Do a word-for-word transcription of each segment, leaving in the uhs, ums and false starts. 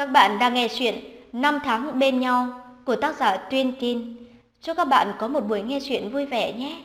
Các bạn đang nghe chuyện Năm tháng bên nhau của tác giả Tuyên Kin. Chúc các bạn có một buổi nghe chuyện vui vẻ nhé.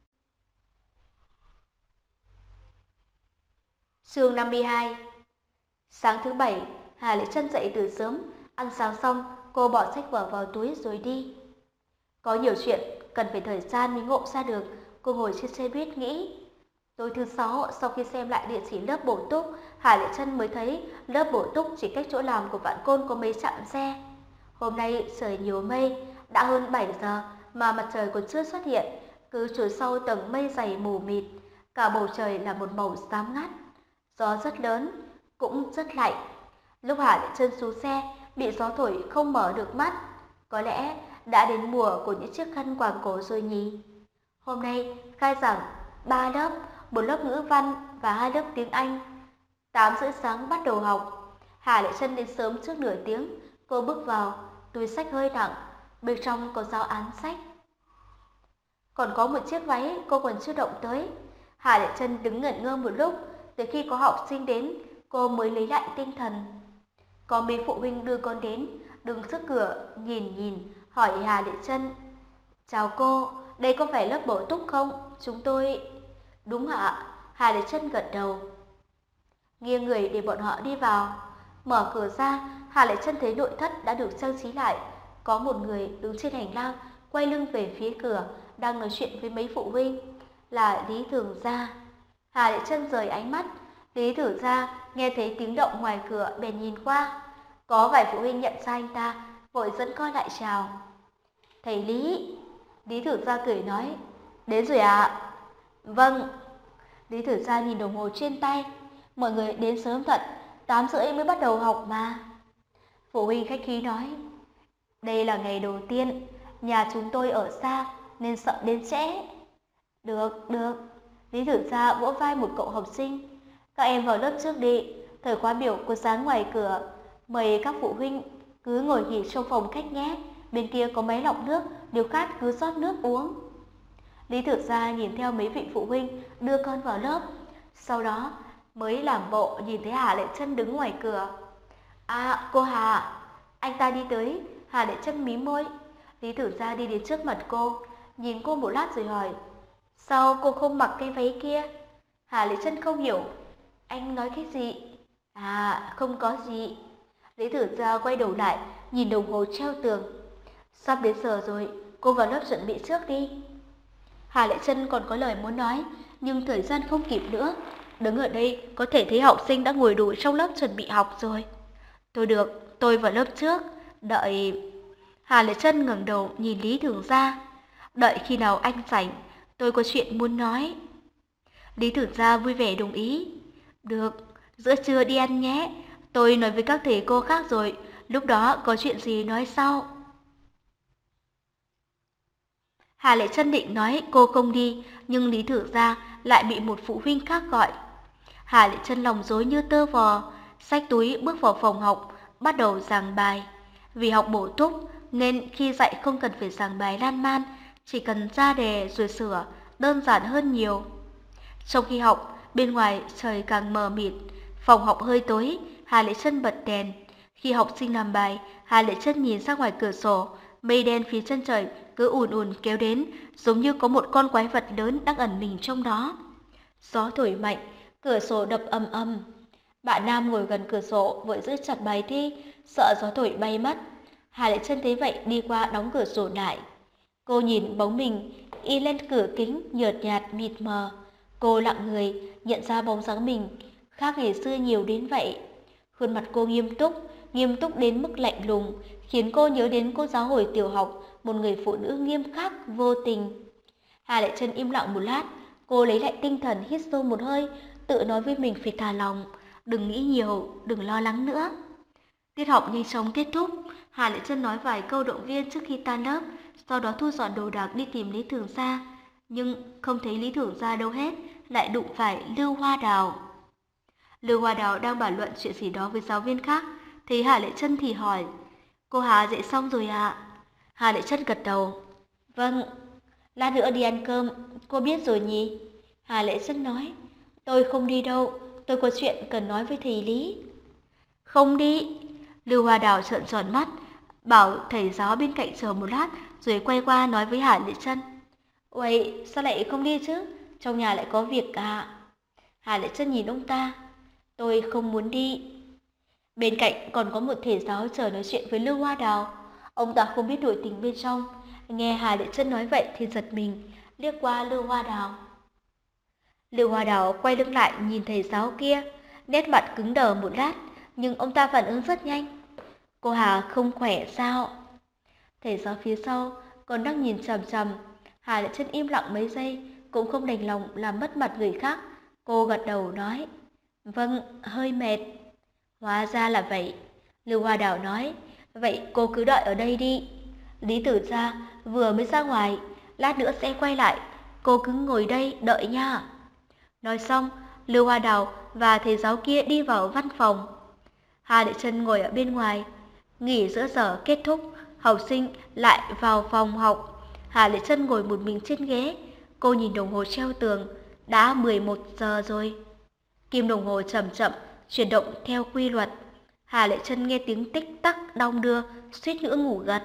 Chương năm mươi hai. Sáng thứ bảy, Hà Lệ Trân dậy từ sớm, ăn sáng xong, cô bỏ sách vở vào túi rồi đi. Có nhiều chuyện cần phải thời gian mới ngộ ra được, cô ngồi trên xe buýt nghĩ. Tối thứ sáu, sau khi xem lại địa chỉ lớp bổ túc, Hà Lệ Trân mới thấy lớp bổ túc chỉ cách chỗ làm của Vạn Côn có mấy chặng xe. Hôm nay trời nhiều mây, đã hơn bảy giờ mà mặt trời còn chưa xuất hiện, cứ trốn sau tầng mây dày mù mịt, cả bầu trời là một màu xám ngắt. Gió rất lớn, cũng rất lạnh. Lúc Hà Lệ Trân xuống xe, bị gió thổi không mở được mắt. Có lẽ đã đến mùa của những chiếc khăn quàng cổ rồi nhỉ? Hôm nay khai giảng ba lớp, một lớp ngữ văn và hai lớp tiếng Anh. Tám rưỡi sáng bắt đầu học. Hà Lệ Trân đến sớm trước nửa tiếng. Cô bước vào, túi sách hơi nặng, bên trong có giáo án sách. Còn có một chiếc váy cô còn chưa động tới. Hà Lệ Trân đứng ngẩn ngơ một lúc, từ khi có học sinh đến, cô mới lấy lại tinh thần. Có mấy phụ huynh đưa con đến, đứng trước cửa nhìn nhìn, hỏi Hà Lệ Trân: "Chào cô, đây có phải lớp bổ túc không? Chúng tôi..." "Đúng ạ." Hà Lệ Trân gật đầu, nghiêng người để bọn họ đi vào. Mở cửa ra, Hà Lệ Trân thấy nội thất đã được trang trí lại. Có một người đứng trên hành lang, quay lưng về phía cửa, đang nói chuyện với mấy phụ huynh, là Lý Thường Gia. Hà Lệ Trân rời ánh mắt. Lý Thường Gia nghe thấy tiếng động ngoài cửa bèn nhìn qua. Có vài phụ huynh nhận ra anh ta, vội dẫn con lại chào. "Thầy Lý." Lý Thường Gia cười nói: "Đến rồi ạ." À? "Vâng." Lý Thường Gia nhìn đồng hồ trên tay. "Mọi người đến sớm thật, tám rưỡi mới bắt đầu học mà." Phụ huynh khách khí nói: "Đây là ngày đầu tiên, nhà chúng tôi ở xa nên sợ đến trễ." "Được, được." Lý Thường Gia vỗ vai một cậu học sinh: "Các em vào lớp trước đi, thời khóa biểu có dán ngoài cửa. Mời các phụ huynh cứ ngồi nghỉ trong phòng khách nhé, bên kia có máy lọc nước, nếu khát cứ rót nước uống." Lý Thường Gia nhìn theo mấy vị phụ huynh đưa con vào lớp, sau đó mới làm bộ nhìn thấy Hà Lệ Trân đứng ngoài cửa. "À, cô Hà." Anh ta đi tới, Hà Lệ Trân mím môi. Lý Thường Gia đi đến trước mặt cô, nhìn cô một lát rồi hỏi: "Sao cô không mặc cái váy kia?" Hà Lệ Trân không hiểu. "Anh nói cái gì?" "À, không có gì." Lý Thường Gia quay đầu lại, nhìn đồng hồ treo tường. "Sắp đến giờ rồi, cô vào lớp chuẩn bị trước đi." Hà Lệ Trân còn có lời muốn nói, nhưng thời gian không kịp nữa. Đứng ở đây có thể thấy học sinh đã ngồi đủ trong lớp chuẩn bị học rồi. "Tôi được, tôi vào lớp trước, đợi..." Hà Lệ Trân ngẩng đầu nhìn Lý Thường Gia. "Đợi khi nào anh rảnh, tôi có chuyện muốn nói." Lý Thường Gia vui vẻ đồng ý. "Được, giữa trưa đi ăn nhé, tôi nói với các thầy cô khác rồi, lúc đó có chuyện gì nói sau." Hà Lệ Trân định nói cô không đi, nhưng Lý Thường Gia lại bị một phụ huynh khác gọi. Hà Lệ Trân lòng rối như tơ vò, xách túi bước vào phòng học, bắt đầu giảng bài. Vì học bổ túc nên khi dạy không cần phải giảng bài lan man, chỉ cần ra đề rồi sửa, đơn giản hơn nhiều. Trong khi học, bên ngoài trời càng mờ mịt, phòng học hơi tối, Hà Lệ Trân bật đèn. Khi học sinh làm bài, Hà Lệ Trân nhìn ra ngoài cửa sổ, mây đen phía chân trời cứ ùn ùn kéo đến, giống như có một con quái vật lớn đang ẩn mình trong đó. Gió thổi mạnh, cửa sổ đập ầm ầm. Bạn nam ngồi gần cửa sổ vội giữ chặt bài thi, sợ gió thổi bay mất. Hà Lệ Trân thấy vậy đi qua đóng cửa sổ lại. Cô nhìn bóng mình in lên cửa kính nhợt nhạt mịt mờ. Cô lặng người, nhận ra bóng dáng mình khác ngày xưa nhiều đến vậy. Khuôn mặt cô nghiêm túc, nghiêm túc đến mức lạnh lùng, khiến cô nhớ đến cô giáo hồi tiểu học, một người phụ nữ nghiêm khắc, vô tình. Hà Lệ Trân im lặng một lát, cô lấy lại tinh thần hít sâu một hơi, tự nói với mình phải thả lòng, đừng nghĩ nhiều, đừng lo lắng nữa. Tiết học nhanh chóng kết thúc, Hà Lệ Trân nói vài câu động viên trước khi tan lớp, sau đó thu dọn đồ đạc đi tìm Lý Thường Gia, nhưng không thấy Lý Thường Gia đâu hết, lại đụng phải Lưu Hoa Đào. Lưu Hoa Đào đang bàn luận chuyện gì đó với giáo viên khác, thấy Hà Lệ Trân thì hỏi: "Cô Hà dạy xong rồi ạ?" À? Hà Lệ Trân gật đầu. "Vâng, lát nữa đi ăn cơm, cô biết rồi nhỉ?" Hà Lệ Trân nói. "Tôi không đi đâu, tôi có chuyện cần nói với thầy Lý." "Không đi?" Lưu Hoa Đào trợn tròn mắt, bảo thầy giáo bên cạnh chờ một lát rồi quay qua nói với Hà Lệ Trân. Uầy, sao lại không đi chứ? Trong nhà lại có việc cả. Hà Lệ Trân nhìn ông ta. Tôi không muốn đi. Bên cạnh còn có một thầy giáo chờ nói chuyện với Lưu Hoa Đào. Ông ta không biết nội tình bên trong. Nghe Hà Lệ Trân nói vậy thì giật mình, liếc qua Lưu Hoa Đào. Lưu Hoa Đào quay lưng lại nhìn thầy giáo kia, nét mặt cứng đờ một lát, nhưng ông ta phản ứng rất nhanh. Cô Hà không khỏe sao? Thầy giáo phía sau còn đang nhìn chằm chằm. Hà Lệ Trân im lặng mấy giây, cũng không đành lòng làm mất mặt người khác. Cô gật đầu nói, vâng, hơi mệt. Hóa ra là vậy. Lưu Hoa Đào nói, vậy cô cứ đợi ở đây đi. Lý Tử Gia vừa mới ra ngoài, lát nữa sẽ quay lại. Cô cứ ngồi đây đợi nha. Nói xong, Lưu Hoa Đào và thầy giáo kia đi vào văn phòng. Hà Lệ Trân ngồi ở bên ngoài. Nghỉ giữa giờ kết thúc, học sinh lại vào phòng học. Hà Lệ Trân ngồi một mình trên ghế. Cô nhìn đồng hồ treo tường, đã mười một giờ rồi. Kim đồng hồ chậm chậm chuyển động theo quy luật. Hà Lệ Trân nghe tiếng tích tắc đong đưa, suýt nữa ngủ gật.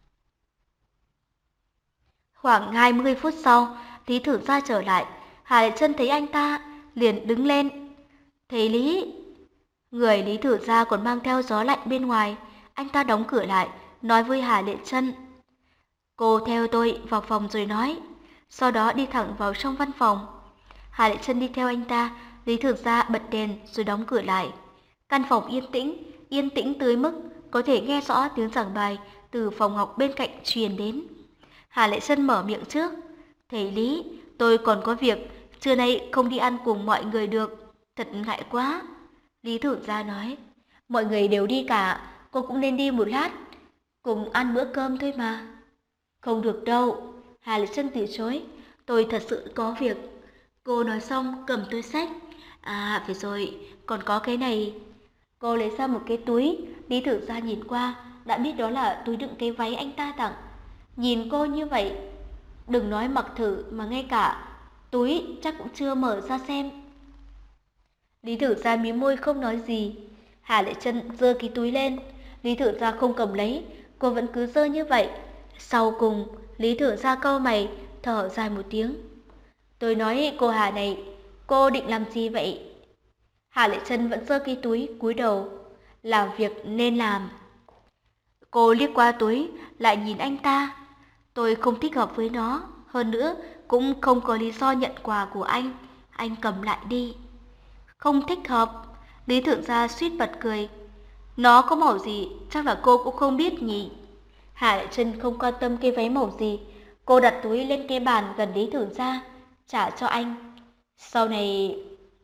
Khoảng hai mươi phút sau, Lý Thử Gia trở lại. Hà Lệ Trân thấy anh ta, liền đứng lên. Thầy Lý. Người Lý Thử Gia còn mang theo gió lạnh bên ngoài. Anh ta đóng cửa lại, nói với Hà Lệ Trân. Cô theo tôi vào phòng rồi nói. Sau đó đi thẳng vào trong văn phòng. Hà Lệ Trân đi theo anh ta. Lý Thử Gia bật đèn rồi đóng cửa lại. Căn phòng yên tĩnh, yên tĩnh tới mức có thể nghe rõ tiếng giảng bài từ phòng học bên cạnh truyền đến. Hà Lệ Trân mở miệng trước. Thầy Lý, tôi còn có việc, trưa nay không đi ăn cùng mọi người được, thật ngại quá. Lý Thử Gia nói, mọi người đều đi cả, cô cũng nên đi một lát, cùng ăn bữa cơm thôi mà. Không được đâu, Hà Lệ Trân từ chối, tôi thật sự có việc. Cô nói xong cầm túi xách. À, phải rồi, còn có cái này. Cô lấy ra một cái túi, Lý Thử Gia nhìn qua, đã biết đó là túi đựng cái váy anh ta tặng. Nhìn cô như vậy, đừng nói mặc thử mà ngay cả túi chắc cũng chưa mở ra xem. Lý Thử Gia mím môi không nói gì. Hà Lệ Trân giơ cái túi lên. Lý Thử Gia không cầm lấy, cô vẫn cứ giơ như vậy. Sau cùng, Lý Thử Gia cau mày, thở dài một tiếng. Tôi nói cô Hà này, cô định làm gì vậy? Hà Lệ Trân vẫn giơ cái túi, cúi đầu. Làm việc nên làm. Cô liếc qua túi, lại nhìn anh ta. Tôi không thích hợp với nó, hơn nữa cũng không có lý do nhận quà của anh. Anh cầm lại đi. Không thích hợp. Lý Thượng Gia suýt bật cười. Nó có màu gì, chắc là cô cũng không biết nhỉ. Hà Lệ Trân không quan tâm cái váy màu gì. Cô đặt túi lên cái bàn gần Lý Thượng Gia, trả cho anh. Sau này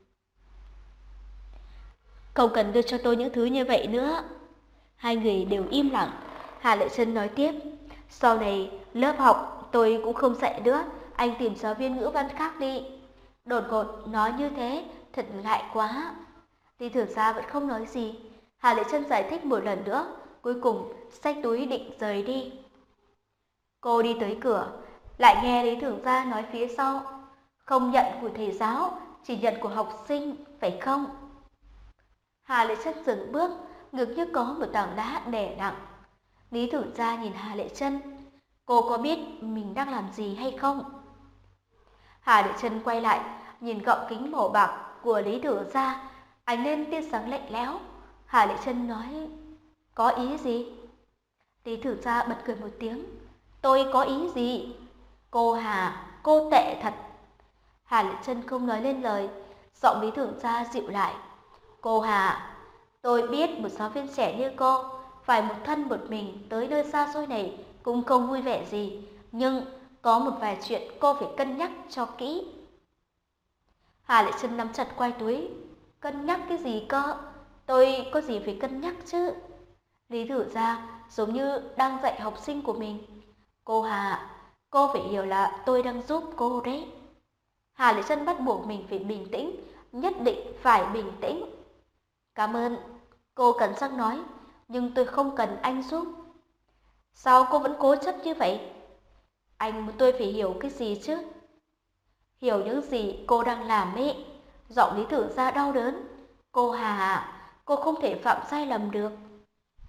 không cần đưa cho tôi những thứ như vậy nữa. Hai người đều im lặng. Hà Lệ Trân nói tiếp. Sau này lớp học tôi cũng không dạy nữa. Anh tìm giáo viên ngữ văn khác đi. Đột ngột nói như thế, thật ngại quá. Lý Thượng Gia vẫn không nói gì. Hà Lệ Trân giải thích một lần nữa. Cuối cùng xách túi định rời đi. Cô đi tới cửa, lại nghe Lý Thượng Gia nói phía sau. Không nhận của thầy giáo, chỉ nhận của học sinh, phải không? Hà Lệ Trân dừng bước, ngực như có một tảng đá đè nặng. Lý Thượng Gia nhìn Hà Lệ Trân. Cô có biết mình đang làm gì hay không? Hà Lệ Trân quay lại, nhìn gọng kính màu bạc của Lý Thượng Gia, ánh lên tia sáng lạnh lẽo. Hà Lệ Trân nói, có ý gì? Lý Thượng Gia bật cười một tiếng. Tôi có ý gì? Cô Hà, cô tệ thật. Hà Lệ Trân không nói lên lời, giọng Lý Thượng Gia dịu lại. Cô Hà, tôi biết một giáo viên trẻ như cô, phải một thân một mình tới nơi xa xôi này cũng không vui vẻ gì, nhưng có một vài chuyện cô phải cân nhắc cho kỹ. Hà Lệ Trân nắm chặt quai túi. Cân nhắc cái gì cơ? Tôi có gì phải cân nhắc chứ? Lý Thử Gia giống như đang dạy học sinh của mình. Cô Hà, cô phải hiểu là tôi đang giúp cô đấy. Hà Lệ Trân bắt buộc mình phải bình tĩnh, nhất định phải bình tĩnh. Cảm ơn, cô cắn răng nói, nhưng tôi không cần anh giúp. Sao cô vẫn cố chấp như vậy? Anh muốn tôi phải hiểu cái gì chứ? Hiểu những gì cô đang làm ấy. Giọng Lý Thử Gia đau đớn. Cô Hà, cô không thể phạm sai lầm được.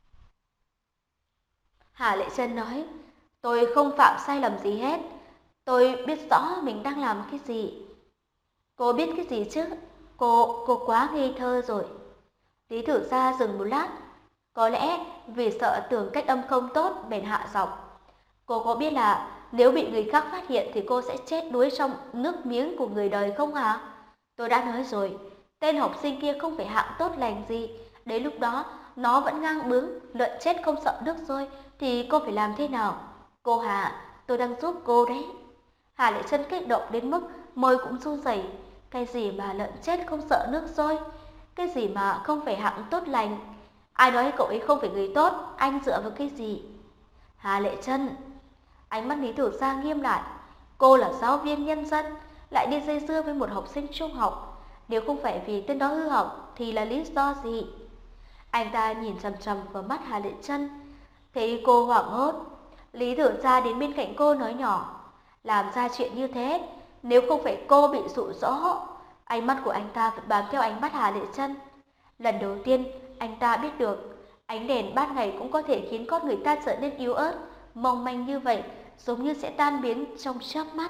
Hà Lệ Trân nói, tôi không phạm sai lầm gì hết. Tôi biết rõ mình đang làm cái gì. Cô biết cái gì chứ? Cô, cô quá ngây thơ rồi. Lý Thử Gia dừng một lát. Có lẽ vì sợ tưởng cách âm không tốt bèn hạ giọng. Cô có biết là nếu bị người khác phát hiện thì cô sẽ chết đuối trong nước miếng của người đời không hả? Tôi đã nói rồi, tên học sinh kia không phải hạng tốt lành gì. Đến lúc đó nó vẫn ngang bướng, lợn chết không sợ nước sôi thì cô phải làm thế nào? Cô Hà, tôi đang giúp cô đấy. Hà Lệ Trân kích động đến mức môi cũng run rẩy. Cái gì mà lợn chết không sợ nước sôi? Cái gì mà không phải hạng tốt lành? Ai nói cậu ấy không phải người tốt? Anh dựa vào cái gì? Hà Lệ Trân, ánh mắt Lý Tử Gia nghiêm lại. Cô là giáo viên nhân dân, lại đi dây dưa với một học sinh trung học. Nếu không phải vì tên đó hư hỏng thì là lý do gì? Anh ta nhìn chằm chằm vào mắt Hà Lệ Trân, thấy cô hoảng hốt. Lý Tử Gia đến bên cạnh cô nói nhỏ, làm ra chuyện như thế, nếu không phải cô bị dụ dỗ. Ánh mắt của anh ta vẫn bám theo ánh mắt Hà Lệ Trân. Lần đầu tiên anh ta biết được ánh đèn ban ngày cũng có thể khiến con người ta trở nên yếu ớt, mong manh như vậy, giống như sẽ tan biến trong chớp mắt.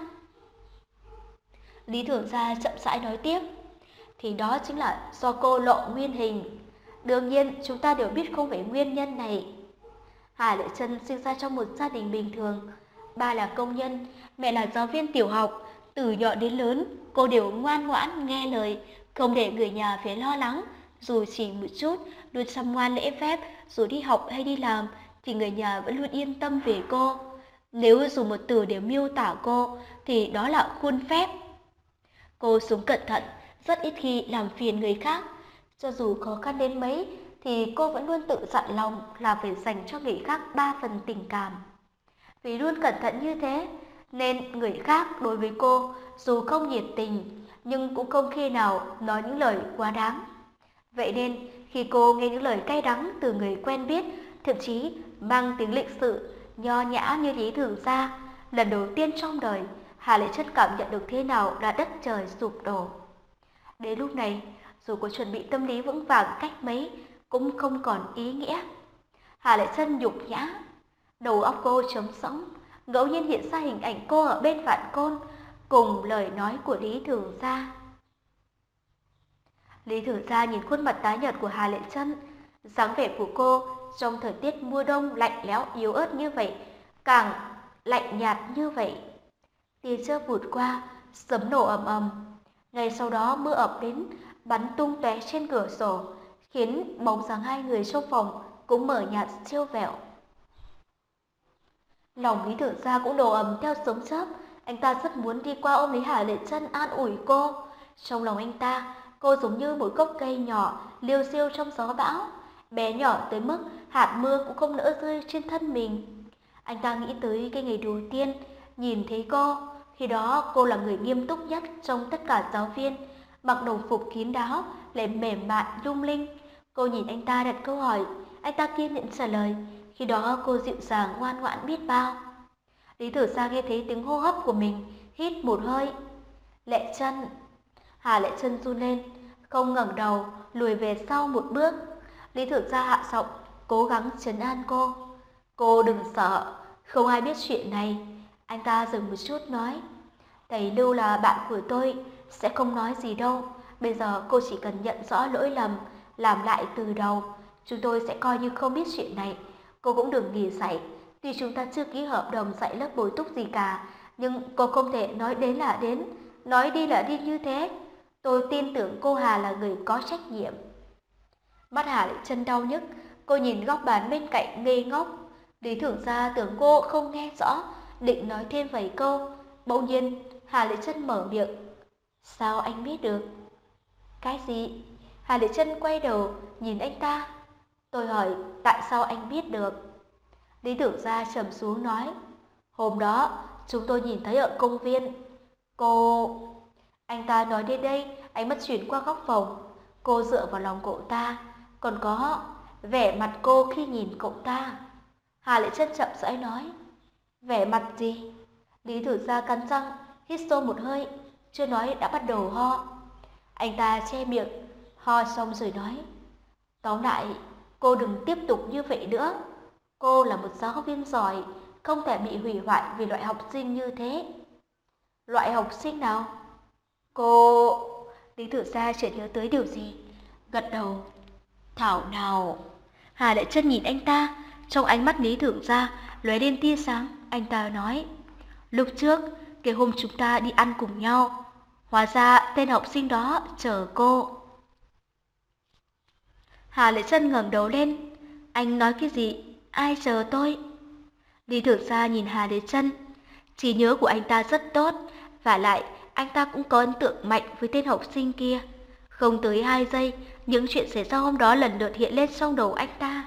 Lý Thường Gia chậm rãi nói tiếp, thì đó chính là do cô lộ nguyên hình. Đương nhiên chúng ta đều biết không phải nguyên nhân này. Hà Lệ Trân sinh ra trong một gia đình bình thường. Ba là công nhân, mẹ là giáo viên tiểu học. Từ nhỏ đến lớn, cô đều ngoan ngoãn nghe lời, không để người nhà phải lo lắng. Dù chỉ một chút, luôn chăm ngoan lễ phép, dù đi học hay đi làm, thì người nhà vẫn luôn yên tâm về cô. Nếu dùng một từ để miêu tả cô, thì đó là khuôn phép. Cô sống cẩn thận, rất ít khi làm phiền người khác. Cho dù khó khăn đến mấy, thì cô vẫn luôn tự dặn lòng là phải dành cho người khác ba phần tình cảm. Vì luôn cẩn thận như thế, nên người khác đối với cô dù không nhiệt tình, nhưng cũng không khi nào nói những lời quá đáng. Vậy nên, khi cô nghe những lời cay đắng từ người quen biết, thậm chí mang tiếng lịch sự, nho nhã như Lý Thường Gia, lần đầu tiên trong đời, Hà Lệ Trân cảm nhận được thế nào là đất trời sụp đổ. Đến lúc này, dù có chuẩn bị tâm lý vững vàng cách mấy, cũng không còn ý nghĩa. Hà Lệ Trân nhục nhã, đầu óc cô trống rỗng, ngẫu nhiên hiện ra hình ảnh cô ở bên vạn côn, cùng lời nói của Lý Thường Gia. Lý Thường Gia nhìn khuôn mặt tái nhợt của Hà Lệ Trân, dáng vẻ của cô trong thời tiết mùa đông lạnh lẽo yếu ớt như vậy, càng lạnh nhạt như vậy. Tia chớp vụt qua, sấm nổ ầm ầm. Ngay sau đó mưa ập đến, bắn tung tóe trên cửa sổ, khiến bóng dáng hai người trong phòng cũng mờ nhạt siêu vẹo. Lòng Lý Thường Gia cũng đổ ầm theo sấm chớp, anh ta rất muốn đi qua ôm lấy Hà Lệ Trân an ủi cô. Trong lòng anh ta, cô giống như một gốc cây nhỏ liêu xiêu trong gió bão, bé nhỏ tới mức hạt mưa cũng không nỡ rơi trên thân mình. Anh ta nghĩ tới cái ngày đầu tiên nhìn thấy cô, khi đó cô là người nghiêm túc nhất trong tất cả giáo viên, mặc đồng phục kín đáo, lại mềm mại lung linh. Cô nhìn anh ta đặt câu hỏi, anh ta kiên nhẫn trả lời, khi đó cô dịu dàng ngoan ngoãn biết bao. Lý Tử Sa nghe thấy tiếng hô hấp của mình, hít một hơi. Lệ Trân. Hà Lệ Trân run lên, không ngẩng đầu, lùi về sau một bước. Lý Tử Sa hạ giọng, cố gắng trấn an cô. Cô đừng sợ, không ai biết chuyện này. Anh ta dừng một chút nói, thầy Lưu là bạn của tôi, sẽ không nói gì đâu. Bây giờ cô chỉ cần nhận rõ lỗi lầm, làm lại từ đầu. Chúng tôi sẽ coi như không biết chuyện này. Cô cũng đừng nghỉ dạy. Tuy chúng ta chưa ký hợp đồng dạy lớp bồi túc gì cả, nhưng cô không thể nói đến là đến, nói đi là đi như thế. Tôi tin tưởng cô Hà là người có trách nhiệm. Mắt Hà lại chân đau nhức, cô nhìn góc bàn bên cạnh ngây ngốc. Lý Thường Gia tưởng cô không nghe rõ, định nói thêm vài câu. Bỗng nhiên Hà Lệ Trân mở miệng. Sao anh biết được? Cái gì? Hà Lệ Trân quay đầu nhìn anh ta. Tôi hỏi tại sao anh biết được? Lý Tưởng Gia trầm xuống nói, hôm đó chúng tôi nhìn thấy ở công viên. Cô... Anh ta nói đến đây, ánh mắt chuyển qua góc phòng. Cô dựa vào lòng cậu ta, còn có vẻ mặt cô khi nhìn cậu ta. Hà Lệ Trân chậm rãi nói, vẻ mặt gì? Lý Tử Gia cắn răng, hít sâu một hơi, chưa nói đã bắt đầu ho. Anh ta che miệng, ho xong rồi nói, tóm lại, cô đừng tiếp tục như vậy nữa. Cô là một giáo viên giỏi, không thể bị hủy hoại vì loại học sinh như thế. Loại học sinh nào? Cô... Lý Thử Gia chợt nhớ tới điều gì, gật đầu. Thảo nào. Hà Lệ Chân nhìn anh ta, trong ánh mắt Lý Thử Gia lóe lên tia sáng. Anh ta nói, lúc trước, cái hôm chúng ta đi ăn cùng nhau, hóa ra tên học sinh đó chờ cô. Hà Lệ Chân ngẩng đầu lên. Anh nói cái gì? Ai chờ tôi? Lý Thử Gia nhìn Hà Lệ Chân. Trí nhớ của anh ta rất tốt, và lại anh ta cũng có ấn tượng mạnh với tên học sinh kia. Không tới hai giây, những chuyện xảy ra hôm đó lần lượt hiện lên trong đầu anh ta.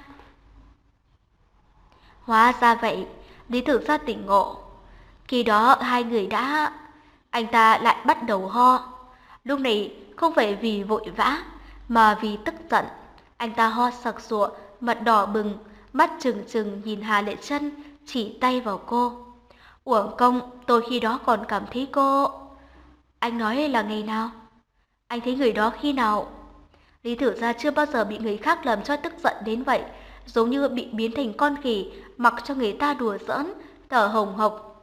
Hóa ra vậy, Lý Thử Gia tỉnh ngộ. Khi đó hai người đã... Anh ta lại bắt đầu ho. Lúc này không phải vì vội vã, mà vì tức giận. Anh ta ho sặc sụa, mặt đỏ bừng, mắt trừng trừng nhìn Hà Lệ Chân, chỉ tay vào cô. Uổng công, tôi khi đó còn cảm thấy cô... Anh nói là ngày nào? Anh thấy người đó khi nào? Lý Thử Gia chưa bao giờ bị người khác làm cho tức giận đến vậy, giống như bị biến thành con khỉ, mặc cho người ta đùa giỡn, thở hồng hộc.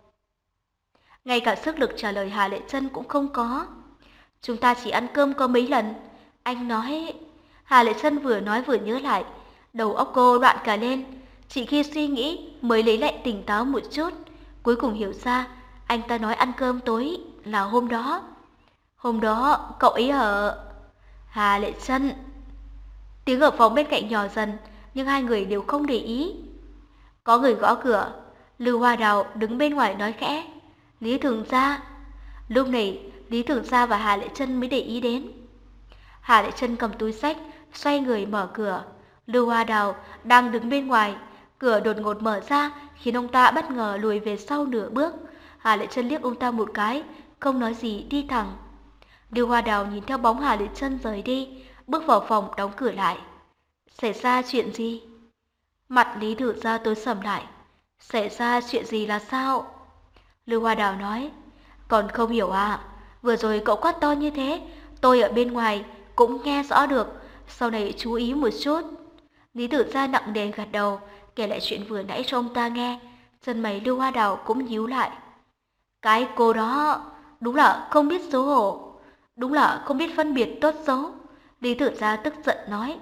Ngay cả sức lực trả lời Hà Lệ Chân cũng không có. Chúng ta chỉ ăn cơm có mấy lần. Anh nói... Hà Lệ Chân vừa nói vừa nhớ lại, đầu óc cô loạn cả lên. Chỉ khi suy nghĩ mới lấy lại tỉnh táo một chút, cuối cùng hiểu ra anh ta nói ăn cơm tối là hôm đó. Hôm đó cậu ấy ở... Hà Lệ Chân. Tiếng ở phòng bên cạnh nhỏ dần, nhưng hai người đều không để ý. Có người gõ cửa. Lưu Hoa Đào đứng bên ngoài nói khẽ, Lý Thường Gia. Lúc này Lý Thường Gia và Hà Lệ Chân mới để ý đến. Hà Lệ Chân cầm túi xách, xoay người mở cửa. Lưu Hoa Đào đang đứng bên ngoài, cửa đột ngột mở ra khiến ông ta bất ngờ lùi về sau nửa bước. Hà Lệ Chân liếc ông ta một cái, không nói gì đi thẳng. Lưu Hoa Đào nhìn theo bóng Hà Lệ Chân rời đi, bước vào phòng đóng cửa lại. Xảy ra chuyện gì? Mặt Lý Thử Gia tối sầm lại. Xảy ra chuyện gì là sao? Lưu Hoa Đào nói, còn không hiểu à? Vừa rồi cậu quát to như thế, tôi ở bên ngoài cũng nghe rõ được, sau này chú ý một chút. Lý Tử Gia nặng nề gật đầu, kể lại chuyện vừa nãy cho ông ta nghe. Chân mày Lưu Hoa Đào cũng nhíu lại. Cái cô đó đúng là không biết xấu hổ, đúng là không biết phân biệt tốt xấu. Lý Tử Gia tức giận nói.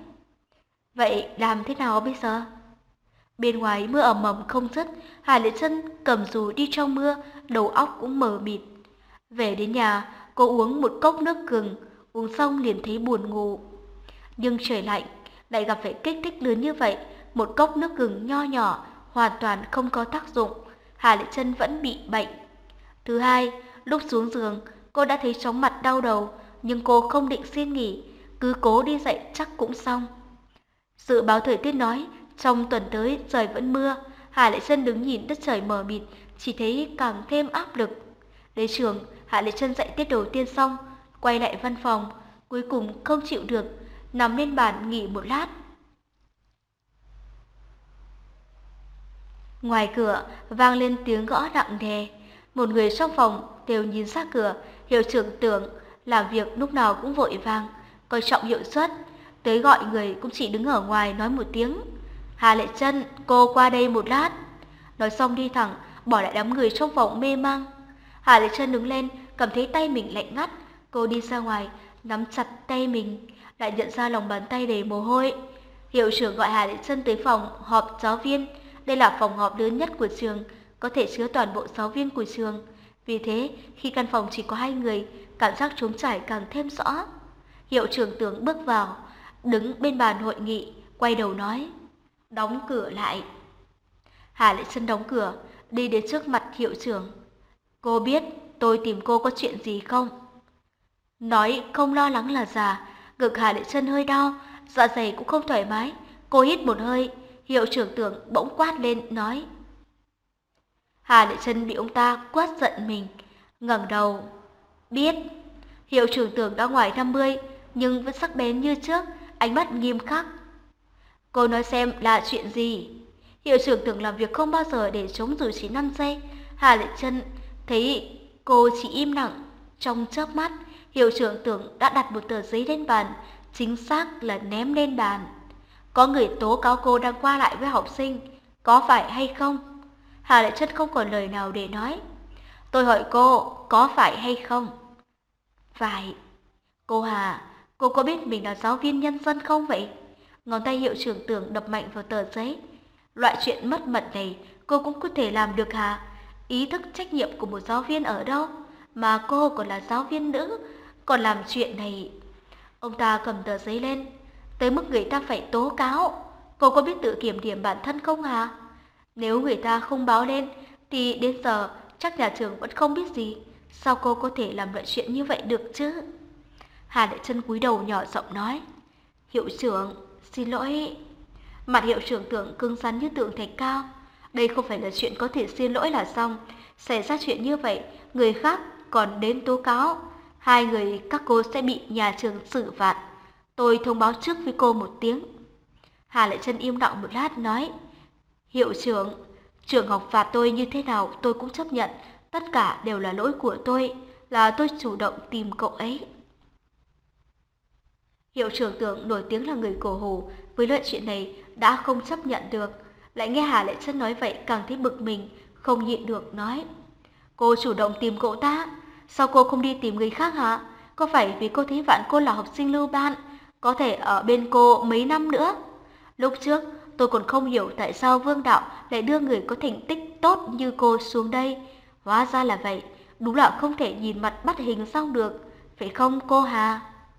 Vậy làm thế nào bây giờ? Bên ngoài mưa ầm ầm không dứt, Hà Lệ Chân cầm dù đi trong mưa, đầu óc cũng mờ mịt. Về đến nhà, cô uống một cốc nước gừng, uống xong liền thấy buồn ngủ. Nhưng trời lạnh, lại gặp phải kích thích lớn như vậy, một cốc nước gừng nho nhỏ hoàn toàn không có tác dụng. Hà Lệ Chân vẫn bị bệnh. Thứ hai, lúc xuống giường, cô đã thấy chóng mặt đau đầu, nhưng cô không định xin nghỉ, cứ cố đi dậy chắc cũng xong. Dự báo thời tiết nói, trong tuần tới trời vẫn mưa. Hà Lệ Chân đứng nhìn đất trời mờ mịt, chỉ thấy càng thêm áp lực. Đến trường, Hà Lệ Chân dạy tiết đầu tiên xong, quay lại văn phòng, cuối cùng không chịu được, nằm lên bàn nghỉ một lát. Ngoài cửa vang lên tiếng gõ nặng nề. Một người trong phòng đều nhìn ra cửa. Hiệu trưởng Tưởng làm việc lúc nào cũng vội vàng, coi trọng hiệu suất, tới gọi người cũng chỉ đứng ở ngoài nói một tiếng, Hà Lệ Chân, cô qua đây một lát. Nói xong đi thẳng, bỏ lại đám người trong phòng mê mang. Hà Lệ Chân đứng lên, cảm thấy tay mình lạnh ngắt. Cô đi ra ngoài, nắm chặt tay mình, lại nhận ra lòng bàn tay đầy mồ hôi. Hiệu trưởng gọi Hà Lệ Chân tới phòng họp giáo viên. Đây là phòng họp lớn nhất của trường, có thể chứa toàn bộ giáo viên của trường. Vì thế, khi căn phòng chỉ có hai người, cảm giác trống trải càng thêm rõ. Hiệu trưởng Tưởng bước vào, đứng bên bàn hội nghị, quay đầu nói, đóng cửa lại. Hà Lệ Chân đóng cửa, đi đến trước mặt hiệu trưởng. Cô biết tôi tìm cô có chuyện gì không? Nói không lo lắng là già, ngực Hà Lệ Chân hơi đau, dạ dày cũng không thoải mái. Cô hít một hơi, hiệu trưởng Tưởng bỗng quát lên, nói. Hà Lệ Chân bị ông ta quát giận mình, ngẩng đầu. Biết. Hiệu trưởng Tưởng đã ngoài năm mươi, nhưng vẫn sắc bén như trước, ánh mắt nghiêm khắc. Cô nói xem là chuyện gì? Hiệu trưởng Tưởng làm việc không bao giờ để chống dù chỉ năm giây. Hà Lệ Chân thấy cô chỉ im lặng. Trong chớp mắt, hiệu trưởng Tưởng đã đặt một tờ giấy lên bàn, chính xác là ném lên bàn. Có người tố cáo cô đang qua lại với học sinh. có phải hay không? Hà Lệ Trân không còn lời nào để nói. Tôi hỏi cô, có phải hay không? Phải. Cô Hà, cô có biết mình là giáo viên nhân dân không vậy? Ngón tay hiệu trưởng Tưởng đập mạnh vào tờ giấy. Loại chuyện mất mật này cô cũng có thể làm được hả? Ý thức trách nhiệm của một giáo viên ở đâu? Mà cô còn là giáo viên nữ, còn làm chuyện này. Ông ta cầm tờ giấy lên, tới mức người ta phải tố cáo. Cô có biết tự kiểm điểm bản thân không hả? Nếu người ta không báo lên, thì đến giờ chắc nhà trường vẫn không biết gì. Sao cô có thể làm loại chuyện như vậy được chứ? Hà Đại Trân cúi đầu nhỏ giọng nói. Hiệu trưởng, xin lỗi. Mặt hiệu trưởng Tưởng cứng rắn như tượng thạch cao. Đây không phải là chuyện có thể xin lỗi là xong. Xảy ra chuyện như vậy, người khác còn đến tố cáo. Hai người các cô sẽ bị nhà trường xử phạt. Tôi thông báo trước với cô một tiếng. Hà Lệ Trân im lặng một lát nói. Hiệu trưởng, trường học phạt tôi như thế nào tôi cũng chấp nhận. Tất cả đều là lỗi của tôi, là tôi chủ động tìm cậu ấy. Hiệu trưởng Tưởng nổi tiếng là người cổ hủ, với loại chuyện này đã không chấp nhận được. Lại nghe Hà Lệ Trân nói vậy càng thấy bực mình, không nhịn được nói. Cô chủ động tìm cậu ta, sao cô không đi tìm người khác hả? Có phải vì cô thấy Vạn Côn là học sinh lưu ban, có thể ở bên cô mấy năm nữa? Lúc trước tôi còn không hiểu tại sao Vương Đạo lại đưa người có thành tích tốt như cô xuống đây. Hóa ra là vậy, đúng là không thể nhìn mặt bắt hình xong được, phải không cô Hà?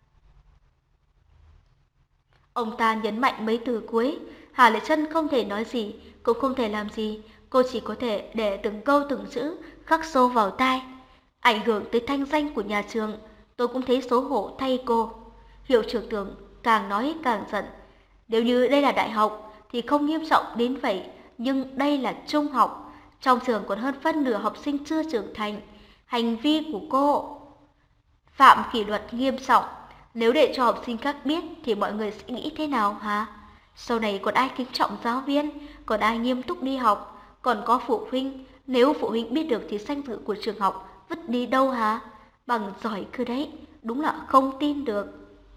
Ông ta nhấn mạnh mấy từ cuối. Hà Lệ Trân không thể nói gì, cũng không thể làm gì. Cô chỉ có thể để từng câu từng chữ khắc sâu vào tai. Ảnh hưởng tới thanh danh của nhà trường, tôi cũng thấy xấu hổ thay cô. Hiệu trưởng Tưởng càng nói càng giận. Nếu như đây là đại học thì không nghiêm trọng đến vậy, nhưng đây là trung học. Trong trường còn hơn phân nửa học sinh chưa trưởng thành. Hành vi của cô phạm kỷ luật nghiêm trọng. Nếu để cho học sinh khác biết thì mọi người sẽ nghĩ thế nào hả? Sau này còn ai kính trọng giáo viên, còn ai nghiêm túc đi học, còn có phụ huynh. Nếu phụ huynh biết được thì danh dự của trường học vứt đi đâu hả? Bằng giỏi cơ đấy, đúng là không tin được.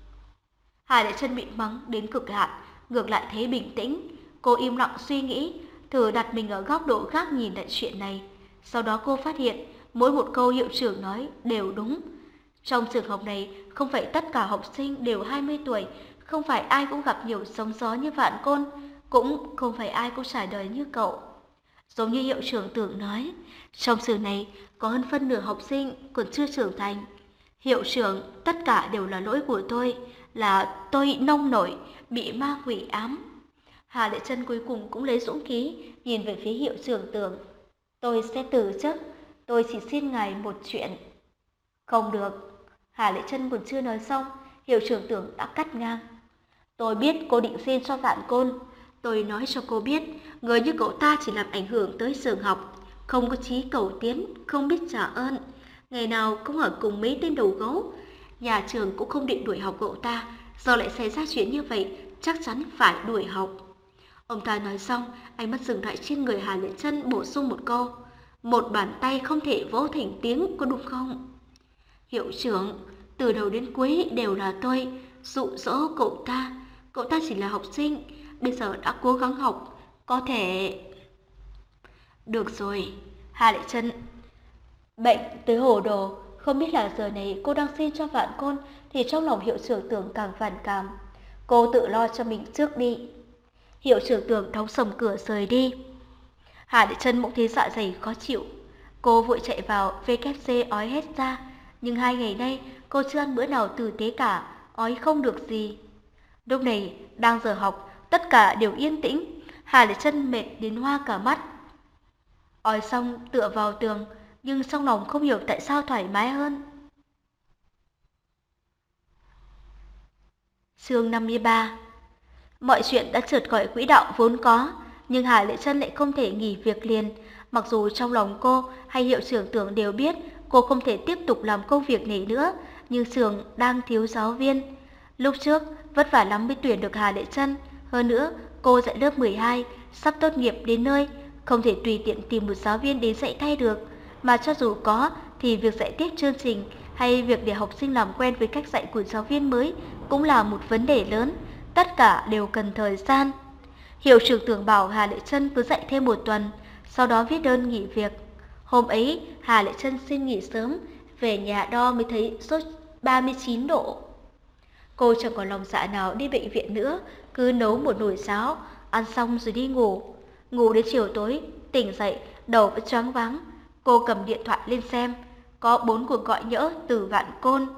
Hà Lệ Trân bị mắng đến cực hạn, ngược lại thấy bình tĩnh. Cô im lặng suy nghĩ, thử đặt mình ở góc độ khác nhìn lại chuyện này. Sau đó cô phát hiện mỗi một câu hiệu trưởng nói đều đúng. Trong trường học này không phải tất cả học sinh đều hai mươi tuổi, không phải ai cũng gặp nhiều sóng gió như Vạn Côn, cũng không phải ai cũng trải đời như cậu. Giống như hiệu trưởng Tưởng nói, trong trường này có hơn phân nửa học sinh còn chưa trưởng thành. Hiệu trưởng, tất cả đều là lỗi của tôi, là tôi nông nổi, bị ma quỷ ám. Hà Lệ Trân cuối cùng cũng lấy dũng khí, nhìn về phía hiệu trưởng Tưởng. Tôi sẽ từ chức, tôi chỉ xin ngài một chuyện. Không được. Hà Lệ Trân còn chưa nói xong, hiệu trưởng Tưởng đã cắt ngang. Tôi biết cô định xin cho Vạn Côn. Tôi nói cho cô biết, người như cậu ta chỉ làm ảnh hưởng tới trường học, không có chí cầu tiến, không biết trả ơn. Ngày nào cũng ở cùng mấy tên đầu gấu. Nhà trường cũng không định đuổi học cậu ta, giờ lại xảy ra chuyện như vậy, chắc chắn phải đuổi học. Ông ta nói xong, ánh mắt dừng lại trên người Hà Lệ Trân, bổ sung một câu. Một bàn tay không thể vỗ thành tiếng, có đúng không? Hiệu trưởng, từ đầu đến cuối đều là tôi dụ dỗ cậu ta. Cậu ta chỉ là học sinh, bây giờ đã cố gắng học, có thể... Được rồi, Hà Lệ Trân bệnh tới hồ đồ, không biết là giờ này cô đang xin cho Vạn Côn thì trong lòng hiệu trưởng Tưởng càng phản cảm. Cô tự lo cho mình trước đi. Hiệu trưởng Tưởng đóng sầm cửa rời đi. Hà Lệ Trân bỗng thấy dạ dày khó chịu. Cô vội chạy vào vê kép xê ói hết ra. Nhưng hai ngày nay cô chưa ăn bữa nào tử tế cả, ói không được gì. Lúc này đang giờ học, tất cả đều yên tĩnh. Hà Lệ Trân mệt đến hoa cả mắt. Ói xong tựa vào tường, nhưng trong lòng không hiểu tại sao thoải mái hơn. Chương năm mươi ba. Mọi chuyện đã trượt khỏi quỹ đạo vốn có, nhưng Hà Lệ Trân lại không thể nghỉ việc liền. Mặc dù trong lòng cô hay hiệu trưởng Tưởng đều biết cô không thể tiếp tục làm công việc này nữa, nhưng trường đang thiếu giáo viên. Lúc trước vất vả lắm mới tuyển được Hà Lệ Trân, hơn nữa cô dạy lớp mười hai, sắp tốt nghiệp đến nơi, không thể tùy tiện tìm một giáo viên đến dạy thay được, mà cho dù có thì việc dạy tiếp chương trình hay việc để học sinh làm quen với cách dạy của giáo viên mới cũng là một vấn đề lớn, tất cả đều cần thời gian. Hiệu trưởng tưởng bảo Hà Lệ Trân cứ dạy thêm một tuần, sau đó viết đơn nghỉ việc. Hôm ấy, Hà Lệ Trân xin nghỉ sớm, về nhà đo mới thấy sốt ba mươi chín độ. Cô chẳng còn lòng dạ nào đi bệnh viện nữa, cứ nấu một nồi cháo, ăn xong rồi đi ngủ. Ngủ đến chiều tối, tỉnh dậy, đầu vẫn choáng váng. Cô cầm điện thoại lên xem, có bốn cuộc gọi nhỡ từ Vạn Côn.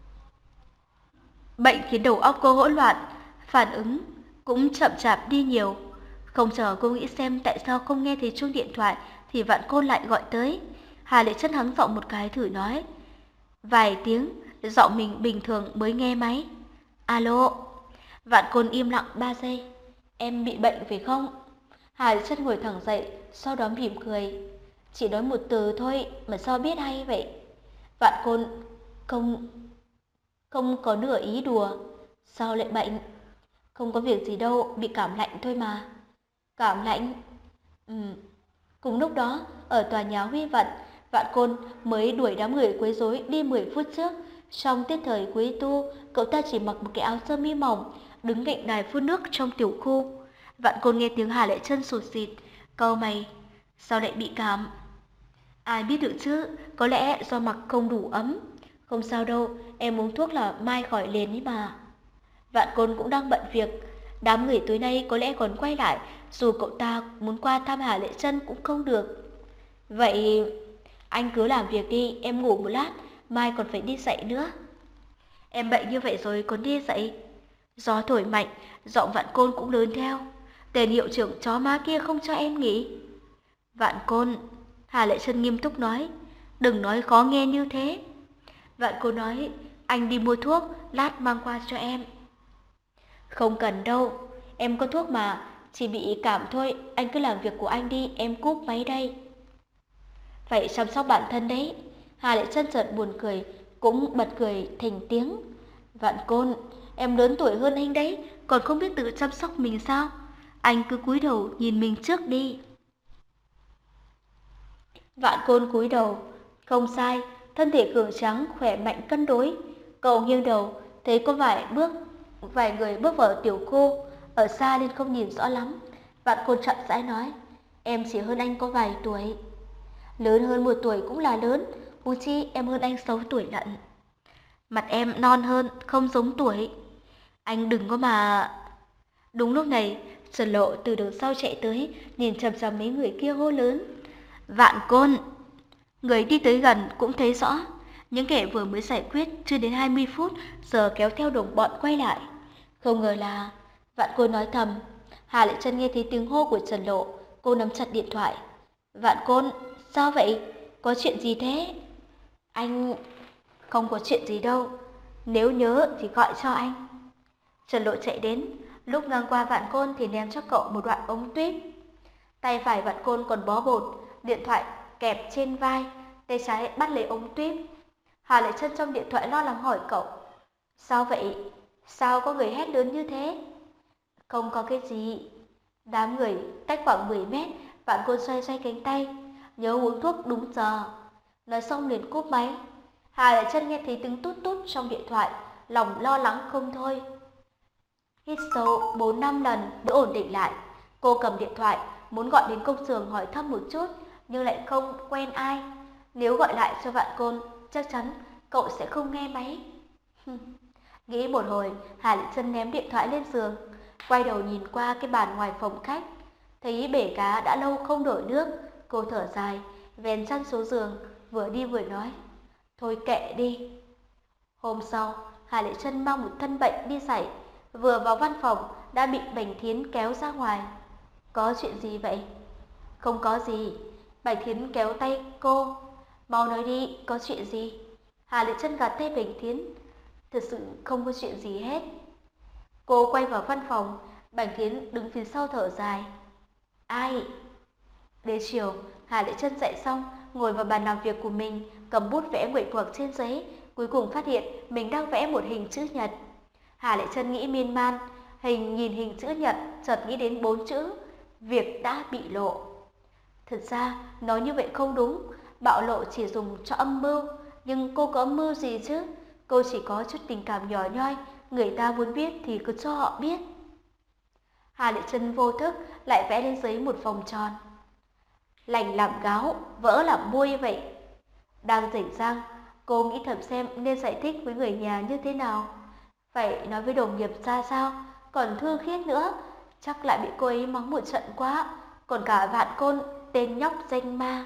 Bệnh khiến đầu óc cô hỗn loạn, phản ứng cũng chậm chạp đi nhiều. Không chờ cô nghĩ xem tại sao không nghe thấy chuông điện thoại thì Vạn Côn lại gọi tới. Hà Lệ Trân hắng giọng một cái thử nói. Vài tiếng, giọng mình bình thường mới nghe máy. Alo. Vạn Côn im lặng ba giây. Em bị bệnh phải không? Hà Lệ Trân ngồi thẳng dậy, sau đó mỉm cười. Chỉ nói một từ thôi mà sao biết hay vậy? Vạn Côn không không có nửa ý đùa. Sao lại bệnh? Không có việc gì đâu, bị cảm lạnh thôi mà. Cảm lạnh? Ừ. Cùng lúc đó, ở tòa nhà Huy Vận, Vạn Côn mới đuổi đám người quấy rối đi mười phút trước. Trong tiết thời cuối tu, cậu ta chỉ mặc một cái áo sơ mi mỏng, đứng cạnh đài phun nước trong tiểu khu. Vạn Côn nghe tiếng Hà Lệ Trân sụt sịt, cau mày, sao lại bị cảm? Ai biết được chứ, có lẽ do mặc không đủ ấm. Không sao đâu, em uống thuốc là mai khỏi liền ý mà. Vạn Côn cũng đang bận việc, đám người tối nay có lẽ còn quay lại, dù cậu ta muốn qua thăm Hà Lệ Trân cũng không được. Vậy anh cứ làm việc đi, em ngủ một lát, mai còn phải đi dạy nữa. Em bệnh như vậy rồi còn đi dạy? Gió thổi mạnh, giọng Vạn Côn cũng lớn theo. Tên hiệu trưởng chó má kia không cho em nghỉ. Vạn Côn, Hà Lệ Trân nghiêm túc nói, đừng nói khó nghe như thế. Vạn Côn nói, anh đi mua thuốc, lát mang qua cho em. Không cần đâu, em có thuốc mà, chỉ bị cảm thôi, anh cứ làm việc của anh đi, em cúp máy đây. Vậy chăm sóc bản thân đấy. Hà Lệ Trân chợt buồn cười, cũng bật cười thành tiếng. Vạn Côn, em lớn tuổi hơn anh đấy, còn không biết tự chăm sóc mình sao? Anh cứ cúi đầu nhìn mình trước đi. Vạn Côn cúi đầu, không sai, thân thể cường tráng, khỏe mạnh cân đối. Cậu nghiêng đầu, thấy có vài bước, vài người bước vào tiểu khu, ở xa nên không nhìn rõ lắm. Vạn Côn chậm rãi nói, em chỉ hơn anh có vài tuổi. Lớn hơn một tuổi cũng là lớn, huống chi em hơn anh sáu tuổi lận. Mặt em non hơn, không giống tuổi. Anh đừng có mà... Đúng lúc này, Trần Lộ từ đường sau chạy tới, nhìn chằm chằm mấy người kia hô lớn. Vạn Côn! Người đi tới gần cũng thấy rõ, những kẻ vừa mới giải quyết chưa đến hai mươi phút, giờ kéo theo đồng bọn quay lại. Không ngờ là... Vạn Côn nói thầm. Hà Lệ Trân nghe thấy tiếng hô của Trần Lộ, cô nắm chặt điện thoại. Vạn Côn, sao vậy? Có chuyện gì thế? Anh... Không có chuyện gì đâu. Nếu nhớ thì gọi cho anh. Trần Lộ chạy đến, lúc ngang qua Vạn Côn thì ném cho cậu một đoạn ống tuyếp. Tay phải Vạn Côn còn bó bột, điện thoại kẹp trên vai, tay trái bắt lấy ống tuyếp. Hà Lệ Trân trong điện thoại lo lắng hỏi cậu. Sao vậy? Sao có người hét lớn như thế? Không có cái gì. Đám người cách khoảng mười mét, Vạn Côn xoay xoay cánh tay, nhớ uống thuốc đúng giờ. Nói xong liền cúp máy. Hà Lệ Trân nghe thấy tiếng tút tút trong điện thoại, lòng lo lắng không thôi. Hít sâu bốn năm lần mới ổn định lại. Cô cầm điện thoại, muốn gọi đến công xưởng hỏi thăm một chút, nhưng lại không quen ai. Nếu gọi lại cho Vạn Côn, chắc chắn cậu sẽ không nghe máy. Nghĩ một hồi, Hà Lệ Trân ném điện thoại lên giường, quay đầu nhìn qua cái bàn ngoài phòng khách. Thấy bể cá đã lâu không đổi nước, cô thở dài, vén chăn xuống giường, vừa đi vừa nói. Thôi kệ đi. Hôm sau, Hà Lệ Trân mang một thân bệnh đi dạy, vừa vào văn phòng đã bị Bành Thiến kéo ra ngoài. Có chuyện gì vậy? Không có gì. Bành Thiến kéo tay cô. Mau nói đi, có chuyện gì? Hà Lệ Trân gạt tay Bành Thiến. Thật sự không có chuyện gì hết. Cô quay vào văn phòng, Bành Thiến đứng phía sau thở dài. Ai? Đến chiều, Hà Lệ Trân dạy xong, ngồi vào bàn làm việc của mình, cầm bút vẽ nguệch ngoạc trên giấy, cuối cùng phát hiện mình đang vẽ một hình chữ nhật. Hà Lệ Trân nghĩ miên man, hình nhìn hình chữ nhật, chợt nghĩ đến bốn chữ, việc đã bị lộ. Thật ra, nói như vậy không đúng, bạo lộ chỉ dùng cho âm mưu, nhưng cô có âm mưu gì chứ? Cô chỉ có chút tình cảm nhỏ nhoi, người ta muốn biết thì cứ cho họ biết. Hà Lệ Trân vô thức lại vẽ lên giấy một vòng tròn. Lành làm gáo, vỡ làm muôi vậy. Đang rảnh rang, cô nghĩ thầm xem nên giải thích với người nhà như thế nào. Phải nói với đồng nghiệp ra sao, còn Thương Khiết nữa, chắc lại bị cô ấy mắng một trận quá, còn cả Vạn Côn, tên nhóc danh ma.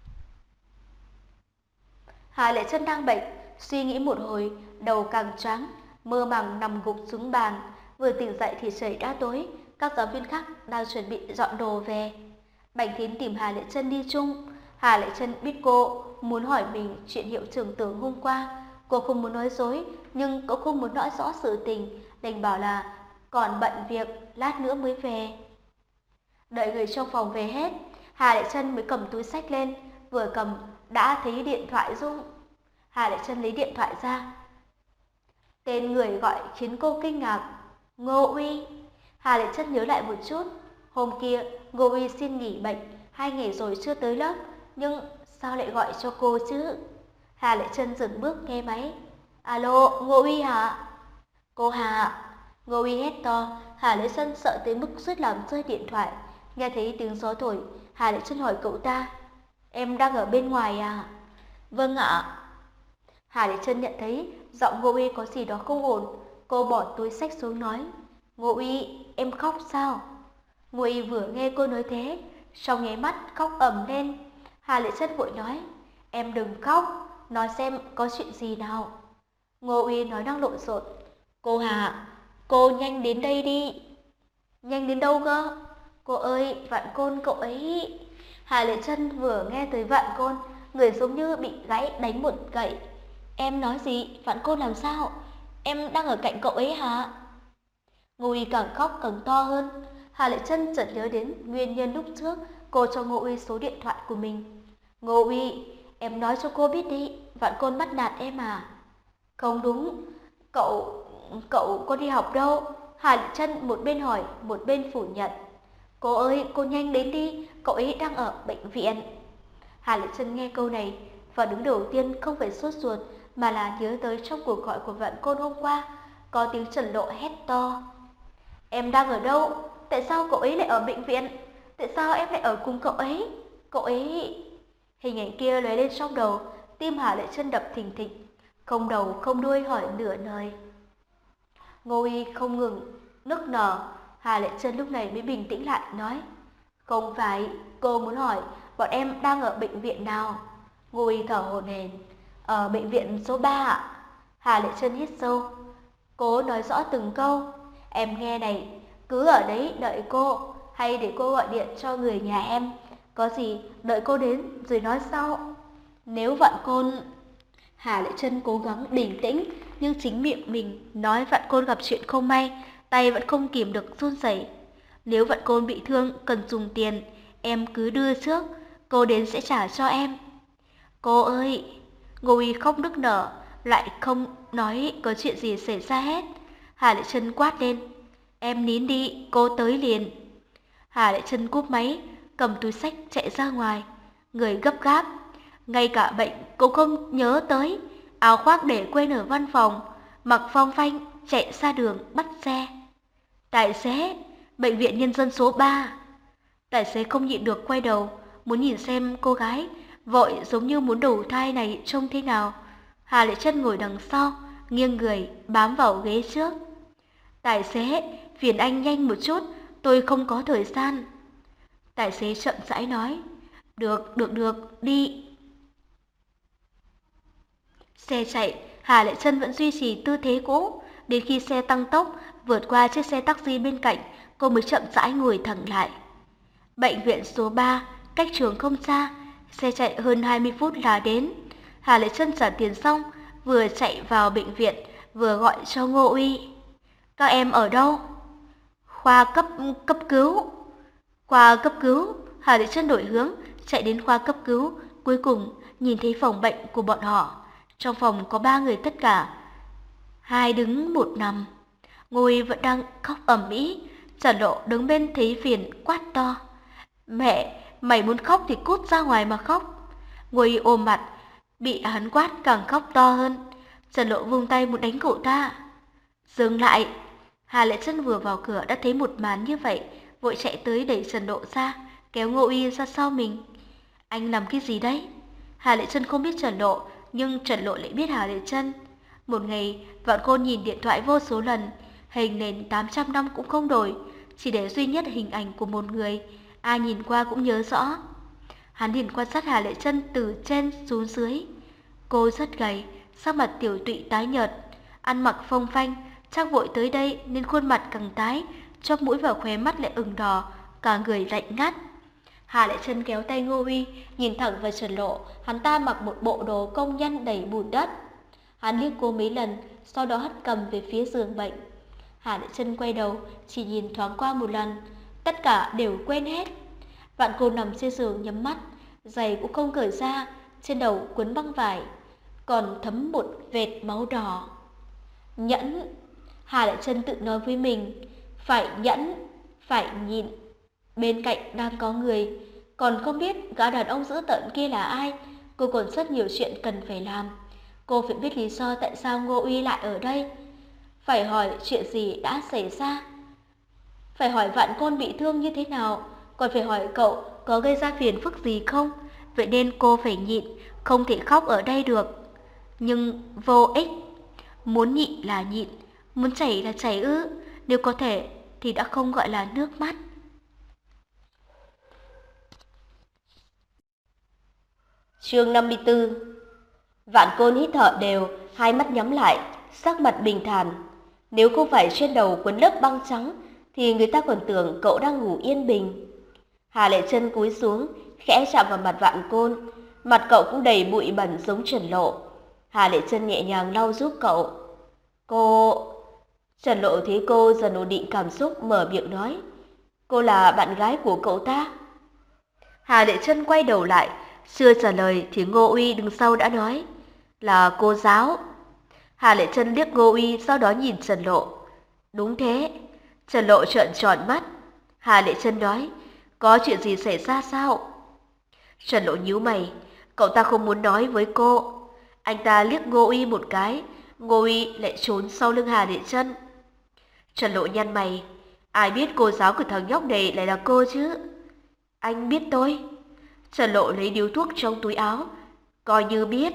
Hà Lệ Trân đang bệnh, suy nghĩ một hồi, đầu càng choáng, mơ màng nằm gục xuống bàn. Vừa tỉnh dậy thì trời đã tối, các giáo viên khác đang chuẩn bị dọn đồ về. Bạch Thiến tìm Hà Lệ Trân đi chung. Hà Lệ Trân biết cô muốn hỏi mình chuyện hiệu trưởng Tưởng hôm qua. Cô không muốn nói dối, nhưng cũng không muốn nói rõ sự tình, đành bảo là còn bận việc, lát nữa mới về. Đợi người trong phòng về hết, Hà Lệ Trân mới cầm túi xách lên, vừa cầm đã thấy điện thoại rung. Hà Lệ Trân lấy điện thoại ra. Tên người gọi khiến cô kinh ngạc, Ngô Uy. Hà Lệ Trân nhớ lại một chút, hôm kia Ngô Uy xin nghỉ bệnh, hai ngày rồi chưa tới lớp, nhưng sao lại gọi cho cô chứ? Hà Lệ Trân dừng bước nghe máy. Alo, Ngô Uy hả? Cô Hà. Ngô Uy hét to. Hà Lệ Trân sợ tới mức suýt làm rơi điện thoại. Nghe thấy tiếng gió thổi, Hà Lệ Trân hỏi cậu ta, em đang ở bên ngoài à? Vâng ạ. Hà Lệ Trân nhận thấy giọng Ngô Uy có gì đó không ổn. Cô bỏ túi xách xuống nói, Ngô Uy, em khóc sao? Ngô Uy vừa nghe cô nói thế, trong nháy mắt khóc ầm lên. Hà Lệ Trân vội nói, em đừng khóc, nói xem có chuyện gì nào. Ngô Uy nói năng lộn xộn, cô Hà, cô nhanh đến đây đi. Nhanh đến đâu cơ? Cô ơi, Vạn Côn cậu ấy. Hà Lệ Trân vừa nghe tới Vạn Côn, người giống như bị gãy đánh một gậy. Em nói gì? Vạn Côn làm sao? Em đang ở cạnh cậu ấy hả? Ngô Uy càng khóc càng to hơn. Hà Lệ Trân chợt nhớ đến nguyên nhân lúc trước cô cho Ngô Uy số điện thoại của mình. Ngô Uy, em nói cho cô biết đi, Vạn Côn bắt nạt em à? Không đúng, cậu, cậu có đi học đâu? Hà Lệ Trân một bên hỏi, một bên phủ nhận. Cô ơi, cô nhanh đến đi, cậu ấy đang ở bệnh viện. Hà Lệ Trân nghe câu này, phản ứng đầu tiên không phải sốt ruột, mà là nhớ tới trong cuộc gọi của Vạn Côn hôm qua, có tiếng Trần Lộ hét to. Em đang ở đâu? Tại sao cậu ấy lại ở bệnh viện? Tại sao em lại ở cùng cậu ấy? Cậu ấy... Hình ảnh kia lóe lên trong đầu, tim Hà Lệ Trân đập thình thịch, không đầu không đuôi hỏi nửa lời. Ngô Uy không ngừng nức nở. Hà Lệ Trân lúc này mới bình tĩnh lại nói, không phải, cô muốn hỏi bọn em đang ở bệnh viện nào? Ngô Uy thở hổn hển, ở bệnh viện số ba ạ. Hà Lệ Trân hít sâu, cố nói rõ từng câu. Em nghe này, cứ ở đấy đợi cô, hay để cô gọi điện cho người nhà em. Có gì đợi cô đến rồi nói sau. Nếu Vạn Côn... Hà Lệ Trân cố gắng bình tĩnh, nhưng chính miệng mình nói Vạn Côn gặp chuyện không may, tay vẫn không kìm được run rẩy. Nếu Vạn Côn bị thương cần dùng tiền, em cứ đưa trước, cô đến sẽ trả cho em. Cô ơi! Ngô Uy khóc nức nở, lại không nói có chuyện gì xảy ra hết. Hà Lệ Trân quát lên, em nín đi, cô tới liền. Hà Lệ Trân cúp máy, cầm túi xách chạy ra ngoài, người gấp gáp. Ngay cả bệnh cũng không nhớ tới, áo khoác để quên ở văn phòng, mặc phong phanh chạy ra đường bắt xe. Tài xế, bệnh viện nhân dân số ba. Tài xế không nhịn được quay đầu, muốn nhìn xem cô gái vội giống như muốn đầu thai này trông thế nào. Hà Lệ Trân ngồi đằng sau, nghiêng người bám vào ghế trước. Tài xế, phiền anh nhanh một chút, tôi không có thời gian. Tài xế chậm rãi nói, được, được, được, đi. Xe chạy, Hà Lệ Trân vẫn duy trì tư thế cũ. Đến khi xe tăng tốc, vượt qua chiếc xe taxi bên cạnh, cô mới chậm rãi ngồi thẳng lại. Bệnh viện số ba, cách trường không xa, xe chạy hơn hai mươi phút là đến. Hà Lệ Trân trả tiền xong, vừa chạy vào bệnh viện, vừa gọi cho Ngô Uy. Các em ở đâu? Khoa cấp cấp cứu. Khoa cấp cứu, Hà Lệ Trân đổi hướng, chạy đến khoa cấp cứu, cuối cùng nhìn thấy phòng bệnh của bọn họ. Trong phòng có ba người tất cả, hai đứng một nằm. Ngô Uy vẫn đang khóc ầm ĩ. Trần Lộ đứng bên thấy phiền quát to, mẹ, mày muốn khóc thì cút ra ngoài mà khóc. Ngô Uy ôm mặt, bị hắn quát càng khóc to hơn. Trần Lộ vung tay muốn đánh cậu ta. Dừng lại. Hà Lệ Trân vừa vào cửa đã thấy một màn như vậy, vội chạy tới đẩy Trần Lộ ra, kéo Ngô Uy ra sau mình. Anh làm cái gì đấy? Hà Lệ Trân không biết Trần Lộ, nhưng Trần Lộ lại biết Hà Lệ Trân. Một ngày, Vạn Côn nhìn điện thoại vô số lần, hình nền tám trăm năm cũng không đổi, chỉ để duy nhất hình ảnh của một người, ai nhìn qua cũng nhớ rõ. Hắn liền quan sát Hà Lệ Trân từ trên xuống dưới. Cô rất gầy, sắc mặt tiểu tụy tái nhợt, ăn mặc phông phanh, chắc vội tới đây nên khuôn mặt càng tái, chóp mũi và khóe mắt lại ửng đỏ, cả người lạnh ngắt. Hà Lệ Trân kéo tay Ngô Uy, nhìn thẳng vào Trần Lộ, hắn ta mặc một bộ đồ công nhân đầy bùn đất. Hắn liếc cô mấy lần, sau đó hất cầm về phía giường bệnh. Hà Lệ Trân quay đầu, chỉ nhìn thoáng qua một lần, tất cả đều quên hết. Vạn Cô nằm trên giường nhắm mắt, giày cũng không cởi ra, trên đầu quấn băng vải, còn thấm một vệt máu đỏ. Nhẫn, Hà Lệ Trân tự nói với mình, phải nhẫn, phải nhịn. Bên cạnh đang có người, còn không biết gã đàn ông dữ tợn kia là ai. Cô còn rất nhiều chuyện cần phải làm. Cô phải biết lý do tại sao Ngô Uy lại ở đây, phải hỏi chuyện gì đã xảy ra, phải hỏi Vạn Côn bị thương như thế nào, còn phải hỏi cậu có gây ra phiền phức gì không. Vậy nên cô phải nhịn, không thể khóc ở đây được. Nhưng vô ích, muốn nhịn là nhịn, muốn chảy là chảy ư, nếu có thể thì đã không gọi là nước mắt. Chương năm mươi tư. Vạn Côn hít thở đều, hai mắt nhắm lại, sắc mặt bình thản. Nếu không phải trên đầu quấn lớp băng trắng thì người ta còn tưởng cậu đang ngủ yên bình. Hà Lệ Trân cúi xuống, khẽ chạm vào mặt Vạn Côn. Mặt cậu cũng đầy bụi bẩn giống Trần Lộ. Hà Lệ Trân nhẹ nhàng lau giúp cậu. Cô... Trần Lộ thấy cô dần ổn định cảm xúc, mở miệng nói. Cô là bạn gái của cậu ta? Hà Lệ Trân quay đầu lại, chưa trả lời thì Ngô Uy đứng sau đã nói. Là cô giáo. Hà Lệ Trân liếc Ngô Uy, sau đó nhìn Trần Lộ. Đúng thế. Trần Lộ trợn tròn mắt. Hà Lệ Trân nói. Có chuyện gì xảy ra sao? Trần Lộ nhíu mày. Cậu ta không muốn nói với cô. Anh ta liếc Ngô Uy một cái. Ngô Uy lại trốn sau lưng Hà Lệ Trân. Trần Lộ nhăn mày. Ai biết cô giáo của thằng nhóc này lại là cô chứ? Anh biết tôi. Trần Lộ lấy điếu thuốc trong túi áo. Coi như biết.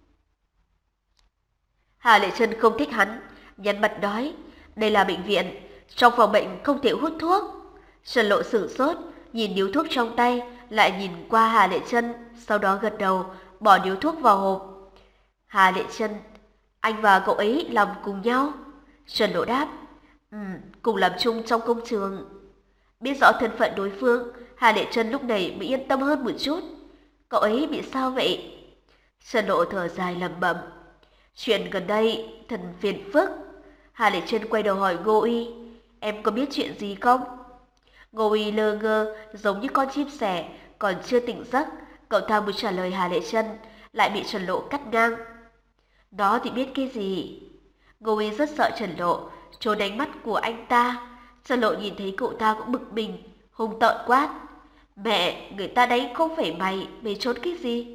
Hà Lệ Trân không thích hắn, nhăn mặt nói. Đây là bệnh viện, trong phòng bệnh không thể hút thuốc. Trần Lộ sửng sốt, nhìn điếu thuốc trong tay, lại nhìn qua Hà Lệ Trân, sau đó gật đầu, bỏ điếu thuốc vào hộp. Hà Lệ Trân, anh và cậu ấy làm cùng nhau? Trần Lộ đáp. Ừ, cùng làm chung trong công trường. Biết rõ thân phận đối phương, Hà Lệ Trân lúc này mới yên tâm hơn một chút. Cậu ấy bị sao vậy? Trần Lộ thở dài lẩm bẩm. Chuyện gần đây thật phiền phức. Hà Lệ Trân quay đầu hỏi Ngô Uy. Em có biết chuyện gì không? Ngô Uy lơ ngơ, giống như con chim sẻ, còn chưa tỉnh giấc. Cậu ta muốn trả lời Hà Lệ Trân, lại bị Trần Lộ cắt ngang. Đó thì biết cái gì? Ngô Uy rất sợ Trần Lộ, trốn ánh mắt của anh ta. Trần Lộ nhìn thấy cậu ta cũng bực mình, hung tợn quát. Mẹ, người ta đánh không phải mày, mày trốn cái gì?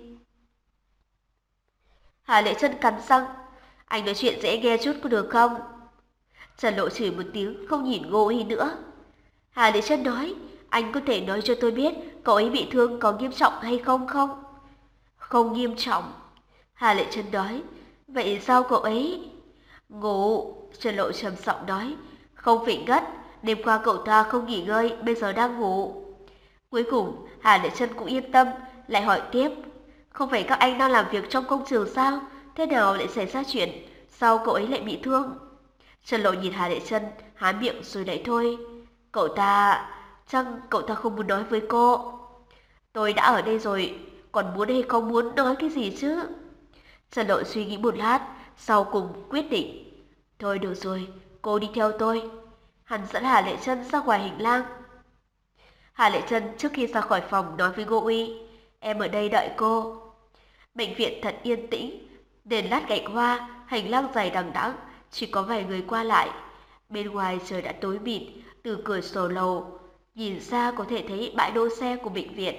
Hà Lệ Trân cắn răng. Anh nói chuyện dễ nghe chút có được không? Trần Lộ chửi một tiếng, không nhìn Ngô Uy nữa. Hà Lệ Trân nói, anh có thể nói cho tôi biết cậu ấy bị thương có nghiêm trọng hay không không? Không nghiêm trọng. Hà Lệ Trân nói, vậy sao cậu ấy? Ngủ. Trần Lộ trầm giọng nói, không phải ngất, đêm qua cậu ta không nghỉ ngơi, bây giờ đang ngủ. Cuối cùng Hà Lệ Trân cũng yên tâm, lại hỏi tiếp. Không phải các anh đang làm việc trong công trường sao? Thế nào lại xảy ra chuyện? Sao cậu ấy lại bị thương? Trần Lộ nhìn Hà Lệ Trân, há miệng rồi lại thôi. Cậu ta... Chăng cậu ta không muốn nói với cô? Tôi đã ở đây rồi, còn muốn hay không muốn nói cái gì chứ? Trần Lộ suy nghĩ một lát, sau cùng quyết định. Thôi được rồi, cô đi theo tôi. Hắn dẫn Hà Lệ Trân ra ngoài hành lang. Hà Lệ Trân trước khi ra khỏi phòng nói với Ngô Uy. Em ở đây đợi cô. Bệnh viện thật yên tĩnh, đèn lát gạch hoa, hành lang dài đằng đẵng, chỉ có vài người qua lại. Bên ngoài trời đã tối mịt, từ cửa sổ lầu nhìn ra có thể thấy bãi đỗ xe của bệnh viện.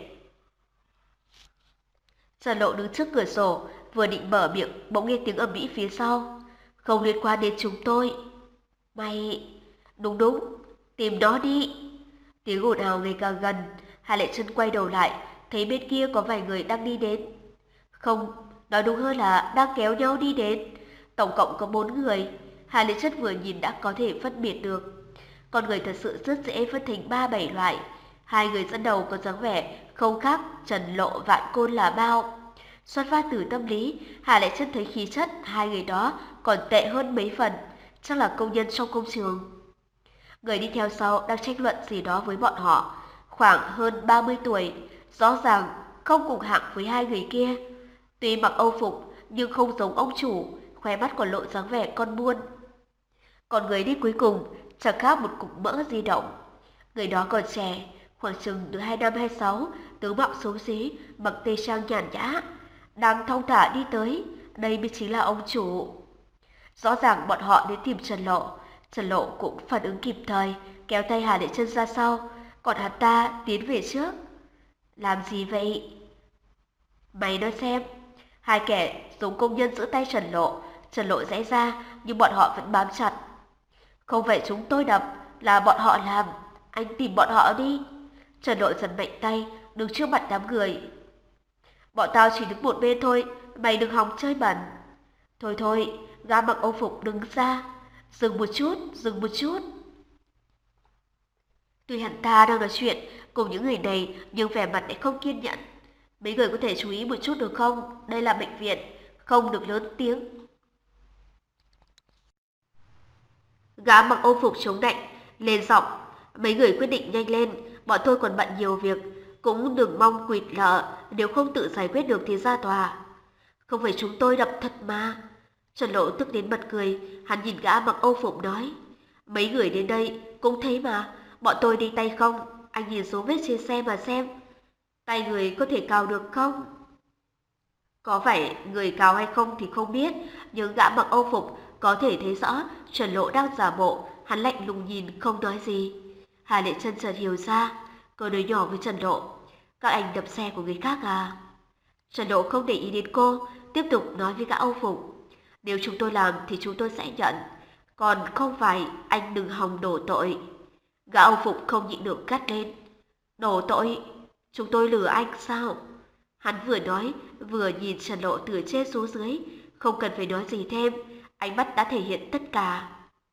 Trần Lộ đứng trước cửa sổ, vừa định mở miệng, bỗng nghe tiếng ầm ĩ phía sau. Không liên quan đến chúng tôi. Mày... Đúng đúng, tìm nó đi. Tiếng ồn ào ngày càng gần, Hà Lệ Chân quay đầu lại, thấy bên kia có vài người đang đi đến. Không, nói đúng hơn là đang kéo nhau đi đến. Tổng cộng có bốn người, Hà Lệ Chân vừa nhìn đã có thể phân biệt được. Con người thật sự rất dễ phân thành ba bảy loại. Hai người dẫn đầu có dáng vẻ không khác Trần Lộ Vạn Côn là bao. Xuất phát từ tâm lý, Hà Lệ Chân thấy khí chất hai người đó còn tệ hơn mấy phần, chắc là công nhân trong công trường. Người đi theo sau đang tranh luận gì đó với bọn họ, khoảng hơn ba mươi tuổi, rõ ràng không cùng hạng với hai người kia. Tuy mặc âu phục nhưng không giống ông chủ, khóe mắt còn lộ dáng vẻ con buôn. Còn người đi cuối cùng chẳng khác một cục mỡ di động. Người đó còn trẻ, khoảng chừng từ hai năm hai sáu, tướng mạo xấu xí, mặc tây trang nhàn nhã, đang thong thả đi tới, đây mới chính là ông chủ. Rõ ràng bọn họ đến tìm Trần Lộ, Trần Lộ cũng phản ứng kịp thời, kéo tay Hà Lệ Chân ra sau, còn hắn ta tiến về trước. Làm gì vậy? Mày nói xem. Hai kẻ giống công nhân giữ tay Trần Lộ, Trần Lộ giãy ra nhưng bọn họ vẫn bám chặt. Không phải chúng tôi đập, là bọn họ làm, anh tìm bọn họ đi. Trần Lộ giật mạnh tay, đứng trước mặt đám người. Bọn tao chỉ đứng một bên thôi, mày đừng hòng chơi bẩn. Thôi thôi, gã mặc âu phục đứng ra. Dừng một chút, dừng một chút. Tuy hắn ta đang nói chuyện cùng những người này nhưng vẻ mặt lại không kiên nhẫn. Mấy người có thể chú ý một chút được không? Đây là bệnh viện, không được lớn tiếng. Gã mặc âu phục chống nạnh, lên giọng. Mấy người quyết định nhanh lên, bọn tôi còn bận nhiều việc. Cũng đừng mong quỵt lợ, nếu không tự giải quyết được thì ra tòa. Không phải chúng tôi đập thật mà. Trần Lộ tức đến bật cười, hắn nhìn gã mặc âu phục nói. Mấy người đến đây cũng thấy mà, bọn tôi đi tay không, anh nhìn số vết trên xe mà xem. Tay người có thể cào được không? Có phải người cào hay không thì không biết, nhưng gã mặc âu phục có thể thấy rõ Trần Lộ đang giả bộ, hắn lạnh lùng nhìn không nói gì. Hà Lệ Chân chợt hiểu ra, cô nói nhỏ với Trần Lộ. Các anh đập xe của người khác à? Trần Lộ không để ý đến cô, tiếp tục nói với gã âu phục. Nếu chúng tôi làm thì chúng tôi sẽ nhận, còn không phải anh đừng hòng đổ tội. Gã âu phục không nhịn được cắt lên. Đổ tội? Chúng tôi lừa anh sao? Hắn vừa nói, vừa nhìn Trần Lộ từ trên xuống dưới, không cần phải nói gì thêm, ánh mắt đã thể hiện tất cả.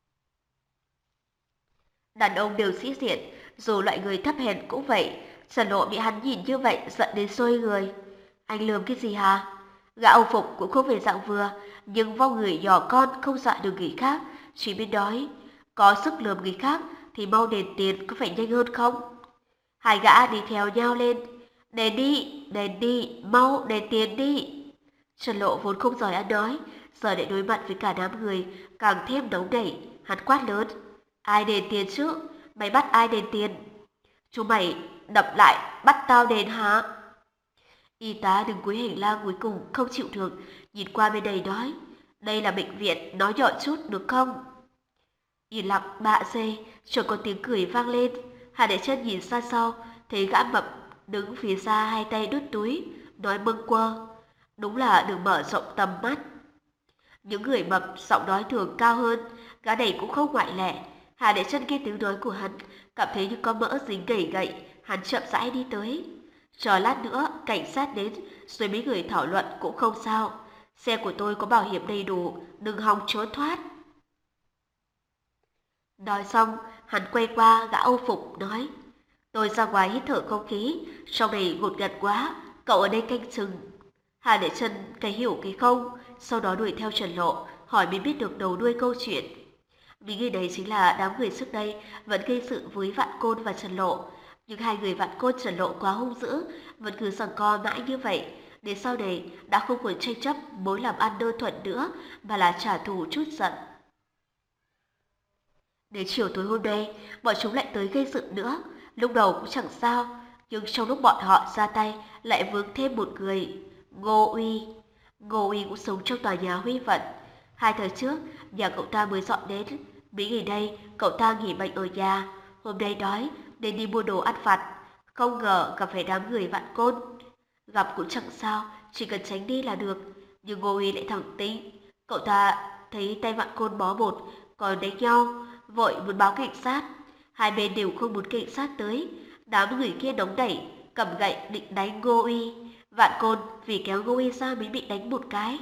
Đàn ông đều sĩ diện, dù loại người thấp hèn cũng vậy. Trần Lộ bị hắn nhìn như vậy giận đến sôi người. Anh lườm cái gì hả? Gã âu phục cũng không phải dạng vừa, nhưng vong người nhỏ con không dọa được người khác, chỉ biết nói. Có sức lườm người khác thì mau đền tiền có phải nhanh hơn không? Hai gã đi theo nhau lên. Đền đi, đền đi, mau đền tiền đi. Trần Lộ vốn không giỏi ăn nói, giờ lại đối mặt với cả đám người, càng thêm nóng nảy, hắn quát lớn. Ai đền tiền chứ? Mày bắt ai đền tiền? Chúng mày đập lại, bắt tao đền hả? Y tá đứng cuối hành lang cuối cùng không chịu được, nhìn qua bên đây nói. Đây là bệnh viện, nói nhỏ chút được không? Yên lặng ba giây, chợt có tiếng cười vang lên. Hà Đại Chân nhìn xa sau, thấy gã mập đứng phía xa hai tay đút túi, nói bâng quơ. Đúng là được mở rộng tầm mắt. Những người mập giọng nói thường cao hơn, gã này cũng không ngoại lệ. Hà Đại Chân nghe tiếng nói của hắn, cảm thấy như có mỡ dính gầy gậy, hắn chậm rãi đi tới. Chờ lát nữa, cảnh sát đến, rồi mấy người thảo luận cũng không sao. Xe của tôi có bảo hiểm đầy đủ, đừng hòng trốn thoát. Nói xong, hắn quay qua gã âu phục nói. Tôi ra ngoài hít thở không khí, trong này ngột ngạt quá, cậu ở đây canh chừng. Hà Lệ Chân cái hiểu cái không, sau đó đuổi theo Trần Lộ, hỏi mới biết được đầu đuôi câu chuyện. Vì người đấy chính là đám người trước đây vẫn gây sự với Vạn Côn và Trần Lộ. Nhưng hai người Vạn Côn Trần Lộ quá hung dữ, vẫn cứ giằng co mãi như vậy. Đến sau này đã không còn tranh chấp mối làm ăn đơn thuần nữa, mà là trả thù chút giận. Đến chiều tối hôm nay, bọn chúng lại tới gây sự nữa. Lúc đầu cũng chẳng sao, nhưng trong lúc bọn họ ra tay lại vướng thêm một người, Ngô Uy. Ngô Uy cũng sống trong tòa nhà Huy Vận. Hai tháng trước, nhà cậu ta mới dọn đến. Mấy ngày nay, cậu ta nghỉ bệnh ở nhà. Hôm nay đói, nên đi mua đồ ăn vặt. Không ngờ gặp phải đám người Vạn Côn. Gặp cũng chẳng sao, chỉ cần tránh đi là được. Nhưng Ngô Uy lại thẳng tính. Cậu ta thấy tay Vạn Côn bó bột, còn đánh nhau. vội muốn báo cảnh sát. Hai bên đều không muốn cảnh sát tới. Đám người kia nóng nảy, cầm gậy định đánh Ngô Uy. Vạn Côn vì kéo Ngô Uy ra mới bị đánh một cái.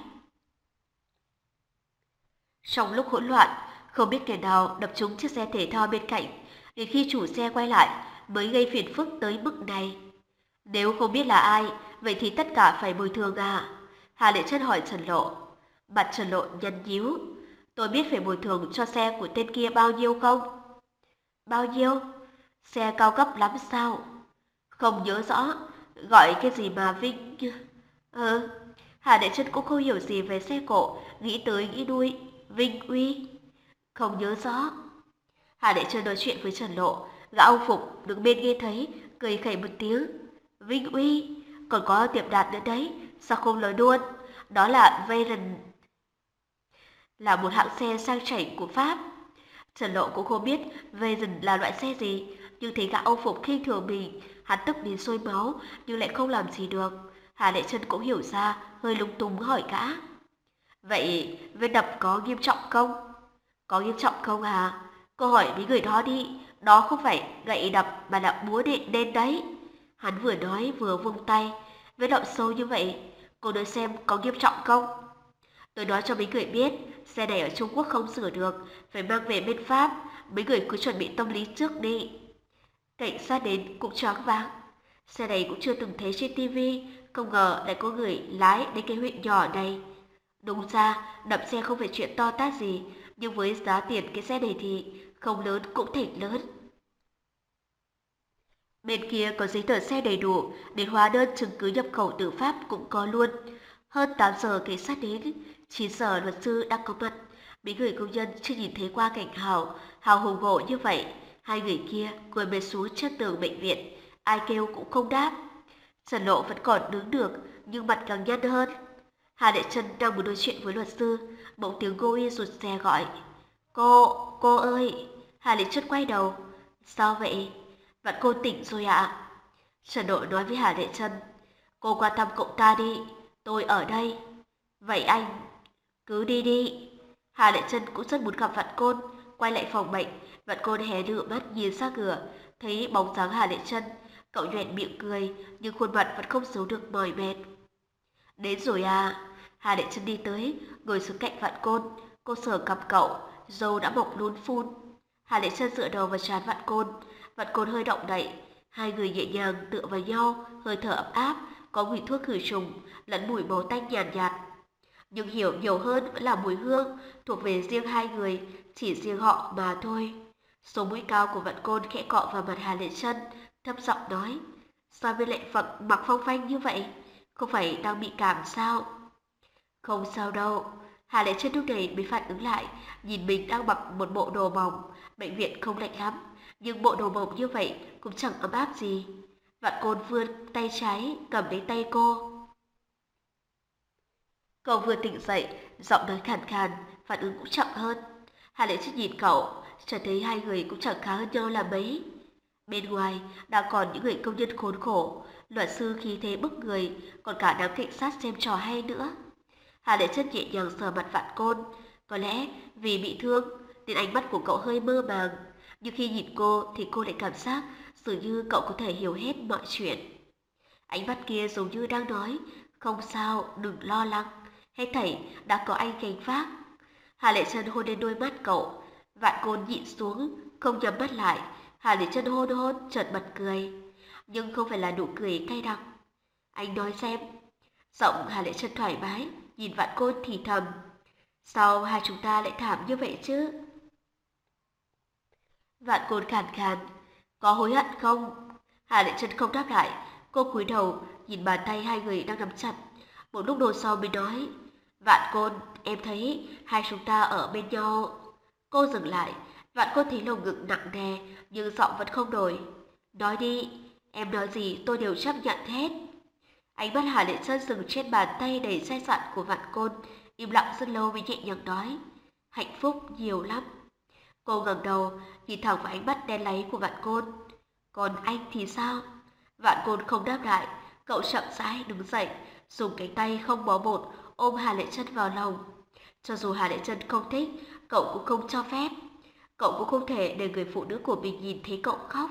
Trong lúc hỗn loạn, không biết kẻ nào đập trúng chiếc xe thể thao bên cạnh, đến khi chủ xe quay lại mới gây phiền phức tới mức này. Nếu không biết là ai, vậy thì tất cả phải bồi thường à? Hà Lệ Chân hỏi Trần Lộ. Mặt Trần Lộ nhăn nhíu. Tôi biết phải bồi thường cho xe của tên kia bao nhiêu không? Bao nhiêu? Xe cao cấp lắm sao? Không nhớ rõ. Gọi cái gì mà Vinh... Ờ... Hà Lệ Chân cũng không hiểu gì về xe cộ, nghĩ tới nghĩ đuôi. Vinh Uy? Không nhớ rõ. Hà Lệ Chân nói chuyện với Trần Lộ, gã ông Phục đứng bên nghe thấy, cười khẩy một tiếng. Vinh Uy, còn có tiệm đạt nữa đấy, sao không nói luôn? Đó là Veyron, là một hãng xe sang chảnh của Pháp. Trần Lộ cũng không biết Veyron là loại xe gì, nhưng thấy gã ông Phục khinh thường mình, hắn tức đến sôi máu nhưng lại không làm gì được. Hà Lệ Chân cũng hiểu ra, hơi lúng túng hỏi gã. Vậy vết đập có nghiêm trọng không? Có nghiêm trọng không à? Cô hỏi mấy người đó đi, đó không phải gậy đập mà là búa điện đen đấy. Hắn vừa nói vừa vung tay, vết đậm sâu như vậy, cô nói xem có nghiêm trọng không? Tôi nói cho mấy người biết, xe này ở Trung Quốc không sửa được, phải mang về bên Pháp, mấy người cứ chuẩn bị tâm lý trước đi. Cảnh sát đến cũng choáng váng. Xe này cũng chưa từng thấy trên tivi, không ngờ lại có người lái đến cái huyện nhỏ này. Đúng ra, đập xe không phải chuyện to tát gì, nhưng với giá tiền cái xe này thì không lớn cũng thành lớn. Bên kia có giấy tờ xe đầy đủ, đến hóa đơn chứng cứ nhập khẩu từ Pháp cũng có luôn. Hơn tám giờ cảnh sát đến, chín giờ luật sư đang có mặt. Mấy người công nhân chưa nhìn thấy qua cảnh Hào, Hào hùng hổ như vậy. Hai người kia ngồi bệt xuống chân tường bệnh viện, ai kêu cũng không đáp. Trần Lộ vẫn còn đứng được, nhưng mặt càng nhăn hơn. Hà Lệ Chân đang muốn nói chuyện với luật sư, bỗng tiếng cô y rụt rè gọi. Cô, cô ơi! Hà Lệ Chân quay đầu. Sao vậy? Vạn Côn tỉnh rồi ạ. Trần Lộ nói với Hà Lệ Chân. Cô qua thăm cậu ta đi, tôi ở đây. Vậy anh, cứ đi đi. Hà Lệ Chân cũng rất muốn gặp Vạn Côn, quay lại phòng bệnh. Vạn Côn hé nửa mắt nhìn ra cửa, thấy bóng dáng Hà Lệ Chân. Cậu nhoẻn miệng cười, nhưng khuôn mặt vẫn không giấu được mỏi mệt. Đến rồi à? Hà Lệ Chân đi tới, ngồi xuống cạnh Vạn Côn. Cô sờ cằm cậu, râu đã mọc lún phun. Hà Lệ Chân dựa đầu vào trán Vạn Côn. Vạn Côn hơi động đậy, hai người nhẹ nhàng tựa vào nhau, hơi thở ấm áp, có mùi thuốc khử trùng, lẫn mùi máu tanh nhàn nhạt, nhạt. Nhưng hiểu nhiều hơn vẫn là mùi hương thuộc về riêng hai người, chỉ riêng họ mà thôi. Số mũi cao của Vạn Côn khẽ cọ vào mặt Hà Lệ Chân, thấp giọng nói: sao bên lại phật mặc phong phanh như vậy? Không phải đang bị cảm sao? Không sao đâu. Hà Lệ Chân lúc này mới phản ứng lại, nhìn mình đang mặc một bộ đồ mỏng, bệnh viện không lạnh lắm, nhưng bộ đồ mỏng như vậy cũng chẳng ấm áp gì. Vạn Côn vươn tay trái cầm lấy tay cô. Cậu vừa tỉnh dậy, giọng nói khàn khàn, phản ứng cũng chậm hơn. Hà Lệ Chân nhìn cậu, chẳng thấy hai người cũng chẳng khá hơn nhau là mấy. Bên ngoài đang còn những người công nhân khốn khổ, luật sư khí thế bức người, còn cả đám cảnh sát xem trò hay nữa. Hà Lệ Chân nhẹ nhàng sờ mặt Vạn Côn, có lẽ vì bị thương nên ánh mắt của cậu hơi mơ màng, nhưng khi nhìn cô thì cô lại cảm giác dường như cậu có thể hiểu hết mọi chuyện. Ánh mắt kia giống như đang nói, không sao, đừng lo lắng, hết thảy đã có anh gánh vác. Hà Lệ Chân hôn lên đôi mắt cậu, Vạn Côn nhịn xuống, không nhắm mắt lại. Hà Lệ Chân hôn hôn, chợt bật cười, nhưng không phải là nụ cười cay đắng. Anh nói xem. Giọng Hà Lệ Chân thoải mái, nhìn Vạn Côn thì thầm. Sao hai chúng ta lại thảm như vậy chứ? Vạn Côn khàn khàn. Có hối hận không? Hà Lệ Chân không đáp lại. Cô cúi đầu, nhìn bàn tay hai người đang nắm chặt. Một lúc đồ sau mới nói. Vạn Côn, em thấy hai chúng ta ở bên nhau. Cô dừng lại. Vạn Côn thấy lồng ngực nặng nề, nhưng giọng vẫn không đổi. Nói đi, em nói gì tôi đều chấp nhận hết. Ánh mắt Hà Lệ Chân dừng trên bàn tay đầy say sạn của Vạn Côn, im lặng rất lâu mới nhẹ nhàng nói. Hạnh phúc nhiều lắm. Cô ngẩng đầu, nhìn thẳng vào ánh mắt đen láy của Vạn Côn. Còn anh thì sao? Vạn Côn không đáp lại, cậu chậm rãi đứng dậy, dùng cánh tay không bó bột ôm Hà Lệ Chân vào lòng. Cho dù Hà Lệ Chân không thích, cậu cũng không cho phép. Cậu cũng không thể để người phụ nữ của mình nhìn thấy cậu khóc.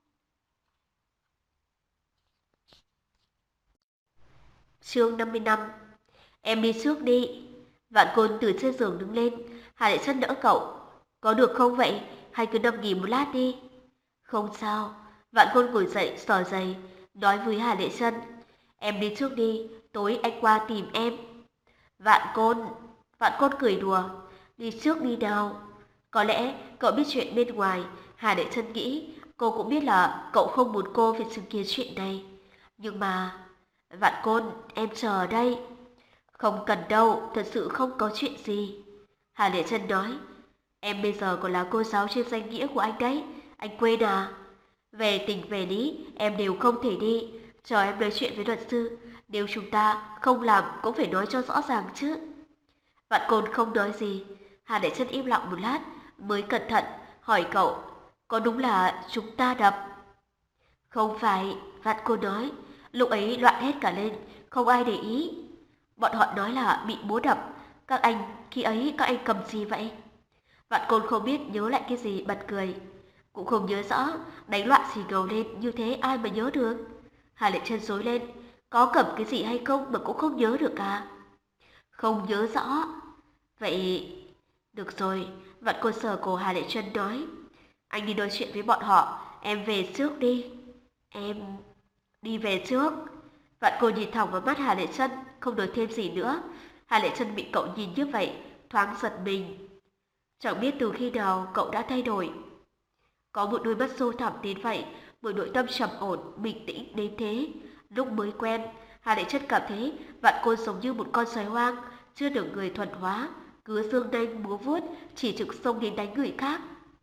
Chương năm mươi lăm. Em đi trước đi. Vạn Côn từ trên giường đứng lên, Hà Lệ Chân đỡ cậu. Có được không vậy? Hay cứ nằm nghỉ một lát đi. Không sao. Vạn Côn ngồi dậy xỏ giày, nói với Hà Lệ Chân. Em đi trước đi, tối anh qua tìm em. Vạn Côn, Vạn Côn cười đùa. Đi trước đi nào. Có lẽ cậu biết chuyện bên ngoài. Hà Lệ Chân nghĩ cô cũng biết là cậu không muốn cô phải chứng kiến chuyện này. Nhưng mà... Vạn Côn, em chờ ở đây. Không cần đâu, thật sự không có chuyện gì. Hà Lệ Chân nói. Em bây giờ còn là cô giáo trên danh nghĩa của anh đấy. Anh quên à? Về tình về lý, em đều không thể đi. Chờ em nói chuyện với luật sư. Nếu chúng ta không làm cũng phải nói cho rõ ràng chứ. Vạn Côn không nói gì. Hà Lệ Chân im lặng một lát mới cẩn thận hỏi cậu. Có đúng là chúng ta đập? Không phải, Vạn Côn nói. Lúc ấy loạn hết cả lên, không ai để ý. Bọn họ nói là bị búa đập. Các anh, khi ấy các anh cầm gì vậy? Vạn Côn không biết nhớ lại cái gì bật cười. Cũng không nhớ rõ, đánh loạn xì ngầu lên như thế ai mà nhớ được. Hà Lệ Chân rối lên, có cầm cái gì hay không mà cũng không nhớ được à? Không nhớ rõ. Vậy... Được rồi, Vạn Côn sờ cổ Hà Lệ Chân nói. Anh đi nói chuyện với bọn họ, em về trước đi. Em... đi về trước. Vạn Côn nhìn thẳng vào mắt Hà Lệ Chân, không nói thêm gì nữa. Hà Lệ Chân bị cậu nhìn như vậy, thoáng giật mình. Chẳng biết từ khi nào cậu đã thay đổi. Có một đôi mắt sâu thẳm đến vậy, một nội tâm trầm ổn, bình tĩnh đến thế. Lúc mới quen, Hà Lệ Chân cảm thấy Vạn Côn giống như một con sói hoang, chưa được người thuần hóa, cứ dương nanh múa vuốt, chỉ trực xông đến đánh người khác.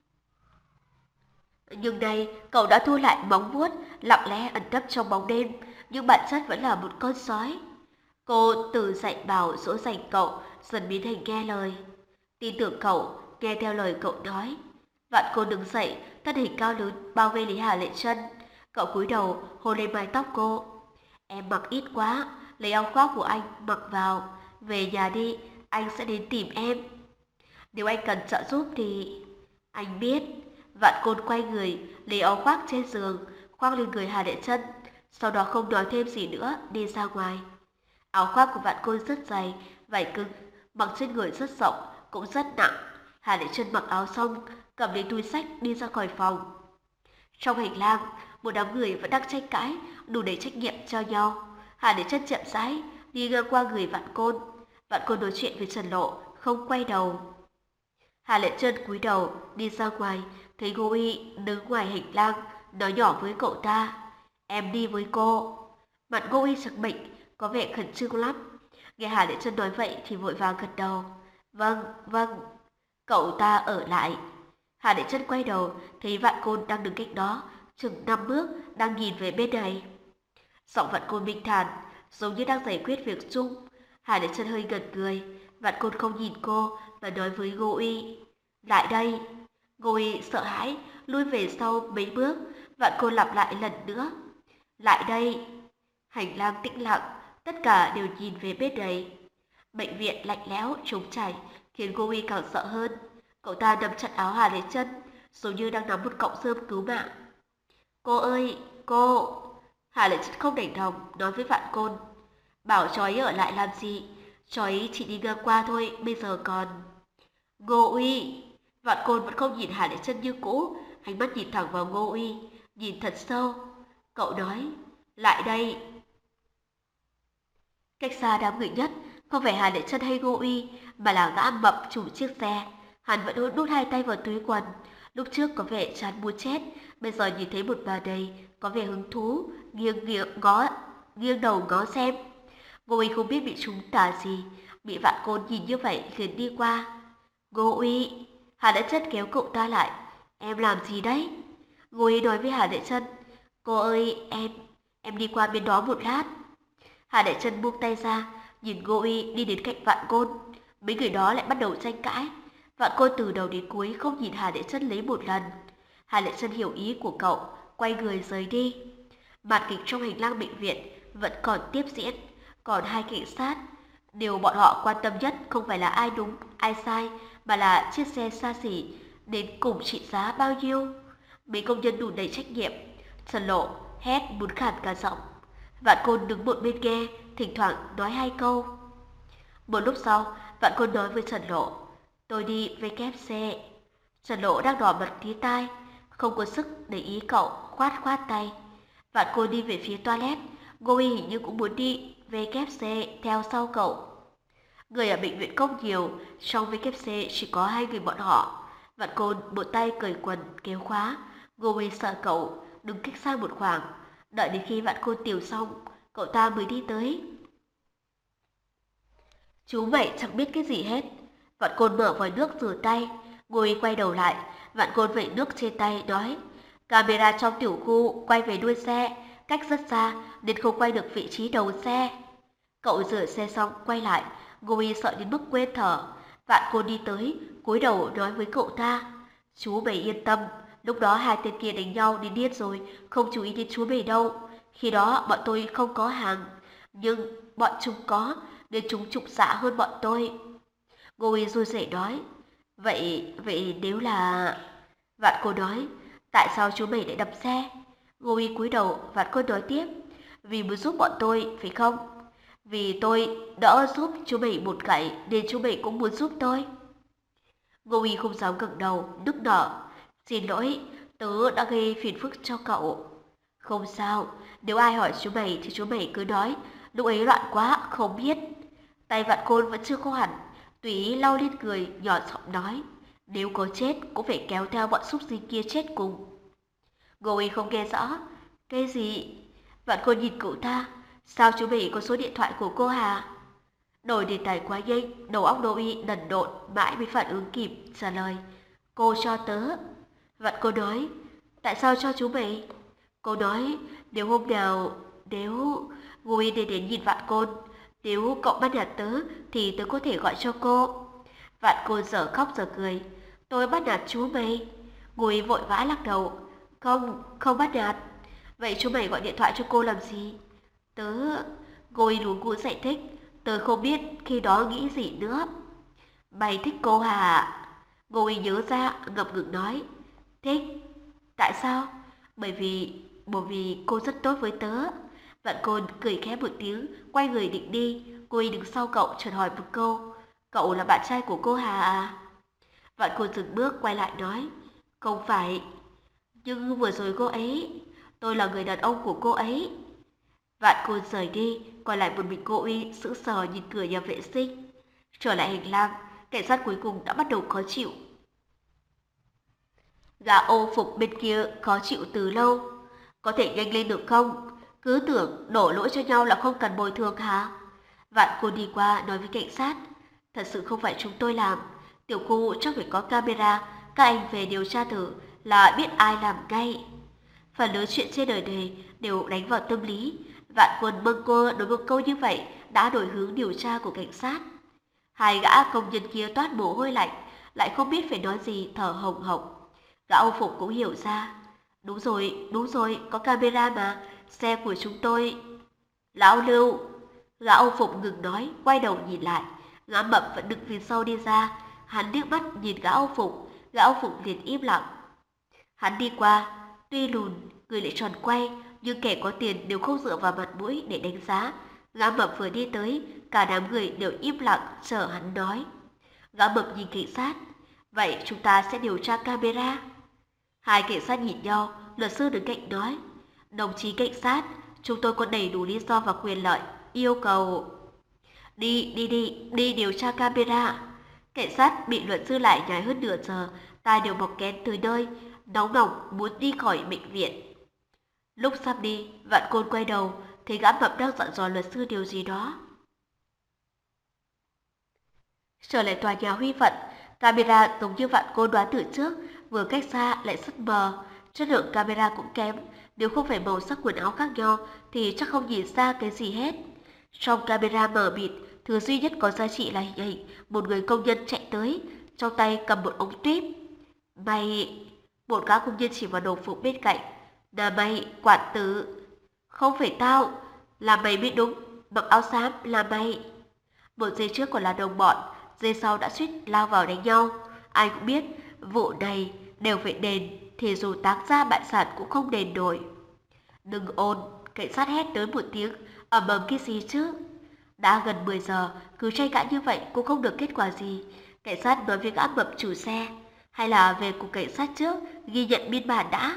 Nhưng nay cậu đã thu lại móng vuốt, lặng lẽ ẩn nấp trong bóng đêm, nhưng bản chất vẫn là một con sói. Cô từ dạy bảo dỗ dành cậu, dần biến thành nghe lời. Tin tưởng cậu, nghe theo lời cậu nói. Vạn Côn đứng dậy, thân hình cao lớn bao vây lấy Hà Lệ Chân. Cậu cúi đầu hôn lên mái tóc cô. Em mặc ít quá, lấy áo khoác của anh mặc vào. Về nhà đi, anh sẽ đến tìm em. Nếu anh cần trợ giúp thì... Anh biết. Vạn Côn quay người, lấy áo khoác trên giường, khoác lên người Hà Lệ Chân, sau đó không nói thêm gì nữa, đi ra ngoài. Áo khoác của Vạn Côn rất dày, vải cứng, mặc trên người rất rộng, cũng rất nặng. Hà Lệ Chân mặc áo xong, cầm lấy túi xách đi ra khỏi phòng. Trong hành lang, một đám người vẫn đang tranh cãi, đủ để trách nhiệm cho nhau. Hà Lệ Chân chậm rãi đi ngang qua người Vạn Côn. Vạn Côn nói chuyện với Trần Lộ, không quay đầu. Hà Lệ Chân cúi đầu đi ra ngoài, thấy Ngô Y đứng ngoài hành lang, nói nhỏ với cậu ta. Em đi với cô. Mặt Ngô Y sặc bệnh, có vẻ khẩn trương lắm. Nghe Hà Lệ Chân nói vậy thì vội vàng gật đầu. Vâng, vâng. Cậu ta ở lại. Hà Lệ Chân quay đầu, thấy Vạn Côn đang đứng cách đó, chừng năm bước, đang nhìn về bên này. Giọng Vạn Côn bình thản, giống như đang giải quyết việc chung. Hà Lệ Chân hơi gật người. Vạn Côn không nhìn cô mà nói với Ngô Y. Lại đây. Ngô Y sợ hãi, lui về sau mấy bước. Vạn Côn lặp lại lần nữa. Lại đây. Hành lang tĩnh lặng, tất cả đều nhìn về bên này. Bệnh viện lạnh lẽo, trống trải, khiến Ngô Y càng sợ hơn. Cậu ta nắm chặt áo Hà Lệ Chân, giống như đang nắm một cọng rơm cứu mạng. Cô ơi, cô. Hà Lệ Chân không đành lòng, nói với Vạn Côn. Bảo cho ấy ở lại làm gì? Cho ấy chỉ đi ngang qua thôi, bây giờ còn... Ngô Y. Vạn Côn vẫn không nhìn Hà Lệ Chân như cũ, ánh mắt nhìn thẳng vào Ngô Y, nhìn thật sâu. Cậu nói, lại đây. Cách xa đám người nhất, không phải Hà Lệ Chân hay Ngô Y, mà là gã mập chủ chiếc xe. Hắn vẫn đút hai tay vào túi quần. Lúc trước có vẻ chán muốn chết, bây giờ nhìn thấy một màn này, có vẻ hứng thú, nghiêng nghiêng ngó, nghiêng đầu ngó xem. Ngô Y không biết bị trúng tà gì, bị Vạn Côn nhìn như vậy liền đi qua. Ngô Y. Hà Lệ Chân kéo cậu ta lại. Em làm gì đấy? Ngô Y nói với Hà Lệ Chân. Cô ơi, em, em đi qua bên đó một lát. Hà Lệ Chân buông tay ra, nhìn Ngô Y đi đến cạnh Vạn Côn. Mấy người đó lại bắt đầu tranh cãi. Vạn Côn từ đầu đến cuối không nhìn Hà Lệ Chân lấy một lần. Hà Lệ Chân hiểu ý của cậu, quay người rời đi. Màn kịch trong hành lang bệnh viện vẫn còn tiếp diễn. Còn hai cảnh sát, điều bọn họ quan tâm nhất không phải là ai đúng, ai sai, mà là chiếc xe xa xỉ đến cùng trị giá bao nhiêu? Mấy công nhân đủ đầy trách nhiệm. Trần Lộ hét muốn khàn cả giọng. Vạn Côn đứng một bên nghe, thỉnh thoảng nói hai câu. Một lúc sau, Vạn Côn nói với Trần Lộ, tôi đi vê kép xê. Trần Lộ đang đỏ mặt tía tai, không có sức để ý cậu, khoát khoát tay. Vạn Côn đi về phía toilet, cô y hình như cũng muốn đi vê kép xê theo sau cậu. Người ở bệnh viện công nhiều, trong vê kép xê chỉ có hai người bọn họ. Vạn Côn một tay cởi quần kéo khóa, cô y sợ cậu đứng cách xa một khoảng, đợi đến khi Vạn Côn tiểu xong, cậu ta mới đi tới. Chú mày chẳng biết cái gì hết. Vạn Côn mở vòi nước rửa tay, ngồi quay đầu lại, Vạn Côn vẩy nước trên tay nói, camera trong tiểu khu quay về đuôi xe, cách rất xa nên không quay được vị trí đầu xe. Cậu rửa xe xong quay lại, Ngôi sợ đến mức quên thở. Vạn Côn đi tới, cúi đầu nói với cậu ta, chú mày yên tâm, lúc đó hai tên kia đánh nhau đến điên rồi, không chú ý đến chú mày đâu. Khi đó bọn tôi không có hàng, nhưng bọn chúng có, nên chúng trục xạ hơn bọn tôi. Ngôi run rẩy nói, vậy, vậy nếu là... Vạn Côn nói, tại sao chú mày lại đập xe? Ngôi cúi đầu, Vạn Côn nói tiếp, vì muốn giúp bọn tôi, phải không? Vì tôi đỡ giúp chú mày một gậy, nên chú mày cũng muốn giúp tôi. Ngôi không dám ngẩng đầu, nức nở, xin lỗi, tớ đã gây phiền phức cho cậu. Không sao, nếu ai hỏi chú mày thì chú mày cứ nói, lúc ấy loạn quá, không biết. Tay Vạn Côn vẫn chưa khô hẳn, tùy ý lau lên cười, nhỏ giọng nói, nếu có chết cũng phải kéo theo bọn súc sinh kia chết cùng. Ngôi không nghe rõ, cái gì? Vạn Côn nhìn cậu ta, sao chú mày có số điện thoại của cô Hà? Đổi đề tài quá nhanh, đầu óc Ngôi đần độn, mãi mới phản ứng kịp, trả lời, cô cho tớ. Vạn Côn nói, tại sao cho chú mày? Cô nói, nếu hôm nào, nếu... Ngôi đến đến nhìn Vạn Côn, nếu cậu bắt nạt tớ thì tớ có thể gọi cho cô. Vạn Côn giờ khóc giờ cười, tôi bắt nạt chú mày. Ngôi vội vã lắc đầu, không, không bắt nạt. Vậy chú mày gọi điện thoại cho cô làm gì? Tớ... Ngôi luống cuống giải thích, tớ không biết khi đó nghĩ gì nữa. Mày thích cô hả? Ngôi nhớ ra, ngập ngừng nói, thích. Tại sao? Bởi vì... bởi vì cô rất tốt với tớ. Vạn Côn cười khẽ một tiếng, quay người định đi. Cô ấy đứng sau cậu chợt hỏi một câu, cậu là bạn trai của cô Hà à? Vạn Côn dừng bước quay lại nói, không phải. Nhưng vừa rồi cô ấy, tôi là người đàn ông của cô ấy. Vạn Côn rời đi, còn lại một mình cô y sững sờ nhìn cửa nhà vệ sinh. Trở lại hành lang, cảnh sát cuối cùng đã bắt đầu khó chịu. Gã ô phục bên kia khó chịu từ lâu. Có thể nhanh lên được không? Cứ tưởng đổ lỗi cho nhau là không cần bồi thường hả? Vạn Côn đi qua nói với cảnh sát, thật sự không phải chúng tôi làm. Tiểu khu chắc phải có camera, các anh về điều tra thử là biết ai làm ngay. Phần lớn chuyện trên đời này đều đánh vào tâm lý. Vạn Côn mâng cô nói một câu như vậy đã đổi hướng điều tra của cảnh sát. Hai gã công nhân kia toát mồ hôi lạnh, lại không biết phải nói gì, thở hồng hộc. Gã Âu Phục cũng hiểu ra. Đúng rồi, đúng rồi, có camera mà, xe của chúng tôi. Lão Lưu, gã Âu Phục ngừng nói, quay đầu nhìn lại. Gã Mập vẫn đứng phía sau đi ra. Hắn liếc mắt nhìn gã Âu Phục, gã Âu Phục liền im lặng. Hắn đi qua, tuy lùn, người lại tròn quay, nhưng kẻ có tiền đều không dựa vào mặt mũi để đánh giá. Gã Mập vừa đi tới, cả đám người đều im lặng chờ hắn nói. Gã Mập nhìn cảnh sát, vậy chúng ta sẽ điều tra camera. Hai cảnh sát nhìn nhau, luật sư đứng cạnh nói, đồng chí cảnh sát, chúng tôi có đầy đủ lý do và quyền lợi, yêu cầu... Đi, đi, đi, đi điều tra camera. Cảnh sát bị luật sư lại nhái hơn nửa giờ, tai đều mọc kén tới nơi, nóng nỏng muốn đi khỏi bệnh viện. Lúc sắp đi, Vạn Côn quay đầu, thấy gã Mập đang dặn dò luật sư điều gì đó. Trở lại tòa nhà Huy Vận, camera giống như Vạn Côn đoán từ trước, vừa cách xa lại rất mờ, chất lượng camera cũng kém, nếu không phải màu sắc quần áo khác nhau thì chắc không nhìn ra cái gì hết. Trong camera mờ mịt, thứ duy nhất có giá trị là hình ảnh một người công nhân chạy tới, trong tay cầm một ống tuyếp. Mày... Một gã công nhân chỉ vào đồng phục bên cạnh. Là mày, quản tử. Không phải tao, là mày mới đúng, mặc áo xám là mày. Một giây trước còn là đồng bọn, giây sau đã suýt lao vào đánh nhau. Ai cũng biết, vụ này đều phải đền, thì dù táng ra bại sản cũng không đền nổi. Đừng ồn, cảnh sát hét tới một tiếng, ầm ầm cái gì chứ? Đã gần mười giờ, cứ tranh cãi như vậy cũng không được kết quả gì. Cảnh sát nói với gã mập chủ xe, hay là về cục cảnh sát trước, ghi nhận biên bản đã.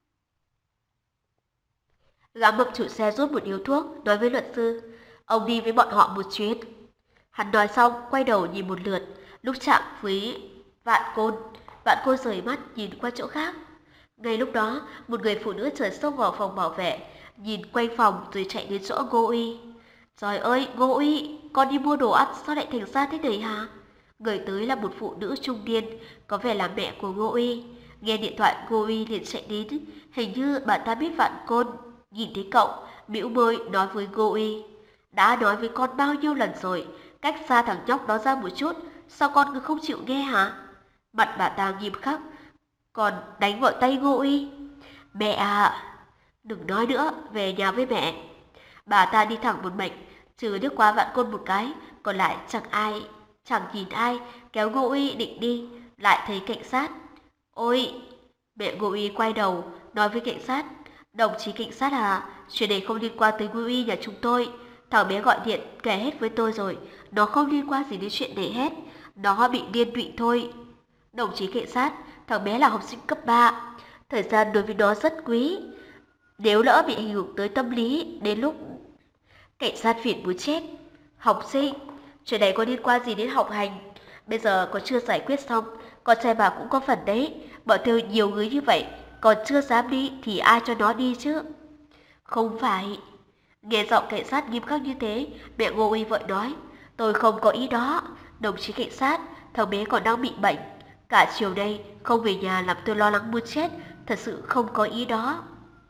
Gã mập chủ xe rút một điếu thuốc, nói với luật sư, ông đi với bọn họ một chuyến. Hắn nói xong, quay đầu nhìn một lượt, lúc chạm với Vạn Côn, Vạn Côn rời mắt nhìn qua chỗ khác. Ngay lúc đó, một người phụ nữ chợt xông vào phòng bảo vệ, nhìn quanh phòng rồi chạy đến chỗ Ngô Uy. Trời ơi, Ngô Uy, con đi mua đồ ăn sao lại thành ra thế này hả? Người tới là một phụ nữ trung niên, có vẻ là mẹ của Ngô Uy. Nghe điện thoại, Ngô Uy liền chạy đến, hình như bà ta biết Vạn Côn. Nhìn thấy cậu, bĩu môi nói với Ngô Uy, đã nói với con bao nhiêu lần rồi, cách xa thằng nhóc đó ra một chút, sao con cứ không chịu nghe hả? Mặt bà ta nghiêm khắc, còn đánh vào tay Ngô Uy. Mẹ à, đừng nói nữa, về nhà với mẹ. Bà ta đi thẳng một mạch, trừ nước qua Vạn Côn một cái, còn lại chẳng ai, chẳng nhìn ai, kéo Ngô Uy định đi, lại thấy cảnh sát. Ôi, mẹ Ngô Uy quay đầu, nói với cảnh sát, đồng chí cảnh sát à, chuyện này không liên quan tới Ngô Uy nhà chúng tôi. Thằng bé gọi điện kể hết với tôi rồi, nó không liên quan gì đến chuyện này hết, nó bị điên đụy thôi. Đồng chí cảnh sát, thằng bé là học sinh cấp ba, thời gian đối với nó rất quý. Nếu lỡ bị ảnh hưởng tới tâm lý, đến lúc cảnh sát phiền muốn chết. Học sinh, chuyện này có liên quan gì đến học hành? Bây giờ còn chưa giải quyết xong, con trai bà cũng có phần đấy. Bọn theo nhiều người như vậy, còn chưa dám đi thì ai cho nó đi chứ? Không phải. Nghe giọng cảnh sát nghiêm khắc như thế, mẹ Ngô Uy vội nói, tôi không có ý đó. Đồng chí cảnh sát, thằng bé còn đang bị bệnh. Cả chiều nay không về nhà làm tôi lo lắng muốn chết, thật sự không có ý đó.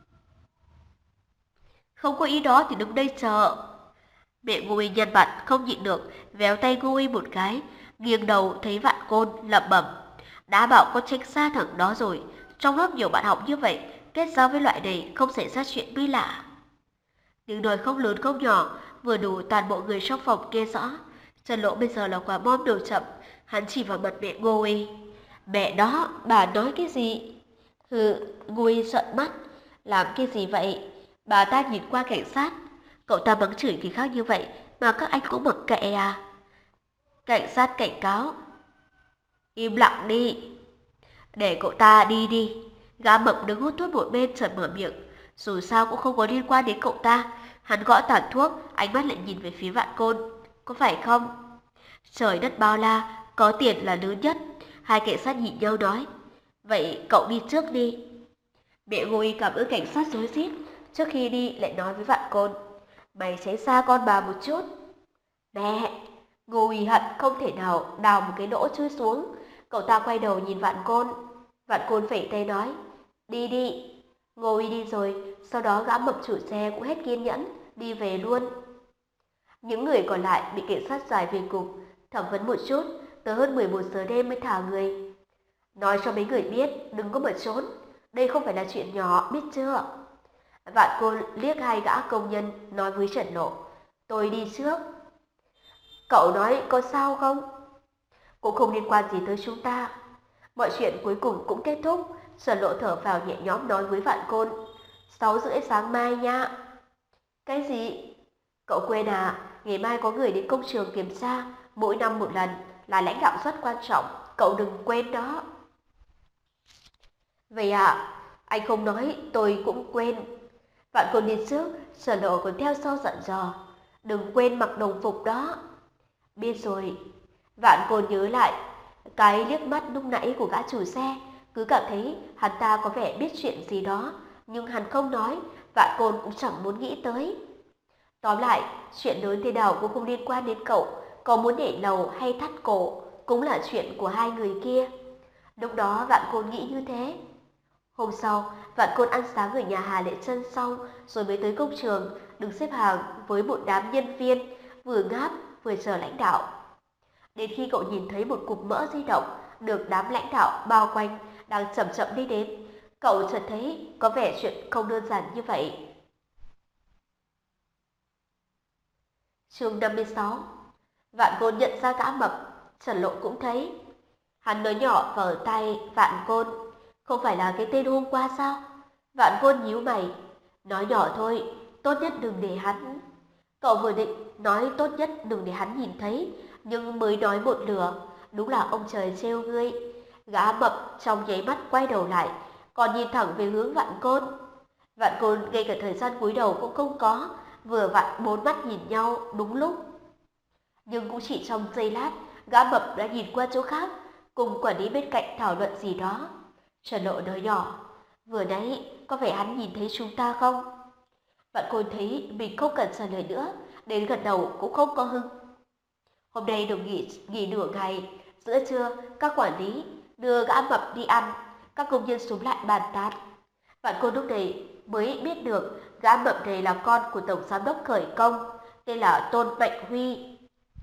Không có ý đó thì đứng đây chờ. Mẹ Ngô Uy nhăn mặt không nhịn được, véo tay Ngô Uy một cái, nghiêng đầu thấy Vạn Côn lẩm bẩm, đã bảo con tránh xa thằng đó rồi, trong lớp nhiều bạn học như vậy, kết giao với loại này không xảy ra chuyện mới lạ. Tiếng nói không lớn không nhỏ, vừa đủ toàn bộ người trong phòng nghe rõ. Trần Lộ bây giờ là quả bom đầu chậm, hắn chỉ vào mặt mẹ Ngô Uy. Mẹ đó, bà nói cái gì? Hừ, Ngô Uy trợn mắt, làm cái gì vậy? Bà ta nhìn qua cảnh sát, cậu ta mắng chửi người khác như vậy mà các anh cũng mặc kệ à? Cảnh sát cảnh cáo, im lặng đi, để cậu ta đi đi. Gã mập đứng hút thuốc một bên chợt mở miệng, dù sao cũng không có liên quan đến cậu ta. Hắn gõ tàn thuốc, ánh mắt lại nhìn về phía Vạn Côn, có phải không? Trời đất bao la, có tiền là lớn nhất. Hai cảnh sát nhìn nhau nói, vậy cậu đi trước đi. Mẹ Ngô Uy cảm ơn cảnh sát rối rít, trước khi đi lại nói với Vạn Côn, mày tránh xa con bà một chút. Mẹ! Ngô Uy hận không thể nào đào một cái lỗ chui xuống. Cậu ta quay đầu nhìn Vạn Côn. Vạn Côn phẩy tay nói, đi đi. Ngô Uy đi rồi, sau đó gã mập chủ xe cũng hết kiên nhẫn, đi về luôn. Những người còn lại bị cảnh sát giải về cục, thẩm vấn một chút, tới hơn mười một giờ đêm mới thả người. Nói cho mấy người biết, đừng có mà trốn, đây không phải là chuyện nhỏ, biết chưa? Vạn Côn liếc hai gã công nhân, nói với Trần Lộ, tôi đi trước. Cậu nói có sao không? Cũng không liên quan gì tới chúng ta. Mọi chuyện cuối cùng cũng kết thúc. Trần Lộ thở vào nhẹ nhõm nói với Vạn Côn, sáu rưỡi sáng mai nha. Cái gì? Cậu quên à, ngày mai có người đến công trường kiểm tra, mỗi năm một lần, là lãnh đạo rất quan trọng, cậu đừng quên đó. Vậy à, anh không nói, tôi cũng quên. Vạn Côn đi trước, Trần Lộ còn theo sau dặn dò, đừng quên mặc đồng phục đó. Biết rồi. Vạn Côn nhớ lại cái liếc mắt lúc nãy của gã chủ xe, cứ cảm thấy hắn ta có vẻ biết chuyện gì đó, nhưng hắn không nói, Vạn Côn cũng chẳng muốn nghĩ tới. Tóm lại, chuyện lớn thế nào cũng không liên quan đến cậu, có muốn để lầu hay thắt cổ cũng là chuyện của hai người kia. Lúc đó Vạn Côn nghĩ như thế. Hôm sau, Vạn Côn ăn sáng ở nhà Hà Lệ Trân xong rồi mới tới công trường, đứng xếp hàng với một đám nhân viên, vừa ngáp vừa chờ lãnh đạo. Đến khi cậu nhìn thấy một cục mỡ di động được đám lãnh đạo bao quanh đang chậm chậm đi đến, cậu chợt thấy có vẻ chuyện không đơn giản như vậy. Chương năm mươi sáu. Vạn Côn nhận ra gã mập, Trần Lộ cũng thấy. Hắn nói nhỏ vào tay Vạn Côn. Không phải là cái tên hôm qua sao? Vạn Côn nhíu mày. Nói nhỏ thôi, tốt nhất đừng để hắn. Cậu vừa định nói tốt nhất đừng để hắn nhìn thấy, nhưng mới nói một nửa. Đúng là ông trời trêu ngươi. Gã mập trong nháy mắt quay đầu lại, còn nhìn thẳng về hướng Vạn Côn. Vạn Côn ngay cả thời gian cúi đầu cũng không có, vừa vặn bốn mắt nhìn nhau đúng lúc. Nhưng cũng chỉ trong giây lát, gã mập đã nhìn qua chỗ khác, cùng quản lý bên cạnh thảo luận gì đó. Trần Lộ nói nhỏ, vừa nãy có phải hắn nhìn thấy chúng ta không? Vạn Côn thấy mình không cần trả lời nữa, đến gật đầu cũng không có hưng. Hôm nay được nghỉ, nghỉ nửa ngày, giữa trưa các quản lý đưa gã mập đi ăn, các công nhân xúm lại bàn tán. Vạn Côn lúc này mới biết được gã mập này là con của tổng giám đốc Khởi Công, tên là Tôn Mạnh Huy.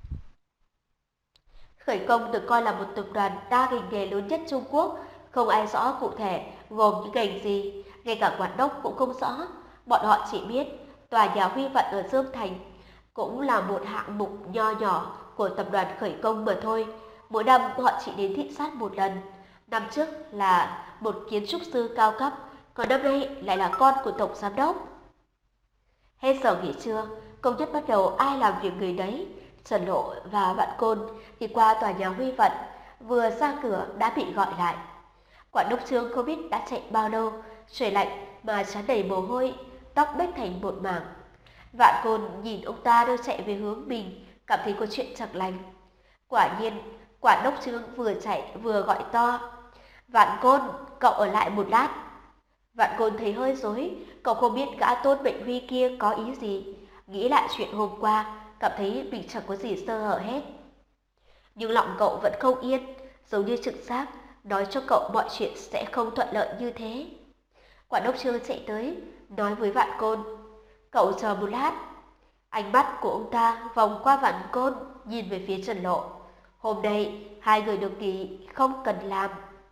Khởi Công được coi là một tập đoàn đa ngành nghề lớn nhất Trung Quốc, không ai rõ cụ thể gồm những ngành gì, ngay cả quản đốc cũng không rõ. Bọn họ chỉ biết tòa nhà Huy Vận ở Dương Thành cũng là một hạng mục nho nhỏ của tập đoàn Khởi Công mà thôi. Mỗi năm họ chỉ đến thị sát một lần. Năm trước là một kiến trúc sư cao cấp, còn năm nay lại là con của tổng giám đốc. Hết giờ nghỉ trưa, công nhân bắt đầu ai làm việc người đấy. Trần Lộ và Vạn Côn đi qua tòa nhà Huy Vận, vừa ra cửa đã bị gọi lại. Quản đốc Trương không biết đã chạy bao lâu, trời lạnh mà trán đầy mồ hôi, tóc bết thành một mảng. Vạn Côn nhìn ông ta đang chạy về hướng mình, cảm thấy có chuyện chẳng lành. Quả nhiên, quản đốc Trương vừa chạy vừa gọi to, Vạn Côn, cậu ở lại một lát. Vạn Côn thấy hơi rối, cậu không biết gã Tôn Bệnh Huy kia có ý gì. Nghĩ lại chuyện hôm qua, cảm thấy mình chẳng có gì sơ hở hết. Nhưng lòng cậu vẫn không yên, giống như trực giác nói cho cậu mọi chuyện sẽ không thuận lợi như thế. Quản đốc Trương chạy tới, nói với Vạn Côn, cậu chờ một lát. Ánh mắt của ông ta vòng qua Vạn Côn, nhìn về phía Trần Lộ. Hôm nay, hai người được nghỉ, không cần làm.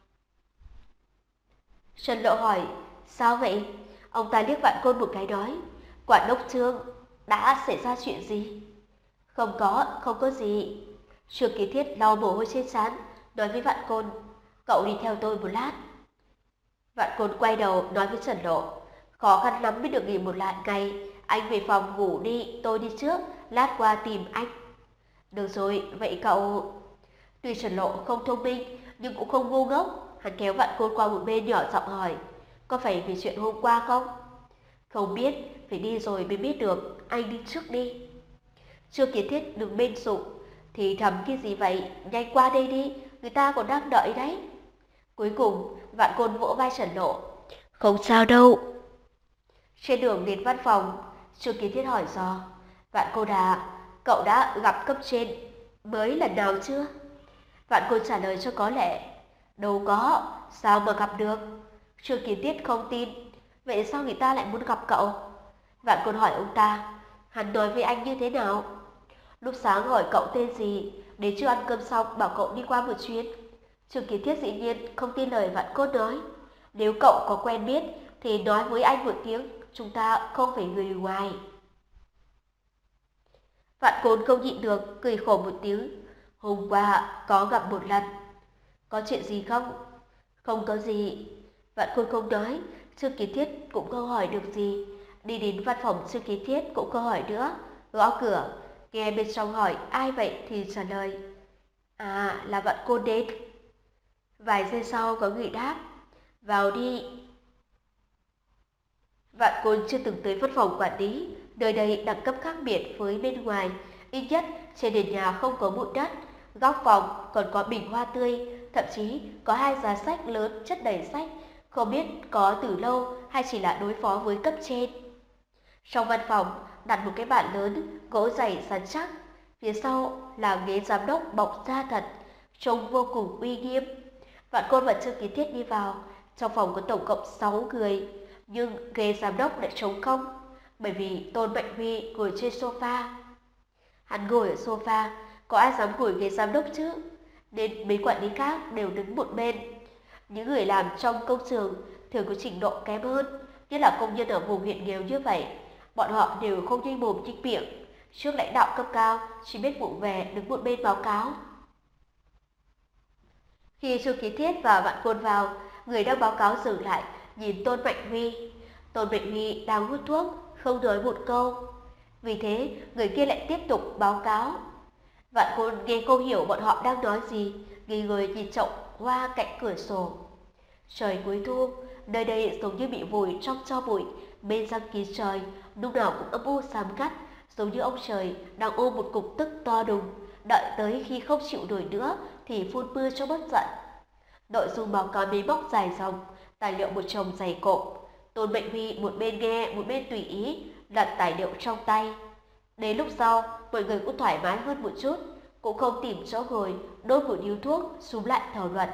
Trần Lộ hỏi, sao vậy? Ông ta liếc Vạn Côn một cái nói, quản đốc Trương, đã xảy ra chuyện gì? Không có, không có gì. Trương Kiến Thiết lau mồ hôi trên trán, nói với Vạn Côn, cậu đi theo tôi một lát. Vạn Côn quay đầu nói với Trần Lộ, khó khăn lắm mới được nghỉ một lại ngày, anh về phòng ngủ đi, tôi đi trước, lát qua tìm anh. Được rồi, vậy cậu... Tuy Trần Lộ không thông minh, nhưng cũng không ngu ngốc, hắn kéo Vạn Côn qua một bên nhỏ giọng hỏi, có phải vì chuyện hôm qua không? Không biết, phải đi rồi mới biết được, anh đi trước đi. Trương Kiến Thiết đứng bên sụp, thì thầm cái gì vậy, nhanh qua đây đi, người ta còn đang đợi đấy. Cuối cùng, Vạn Côn vỗ vai Trần Lộ, không sao đâu. Trên đường đến văn phòng, Trương Kiến Thiết hỏi dò, Vạn Côn à, cậu đã gặp cấp trên mới lần nào chưa? Vạn Côn trả lời cho có lẽ, đâu có, sao mà gặp được? Trương Kiến Thiết không tin, vậy sao người ta lại muốn gặp cậu? Vạn Côn hỏi ông ta, hắn nói với anh như thế nào? Lúc sáng hỏi cậu tên gì, đến chưa ăn cơm xong bảo cậu đi qua một chuyến. Trương Kiến Thiết dĩ nhiên không tin lời Vạn Côn nói. Nếu cậu có quen biết thì nói với anh một tiếng, chúng ta không phải người ngoài. Vạn Côn không nhịn được, cười khổ một tiếng. Hôm qua có gặp một lần. Có chuyện gì không? Không có gì. Vạn Côn không nói, Trương Kiến Thiết cũng không hỏi được gì. Đi đến văn phòng Trương Kiến Thiết cũng không hỏi nữa. Gõ cửa, nghe bên trong hỏi ai vậy thì trả lời. À, là Vạn Côn đến. Vài giây sau có người đáp, vào đi. Vạn Côn chưa từng tới văn phòng quản lý, nơi đây đẳng cấp khác biệt với bên ngoài. Ít nhất trên nền nhà không có bụi đất, góc phòng còn có bình hoa tươi, thậm chí có hai giá sách lớn chất đầy sách, không biết có từ lâu hay chỉ là đối phó với cấp trên. Trong văn phòng đặt một cái bàn lớn, gỗ dày rắn chắc, phía sau là ghế giám đốc bọc da thật, trông vô cùng uy nghiêm. Vạn Côn và Trương Kiến Thiết đi vào, trong phòng có tổng cộng sáu người, nhưng ghế giám đốc lại trống không, bởi vì Tôn Mạnh Huy ngồi trên sofa. Hắn ngồi ở sofa, có ai dám ngồi ghế giám đốc chứ? Nên mấy quản lý khác đều đứng một bên. Những người làm trong công trường thường có trình độ kém hơn, nhất là công nhân ở vùng huyện nghèo như vậy. Bọn họ đều không nhanh mồm nhanh miệng, trước lãnh đạo cấp cao chỉ biết vụng về đứng một bên báo cáo. Khi Chu Kiến Thiết và Vạn Côn vào, người đang báo cáo dừng lại, nhìn Tôn Mạnh Huy. Tôn Mạnh Huy đang hút thuốc, không nói một câu. Vì thế, người kia lại tiếp tục báo cáo. Vạn Côn nghe không hiểu bọn họ đang nói gì, nghi người nhìn chậu hoa cạnh cửa sổ. Trời cuối thu, nơi đây giống như bị vùi trong tro bụi, bên răng kín trời, lúc nào cũng âm u xám ngắt, giống như ông trời đang ôm một cục tức to đùng, đợi tới khi không chịu nổi nữa thì phun mưa cho bớt giận. Nội dung báo cáo máy móc dài dòng, tài liệu một chồng dày cộp. Tôn Mệnh Huy một bên nghe một bên tùy ý đặt tài liệu trong tay. Đến lúc sau, mọi người cũng thoải mái hơn một chút, cũng không tìm chỗ ngồi, đốt một điếu thuốc, xúm lại thảo luận.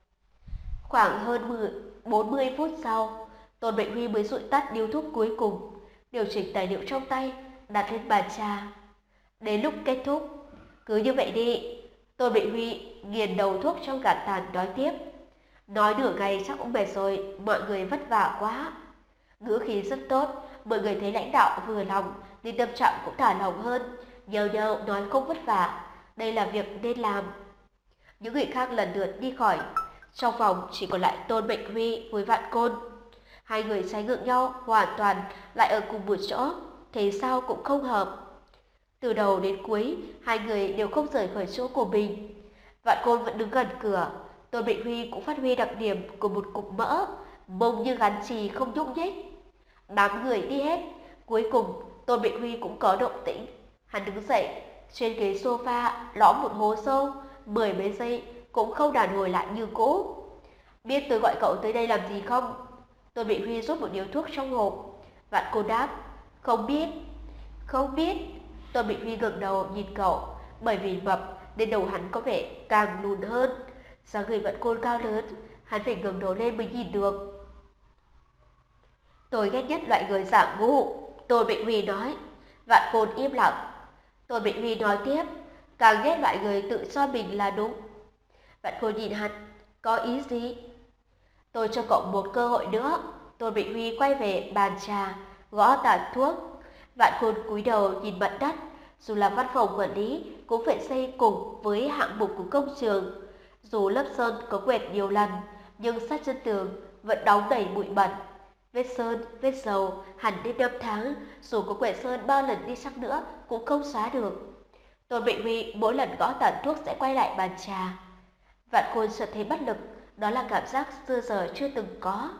Khoảng hơn bốn mươi phút sau, Tôn Mệnh Huy mới dụi tắt điếu thuốc cuối cùng, điều chỉnh tài liệu trong tay, đặt lên bàn trà. Đến lúc kết thúc, cứ như vậy đi. Tôn Mệnh Huy nghiền đầu thuốc trong gạt tàn nói tiếp. Nói nửa ngày chắc cũng mệt rồi, mọi người vất vả quá. Ngữ khí rất tốt, mọi người thấy lãnh đạo vừa lòng, nên tâm trạng cũng thả lòng hơn, nhao nhao nói không vất vả, đây là việc nên làm. Những người khác lần lượt đi khỏi, trong phòng chỉ còn lại Tôn Mệnh Huy với Vạn Côn. Hai người trái ngược nhau, hoàn toàn lại ở cùng một chỗ, thế sao cũng không hợp. Từ đầu đến cuối, hai người đều không rời khỏi chỗ của mình. Vạn Côn vẫn đứng gần cửa, Tôn Mệnh Huy cũng phát huy đặc điểm của một cục mỡ, mông như gắn chì không nhúc nhích. Đám người đi hết, cuối cùng Tôn Mệnh Huy cũng có động tĩnh. Hắn đứng dậy, trên ghế sofa lõm một hố sâu, mười mấy giây cũng không đàn hồi lại như cũ. Biết tôi gọi cậu tới đây làm gì không? Tôn Mệnh Huy rút một điếu thuốc trong hộp. Vạn Côn đáp, không biết. Không biết. Tôn Mệnh Huy ngẩng đầu nhìn cậu, bởi vì mập nên đầu hắn có vẻ càng lùn hơn. Dáng người Vạn Côn cao lớn, hắn phải ngẩng đầu lên mới nhìn được. Tôi ghét nhất loại người giả ngu, Tôn Mệnh Huy nói. Vạn Côn im lặng. Tôn Mệnh Huy nói tiếp, càng ghét loại người tự cho mình là đúng. Vạn Côn nhìn hắn, có ý gì? Tôi cho cậu một cơ hội nữa. Tôn Mệnh Huy quay về bàn trà, gõ tàn thuốc. Vạn Côn cúi đầu nhìn mặt đất, dù là văn phòng quản lý cũng phải xây cùng với hạng mục của công trường. Dù lớp sơn có quẹt nhiều lần, nhưng sát chân tường vẫn đóng đầy bụi bẩn. Vết sơn, vết dầu hẳn đến năm tháng, dù có quẹt sơn bao lần đi chăng nữa cũng không xóa được. Tôn Mệnh Huy mỗi lần gõ tàn thuốc sẽ quay lại bàn trà. Vạn Côn chợt thấy bất lực, đó là cảm giác xưa giờ chưa từng có.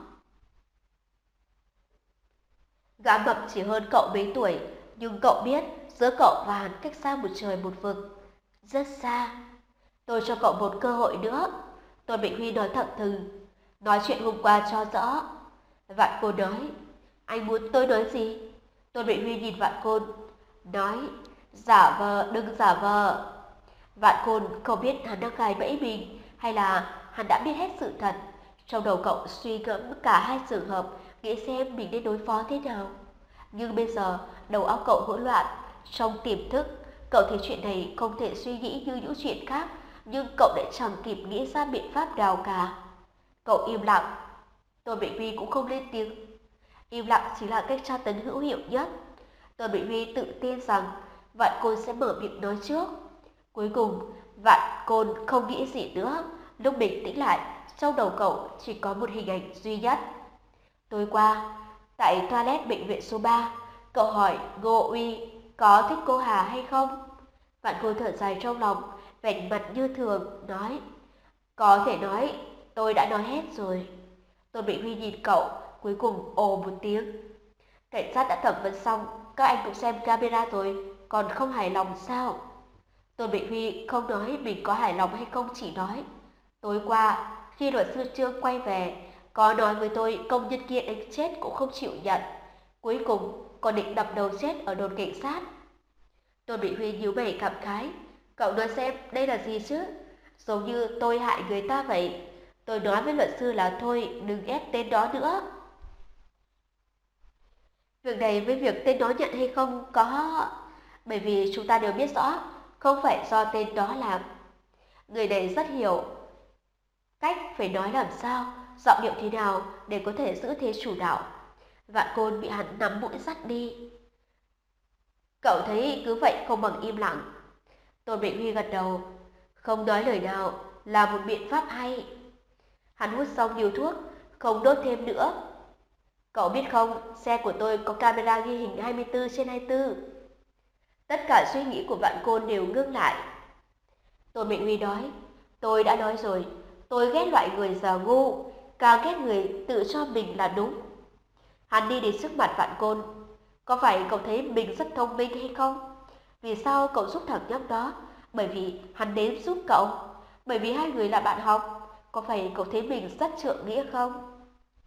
Gã mập chỉ hơn cậu mấy tuổi, nhưng cậu biết giữa cậu và hắn cách xa một trời một vực, rất xa. Tôi cho cậu một cơ hội nữa. Tôn Mệnh Huy nói thẳng thừng, nói chuyện hôm qua cho rõ. Vạn Côn nói, anh muốn tôi nói gì? Tôn Mệnh Huy nhìn Vạn Côn, nói, giả vờ đừng giả vờ. Vạn Côn không biết hắn đang gài bẫy mình, hay là hắn đã biết hết sự thật. Trong đầu cậu suy ngẫm cả hai trường hợp, nghĩ xem mình nên đối phó thế nào. Nhưng bây giờ đầu óc cậu hỗn loạn, trong tiềm thức cậu thấy chuyện này không thể suy nghĩ như những chuyện khác, nhưng cậu lại chẳng kịp nghĩ ra biện pháp nào cả. Cậu im lặng. Tôn Mệnh Huy cũng không lên tiếng. Im lặng chính là cách tra tấn hữu hiệu nhất. Tôn Mệnh Huy tự tin rằng Vạn Côn sẽ mở miệng nói trước. Cuối cùng Vạn Côn không nghĩ gì nữa. Lúc bình tĩnh lại, trong đầu cậu chỉ có một hình ảnh duy nhất. Tối qua, tại toilet bệnh viện số ba, cậu hỏi Ngô Uy có thích cô Hà hay không? Vạn Côn thở dài trong lòng, vẻ mặt như thường, nói, có thể nói, tôi đã nói hết rồi. Tôn Mệnh Huy nhìn cậu, cuối cùng ồ một tiếng. Cảnh sát đã thẩm vấn xong, các anh cũng xem camera rồi, còn không hài lòng sao? Tôn Mệnh Huy không nói mình có hài lòng hay không, chỉ nói, tối qua, khi luật sư Trương quay về, có nói với tôi công nhân kia đánh chết cũng không chịu nhận. Cuối cùng còn định đập đầu chết ở đồn cảnh sát. Tôn Mệnh Huy nhíu mày cảm khái. Cậu nói xem đây là gì chứ? Giống như tôi hại người ta vậy. Tôi nói với luật sư là thôi đừng ép tên đó nữa. Việc này với việc tên đó nhận hay không có... Bởi vì chúng ta đều biết rõ không phải do tên đó làm. Người này rất hiểu cách phải nói làm sao, giọng điệu thế nào để có thể giữ thế chủ đạo. Vạn Côn bị hắn nắm mũi dắt đi. Cậu thấy cứ vậy không bằng im lặng. Tôn Mệnh Huy gật đầu, không nói lời nào, là một biện pháp hay. Hắn hút xong điếu thuốc, không đốt thêm nữa. Cậu biết không, xe của tôi có camera ghi hình hai mươi tư trên hai mươi tư. Tất cả suy nghĩ của Vạn Côn đều ngưng lại. Tôn Mệnh Huy nói, tôi đã nói rồi, tôi ghét loại người già ngu, càng ghét người tự cho mình là đúng. Hắn đi đến trước mặt Vạn Côn. Có phải cậu thấy mình rất thông minh hay không? Vì sao cậu giúp thằng nhóc đó? Bởi vì hắn đến giúp cậu. Bởi vì hai người là bạn học. Có phải cậu thấy mình rất trượng nghĩa không?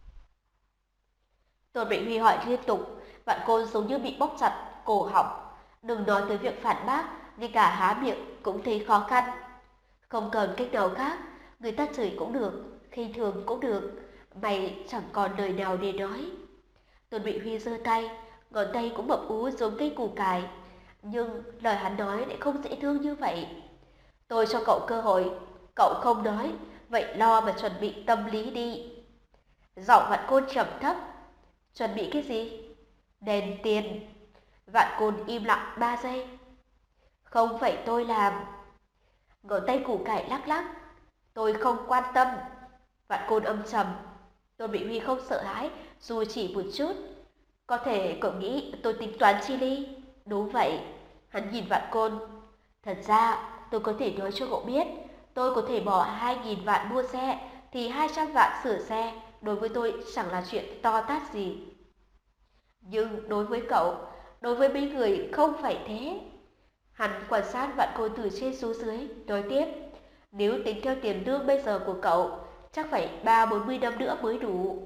Tôn Mệnh Huy hỏi liên tục. Vạn Côn giống như bị bóp chặt cổ họng. Đừng nói tới việc phản bác, ngay cả há miệng cũng thấy khó khăn. Không cần cách nào khác, người ta chửi cũng được, khinh thường cũng được, mày chẳng còn lời nào để nói. Tôn Mệnh Huy giơ tay, ngón tay cũng mập ú giống cây củ cải, nhưng lời hắn nói lại không dễ thương như vậy. Tôi cho cậu cơ hội, cậu không nói, vậy lo mà chuẩn bị tâm lý đi. Giọng Vạn Côn trầm thấp. Chuẩn bị cái gì? Đền tiền. Vạn Côn im lặng ba giây. Không phải tôi làm. Ngón tay củ cải lắc lắc. Tôi không quan tâm. Vạn Côn âm trầm. Tôn Mệnh Huy không sợ hãi, dù chỉ một chút. Có thể cậu nghĩ tôi tính toán chi ly? Đúng vậy. Hắn nhìn Vạn Côn. Thật ra tôi có thể nói cho cậu biết, tôi có thể bỏ hai nghìn vạn mua xe, thì hai trăm vạn sửa xe đối với tôi chẳng là chuyện to tát gì. Nhưng đối với cậu, đối với mấy người không phải thế. Hắn quan sát Vạn Côn từ trên xuống dưới, nói tiếp. Nếu tính theo tiền lương bây giờ của cậu, chắc phải ba bốn mươi năm nữa mới đủ.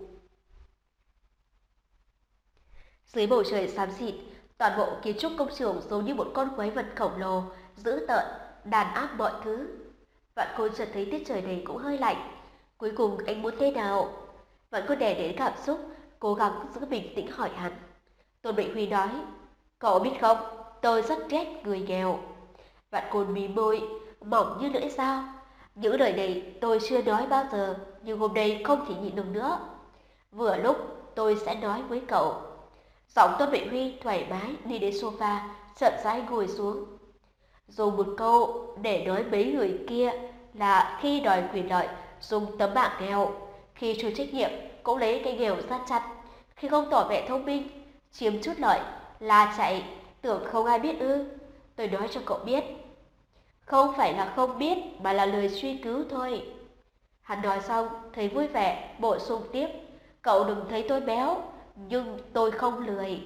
Dưới bầu trời xám xịt, toàn bộ kiến trúc công trường giống như một con quái vật khổng lồ, dữ tợn, đàn áp mọi thứ. Vạn Côn chợt thấy tiết trời này cũng hơi lạnh. Cuối cùng anh muốn thế nào? Vạn Côn đè đến cảm xúc, cố gắng giữ bình tĩnh hỏi hắn. Tôn Mệnh Huy nói, cậu biết không, tôi rất ghét người nghèo. Vạn Côn mí môi, mỏng như lưỡi dao. Những lời này tôi chưa nói bao giờ, nhưng hôm nay không thể nhịn được nữa. Vừa lúc tôi sẽ nói với cậu. Giọng Tôn Mệnh Huy thoải mái đi đến sofa, chậm rãi ngồi xuống. Dùng một câu để nói mấy người kia là khi đòi quyền lợi dùng tấm bảng nghèo, khi chịu trách nhiệm cũng lấy cái nghèo ra chặt, khi không tỏ vẻ thông minh, chiếm chút lợi là chạy, tưởng không ai biết ư? Tôi nói cho cậu biết. Không phải là không biết mà là lời truy cứu thôi. Hắn nói xong thấy vui vẻ, bổ sung tiếp. Cậu đừng thấy tôi béo, nhưng tôi không lười.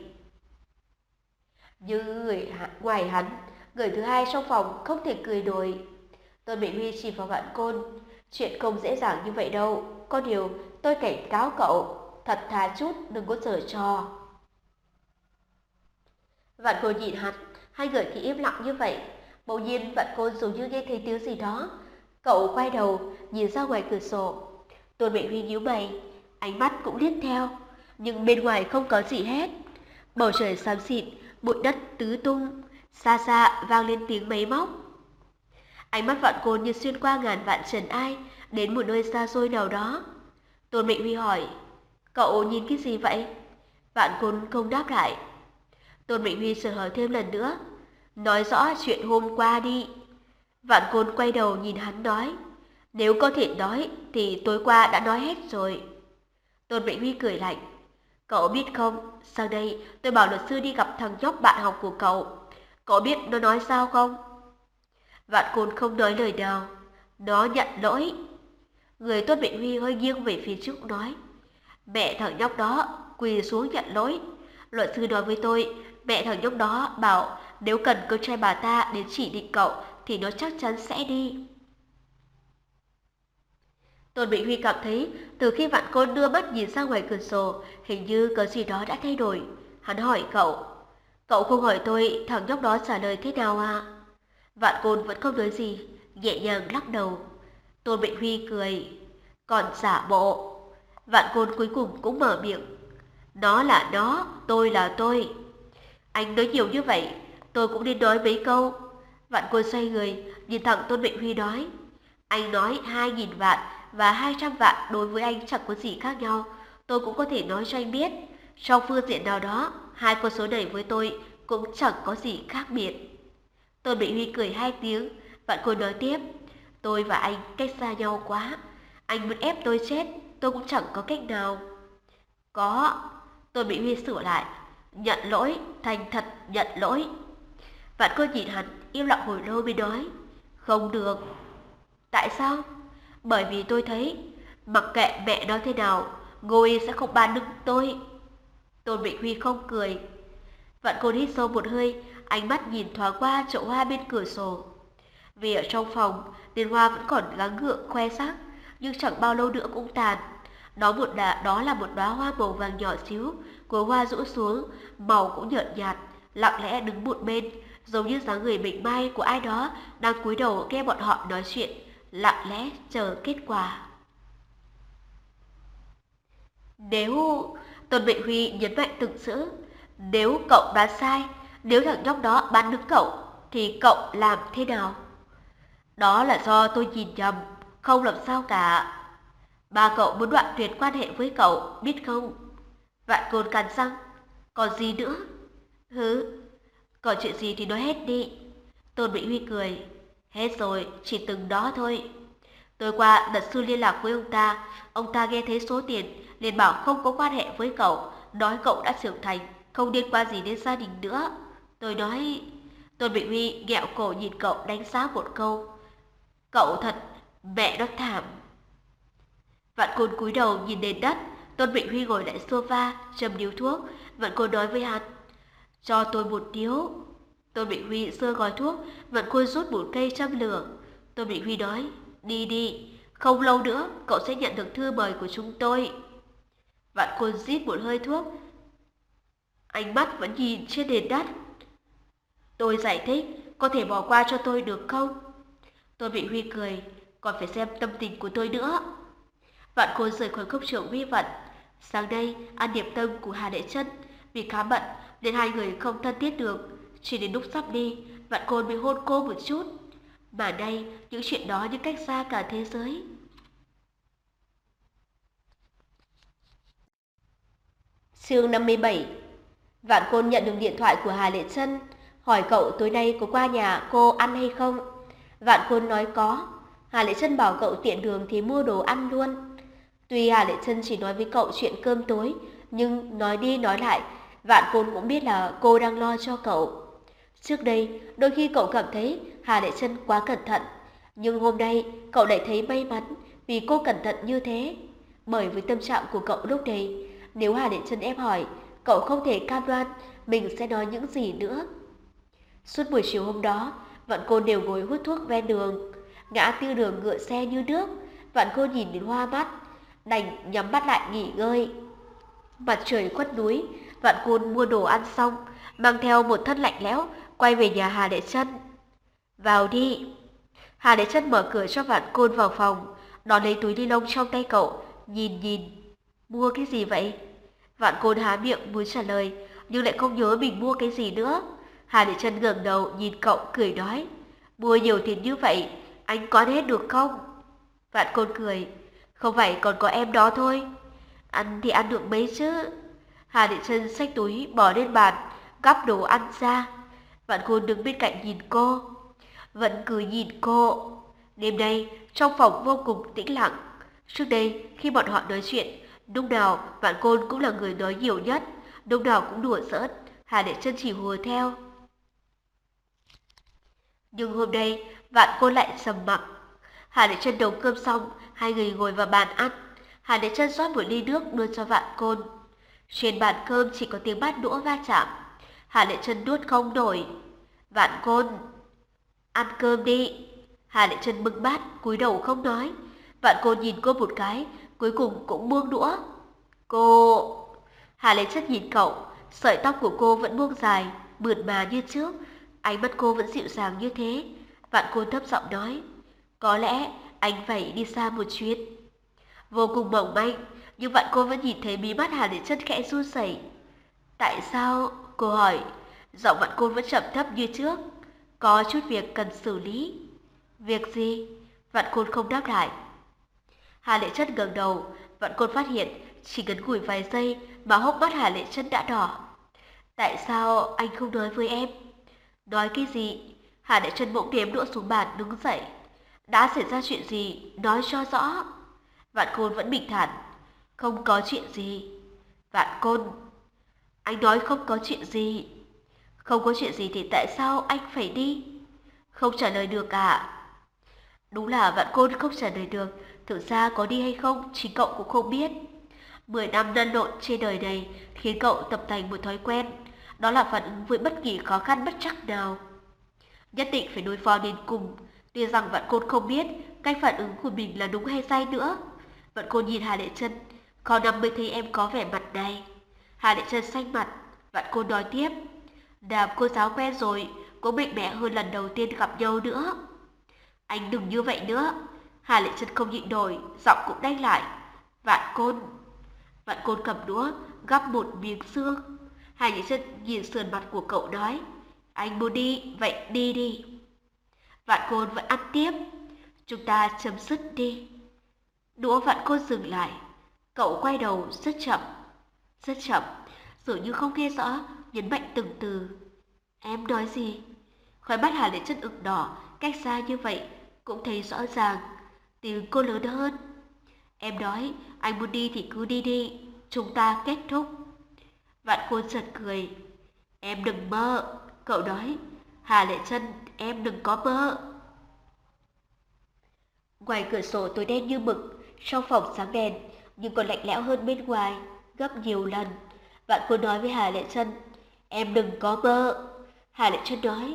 Như người ngoài hắn, người thứ hai trong phòng không thể cười nổi. Tôn Mệnh Huy chỉ vào Vạn Côn. Chuyện không dễ dàng như vậy đâu. Có điều tôi cảnh cáo cậu, thật thà chút, đừng có giở trò. Vạn Côn nhìn hắn, hai người thì im lặng như vậy. Bỗng nhiên Vạn Côn giống như nghe thấy tiếng gì đó. Cậu quay đầu nhìn ra ngoài cửa sổ. Tôn Mệnh Huy nhíu mày, ánh mắt cũng liếc theo, nhưng bên ngoài không có gì hết. Bầu trời xám xịt, bụi đất tứ tung, xa xa vang lên tiếng máy móc. Ánh mắt Vạn Côn như xuyên qua ngàn vạn trần ai, đến một nơi xa xôi nào đó. Tôn Mệnh Huy hỏi, cậu nhìn cái gì vậy? Vạn Côn không đáp lại. Tôn Mệnh Huy sửa hỏi thêm lần nữa, nói rõ chuyện hôm qua đi. Vạn Côn quay đầu nhìn hắn nói, nếu có thể nói thì tối qua đã nói hết rồi. Tôn Mệnh Huy cười lạnh, cậu biết không, sang đây tôi bảo luật sư đi gặp thằng nhóc bạn học của cậu. Cậu biết nó nói sao không? Vạn Côn không nói lời nào. Nó nhận lỗi. Người Tôn Mệnh Huy hơi nghiêng về phía trước nói, mẹ thằng nhóc đó quỳ xuống nhận lỗi. Luật sư nói với tôi, mẹ thằng nhóc đó bảo nếu cần con trai bà ta đến chỉ định cậu thì nó chắc chắn sẽ đi. Tôn Mệnh Huy cảm thấy từ khi Vạn Côn đưa mắt nhìn ra ngoài cửa sổ, hình như có gì đó đã thay đổi. Hắn hỏi cậu, cậu không hỏi tôi thằng nhóc đó trả lời thế nào à? Vạn Côn vẫn không nói gì, nhẹ nhàng lắc đầu. Tôn Mệnh Huy cười, còn giả bộ. Vạn Côn cuối cùng cũng mở miệng, nó là nó, tôi là tôi. Anh nói nhiều như vậy, tôi cũng nên nói mấy câu. Vạn Côn xoay người, nhìn thẳng Tôn Mệnh Huy nói, anh nói hai nghìn vạn và hai trăm vạn đối với anh chẳng có gì khác nhau. Tôi cũng có thể nói cho anh biết, trong phương diện nào đó, hai con số này với tôi cũng chẳng có gì khác biệt. Tôn Mệnh Huy cười hai tiếng. Vạn Côn nói tiếp, Tôi và anh cách xa nhau quá. Anh muốn ép tôi chết, tôi cũng chẳng có cách nào. Có, tôi bị Huy sửa lại. Nhận lỗi, thành thật nhận lỗi. Vạn Côn nhìn hắn, im lặng hồi lâu mới nói. Không được. Tại sao? Bởi vì tôi thấy, mặc kệ mẹ nói thế nào, Ngô Y sẽ không ban đứng tôi. Tôn Vịnh Huy không cười. Vạn Côn hít sâu một hơi, ánh mắt nhìn thoáng qua chậu hoa bên cửa sổ. Vì ở trong phòng, nên hoa vẫn còn gắng gượng khoe sắc, nhưng chẳng bao lâu nữa cũng tàn. Đó một là đó là một đóa hoa màu vàng nhỏ xíu, cối hoa rũ xuống, màu cũng nhợt nhạt, lặng lẽ đứng một bên, giống như dáng người mịn mai của ai đó đang cúi đầu nghe bọn họ nói chuyện, lặng lẽ chờ kết quả. Nếu Tôn Vịnh Huy nhấn mạnh từng chữ, nếu cậu đoán sai, nếu thằng nhóc đó bắn đứng cậu, thì cậu làm thế nào? Đó là do tôi nhìn nhầm, không làm sao cả. Ba cậu muốn đoạn tuyệt quan hệ với cậu, biết không? Vạn Côn cắn răng. Còn gì nữa? Hứ, còn chuyện gì thì nói hết đi. Tôn Vịnh Huy cười. Hết rồi, chỉ từng đó thôi. Tối qua luật sư liên lạc với ông ta, ông ta nghe thấy số tiền, liền bảo không có quan hệ với cậu, nói cậu đã trưởng thành, không liên quan gì đến gia đình nữa. Tôi nói... Tôn Vịnh Huy nghẹo cổ nhìn cậu đánh giá một câu. Cậu thật, mẹ nó thảm. Vạn Côn cúi đầu nhìn nền đất, Tôn Vịnh Huy ngồi lại sofa, châm điếu thuốc. Vạn Côn nói với hắn, cho tôi một điếu. Tôn Vịnh Huy giơ gói thuốc, Vạn Côn rút một cây châm lửa. Tôn Vịnh Huy nói, đi đi, không lâu nữa cậu sẽ nhận được thư mời của chúng tôi. Vạn Côn rít một hơi thuốc, ánh mắt vẫn nhìn trên nền đất. Tôi giải thích, có thể bỏ qua cho tôi được không? Tôn Vịnh Huy cười, còn phải xem tâm tình của tôi nữa. Vạn Côn rời khỏi công trường Huy Vận. Sáng nay ăn điểm tâm của Hà Đại Trân, vì khá bận nên hai người không thân thiết được. Chỉ đến lúc sắp đi, Vạn Côn mới hôn cô một chút. Mà nay những chuyện đó như cách xa cả thế giới. Chương năm mươi bảy. Vạn Côn nhận được điện thoại của Hà Lệ Trân, hỏi cậu tối nay có qua nhà cô ăn hay không. Vạn Côn nói có. Hà Lệ Trân bảo cậu tiện đường thì mua đồ ăn luôn. Tuy Hà Lệ Trân chỉ nói với cậu chuyện cơm tối, nhưng nói đi nói lại, Vạn Côn cũng biết là cô đang lo cho cậu. Trước đây, đôi khi cậu cảm thấy Hà Lệ Trân quá cẩn thận, nhưng hôm nay cậu lại thấy may mắn vì cô cẩn thận như thế. Bởi với tâm trạng của cậu lúc này, nếu Hà Lệ Trân ép hỏi, cậu không thể cam đoan mình sẽ nói những gì nữa. Suốt buổi chiều hôm đó, Vạn Côn đều ngồi hút thuốc ven đường. Ngã tư đường ngựa xe như nước, Vạn Côn nhìn đến hoa mắt, đành nhắm mắt lại nghỉ ngơi. Mặt trời khuất núi, Vạn Côn mua đồ ăn xong, mang theo một thân lạnh lẽo, quay về nhà Hà Lệ Trân. Vào đi. Hà Lệ Trân mở cửa cho Vạn Côn vào phòng, đón lấy túi ni lông trong tay cậu, nhìn nhìn. Mua cái gì vậy? Vạn Côn há miệng muốn trả lời, nhưng lại không nhớ mình mua cái gì nữa. Hà Lệ Trân ngẩng đầu nhìn cậu cười nói, mua nhiều tiền như vậy, anh có hết được không? Vạn Côn cười, không phải còn có em đó thôi. Ăn thì ăn được mấy chứ. Hà Lệ Trân xách túi bỏ lên bàn, gắp đồ ăn ra. Vạn Côn đứng bên cạnh nhìn cô, vẫn cứ nhìn cô. Đêm nay trong phòng vô cùng tĩnh lặng. Trước đây khi bọn họ nói chuyện, lúc nào Vạn Côn cũng là người nói nhiều nhất, lúc nào cũng đùa giỡn, Hà Lệ Trân chỉ hùa theo. Nhưng hôm nay Vạn Côn lại trầm mặc. Hà Lệ Trân nấu cơm xong, hai người ngồi vào bàn ăn. Hà Lệ Trân rót một ly nước đưa cho Vạn Côn. Trên bàn cơm chỉ có tiếng bát đũa va chạm. Hà Lệ Trân nuốt không nổi. Vạn Côn, ăn cơm đi. Hà Lệ Trân bưng bát, cúi đầu không nói. Vạn Côn nhìn cô một cái, cuối cùng cũng buông đũa. Cô... Hà Lệ Trân nhìn cậu, sợi tóc của cô vẫn buông dài, mượt mà như trước. Ánh mắt cô vẫn dịu dàng như thế. Vạn Côn thấp giọng nói, có lẽ anh phải đi xa một chuyến. Vô cùng mỏng manh, nhưng Vạn Côn vẫn nhìn thấy mí mắt Hà Lệ Trân khẽ run rẩy. Tại sao? Cô hỏi. Giọng Vạn Côn vẫn trầm thấp như trước. Có chút việc cần xử lý. Việc gì? Vạn Côn không đáp lại. Hà Lệ Trân ngẩng đầu. Vạn Côn phát hiện chỉ ngắn ngủi vài giây mà hốc mắt Hà Lệ Trân đã đỏ. Tại sao anh không nói với em? Nói cái gì? Hà Lệ Trân bỗng ném đũa xuống bàn đứng dậy. Đã xảy ra chuyện gì? Nói cho rõ. Vạn Côn vẫn bình thản. Không có chuyện gì. Vạn Côn, anh nói không có chuyện gì. Không có chuyện gì thì tại sao anh phải đi? Không trả lời được à? Đúng là Vạn Côn không trả lời được. Thực ra có đi hay không, chính cậu cũng không biết. Mười năm lăn lộn trên đời này khiến cậu tập thành một thói quen. Đó là phản ứng với bất kỳ khó khăn bất trắc nào. Nhất định phải đối phó đến cùng. Tuy rằng Vạn Côn không biết cách phản ứng của mình là đúng hay sai nữa. Vạn Côn nhìn Hà Lệ Trân, khó năm mới thấy em có vẻ mặt này. Hà Lệ Trân xanh mặt. Vạn Côn nói tiếp, làm cô giáo quen rồi, cũng mạnh mẽ hơn lần đầu tiên gặp nhau nữa. Anh đừng như vậy nữa. Hà Lệ Trân không nhịn nổi, giọng cũng đanh lại. Vạn Côn. Vạn Côn cầm đũa, gắp một miếng xương. Hà Lệ Trân nhìn sườn mặt của cậu nói, anh muốn đi, vậy đi đi. Vạn Côn vẫn ăn tiếp. Chúng ta chấm dứt đi. Đũa Vạn Côn dừng lại. Cậu quay đầu rất chậm, rất chậm, dường như không nghe rõ, nhấn mạnh từng từ. Em nói gì? Khóe mắt Hà Lệ Trân ửng đỏ, cách xa như vậy cũng thấy rõ ràng. Tiếng cô lớn hơn. Em nói, anh muốn đi thì cứ đi đi, chúng ta kết thúc. Vạn Côn chợt cười. Em đừng mơ, cậu nói. Hà Lệ Trân, em đừng có mơ. Ngoài cửa sổ tối đen như mực, trong phòng sáng đèn, nhưng còn lạnh lẽo hơn bên ngoài, gấp nhiều lần. Vạn Côn nói với Hà Lệ Trân, em đừng có mơ. Hà Lệ Trân nói,